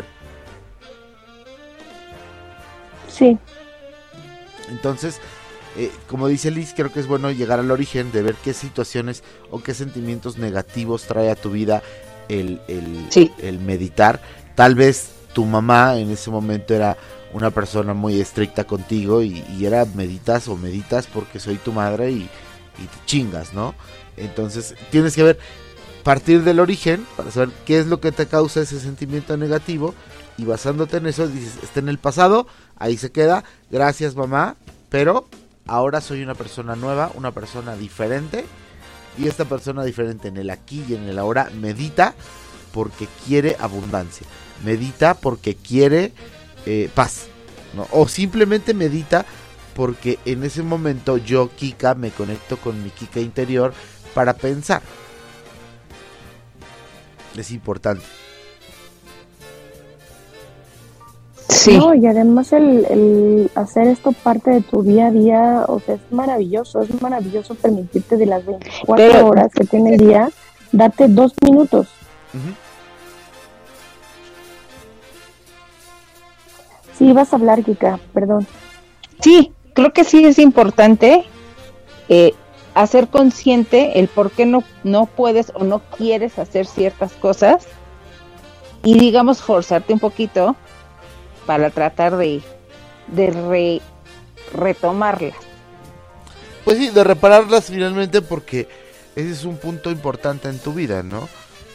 Speaker 4: Sí.
Speaker 2: Entonces, como dice Liz, creo que es bueno llegar al origen de ver qué situaciones o qué sentimientos negativos trae a tu vida el meditar. Tal vez tu mamá en ese momento era una persona muy estricta contigo y era meditas porque soy tu madre y te chingas, ¿no? Entonces tienes que ver, partir del origen para saber qué es lo que te causa ese sentimiento negativo, y basándote en eso dices, está en el pasado, ahí se queda, gracias mamá, pero ahora soy una persona nueva, una persona diferente, y esta persona diferente en el aquí y en el ahora medita porque quiere abundancia, medita porque quiere paz, ¿no? O simplemente medita porque en ese momento yo, Kika, me conecto con mi Kika interior para pensar. Es importante.
Speaker 4: Sí. No, y además el hacer esto parte de tu día a día, o sea, es maravilloso permitirte de las 24 horas que tiene el día, date 2 minutos. Uh-huh. Sí, vas a hablar, Kika, perdón.
Speaker 3: Sí, creo que sí es importante hacer consciente el por qué no puedes o no quieres hacer ciertas cosas y, digamos, forzarte un poquito para tratar de retomarlas.
Speaker 2: Pues sí, de repararlas finalmente, porque ese es un punto importante en tu vida, ¿no?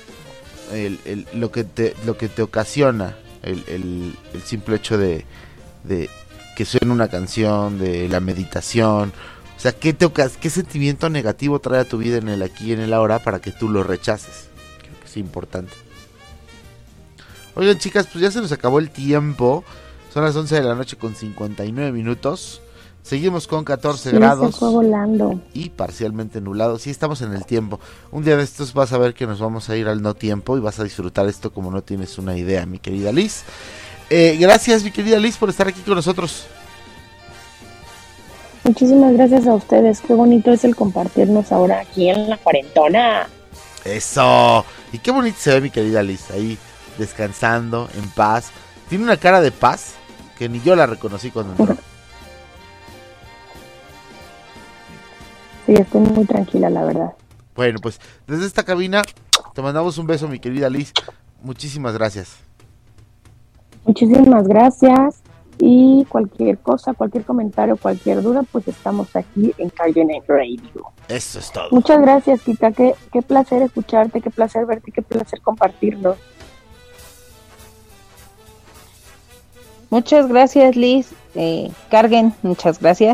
Speaker 2: Lo que te ocasiona el simple hecho de que suene una canción, de la meditación. O sea, ¿qué sentimiento negativo trae a tu vida en el aquí y en el ahora para que tú lo rechaces? Creo que es importante. Oigan, chicas, pues ya se nos acabó el tiempo. Son las 11 de la noche con 59 minutos. Seguimos con 14 grados.
Speaker 4: Se fue volando.
Speaker 2: Y parcialmente nublado. Sí, estamos en el tiempo. Un día de estos vas a ver que nos vamos a ir al no tiempo y vas a disfrutar esto como no tienes una idea, mi querida Liz. Gracias, mi querida Liz, por estar aquí con nosotros.
Speaker 4: Muchísimas gracias a ustedes. Qué bonito es el compartirnos ahora aquí en la cuarentona.
Speaker 2: Eso. Y qué bonito se ve mi querida Liz ahí descansando, en paz. Tiene una cara de paz que ni yo la reconocí cuando entró.
Speaker 4: Sí, estoy muy tranquila, la verdad.
Speaker 2: Bueno, pues desde esta cabina te mandamos un beso, mi querida Liz. Muchísimas gracias.
Speaker 4: Muchísimas gracias. Y cualquier cosa, cualquier comentario, cualquier duda, pues estamos aquí en Cargen Radio.
Speaker 2: Eso es todo.
Speaker 4: Muchas gracias, Kika. Qué placer escucharte, qué placer verte, qué placer compartirlo.
Speaker 3: Muchas gracias, Liz. Carguen, muchas gracias.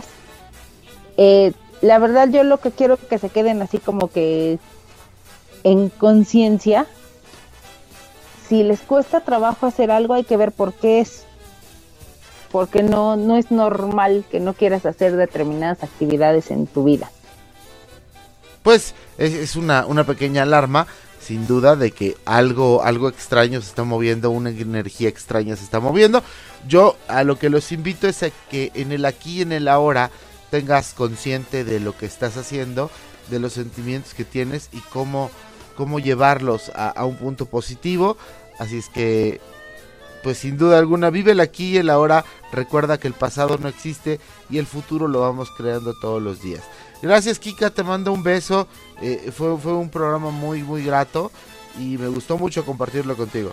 Speaker 3: La verdad, yo lo que quiero es que se queden así como que en conciencia. Si les cuesta trabajo hacer algo, hay que ver por qué es. Porque no es normal que no quieras hacer determinadas actividades en tu vida.
Speaker 2: Pues es una pequeña alarma, sin duda, de que algo extraño se está moviendo, una energía extraña se está moviendo. Yo a lo que los invito es a que en el aquí y en el ahora tengas consciente de lo que estás haciendo, de los sentimientos que tienes y cómo llevarlos a un punto positivo. Así es que, pues sin duda alguna, vive el aquí y el ahora. Recuerda que el pasado no existe y el futuro lo vamos creando todos los días. Gracias, Kika, te mando un beso. Fue un programa muy, muy grato y me gustó mucho compartirlo contigo.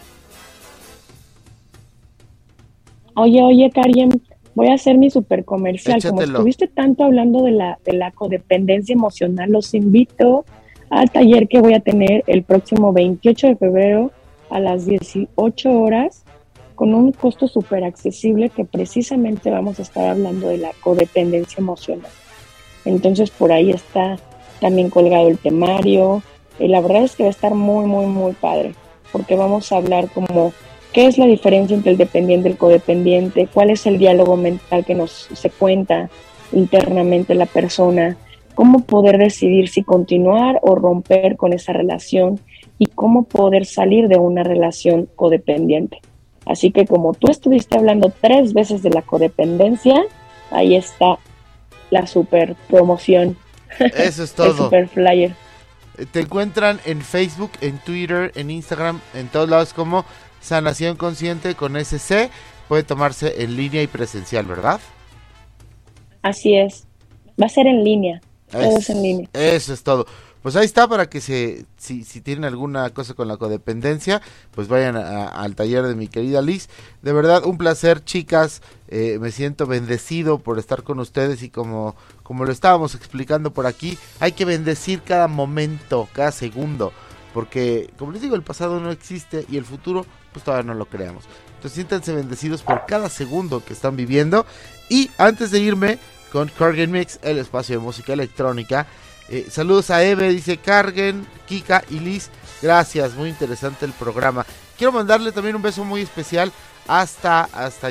Speaker 4: Oye, Karien, voy a hacer mi super comercial.
Speaker 2: Échatelo.
Speaker 4: Como estuviste tanto hablando de la codependencia emocional, los invito al taller que voy a tener el próximo 28 de febrero a las 18 horas con un costo súper accesible, que precisamente vamos a estar hablando de la codependencia emocional. Entonces por ahí está también colgado el temario. La verdad es que va a estar muy, muy, muy padre, porque vamos a hablar como qué es la diferencia entre el dependiente y el codependiente, cuál es el diálogo mental que se cuenta internamente la persona, cómo poder decidir si continuar o romper con esa relación y cómo poder salir de una relación codependiente. Así que como tú estuviste hablando 3 veces de la codependencia, ahí está la super promoción.
Speaker 2: Eso es todo.
Speaker 4: El super flyer.
Speaker 2: Te encuentran en Facebook, en Twitter, en Instagram, en todos lados como Sanación Consciente con SC. Puede tomarse en línea y presencial, ¿verdad?
Speaker 4: Así es. Va a ser en línea. Todo es en línea.
Speaker 2: Eso es todo. Pues ahí está, para que si tienen alguna cosa con la codependencia, pues vayan al taller de mi querida Liz. De verdad, un placer, chicas. Me siento bendecido por estar con ustedes y como lo estábamos explicando por aquí, hay que bendecir cada momento, cada segundo, porque como les digo, el pasado no existe y el futuro pues todavía no lo creamos. Entonces siéntanse bendecidos por cada segundo que están viviendo. Y antes de irme con Cargen Mix, el espacio de música electrónica, saludos a Eve, dice Cargen, Kika y Liz, gracias, muy interesante el programa. Quiero mandarle también un beso muy especial hasta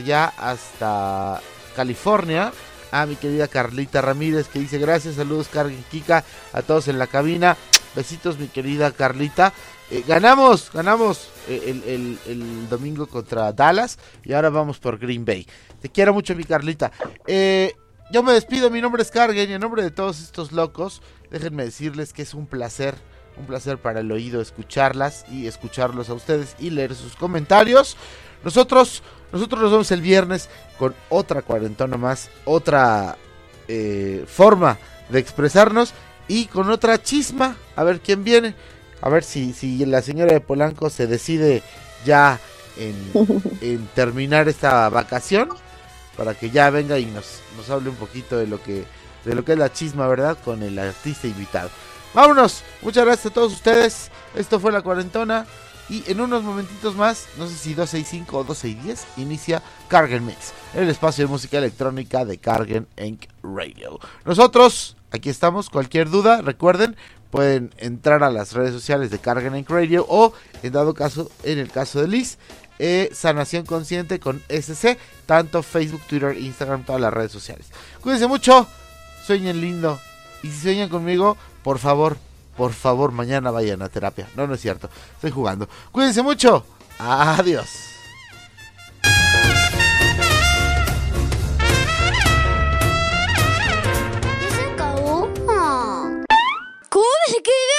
Speaker 2: California, a mi querida Carlita Ramírez, que dice gracias, saludos Cargen, Kika, a todos en la cabina, besitos mi querida Carlita. Ganamos el domingo contra Dallas y ahora vamos por Green Bay. Te quiero mucho, mi Carlita. Yo me despido, mi nombre es Cargen y en nombre de todos estos locos, déjenme decirles que es un placer para el oído escucharlas y escucharlos a ustedes y leer sus comentarios. Nosotros nos vemos el viernes con otra cuarentona más, otra forma de expresarnos y con otra chisma, a ver quién viene, a ver si la señora de Polanco se decide ya en terminar esta vacación, para que ya venga y nos hable un poquito de lo que es la chisma, ¿verdad? Con el artista invitado. Vámonos, muchas gracias a todos ustedes. Esto fue La Cuarentona y en unos momentitos más, no sé si 12:05 o 12:10, inicia Cargen Mix, el espacio de música electrónica de Cargen Inc. Radio. Nosotros aquí estamos, cualquier duda, recuerden, pueden entrar a las redes sociales de Cargen Inc. Radio o en dado caso, en el caso de Liz, Sanación Consciente con SC, tanto Facebook, Twitter, Instagram, todas las redes sociales. Cuídense mucho, sueñen lindo y si sueñan conmigo, por favor, mañana vayan a terapia. No es cierto, estoy jugando. Cuídense mucho, adiós.
Speaker 1: ¿Ya se acabó? ¿Cómo se escribe?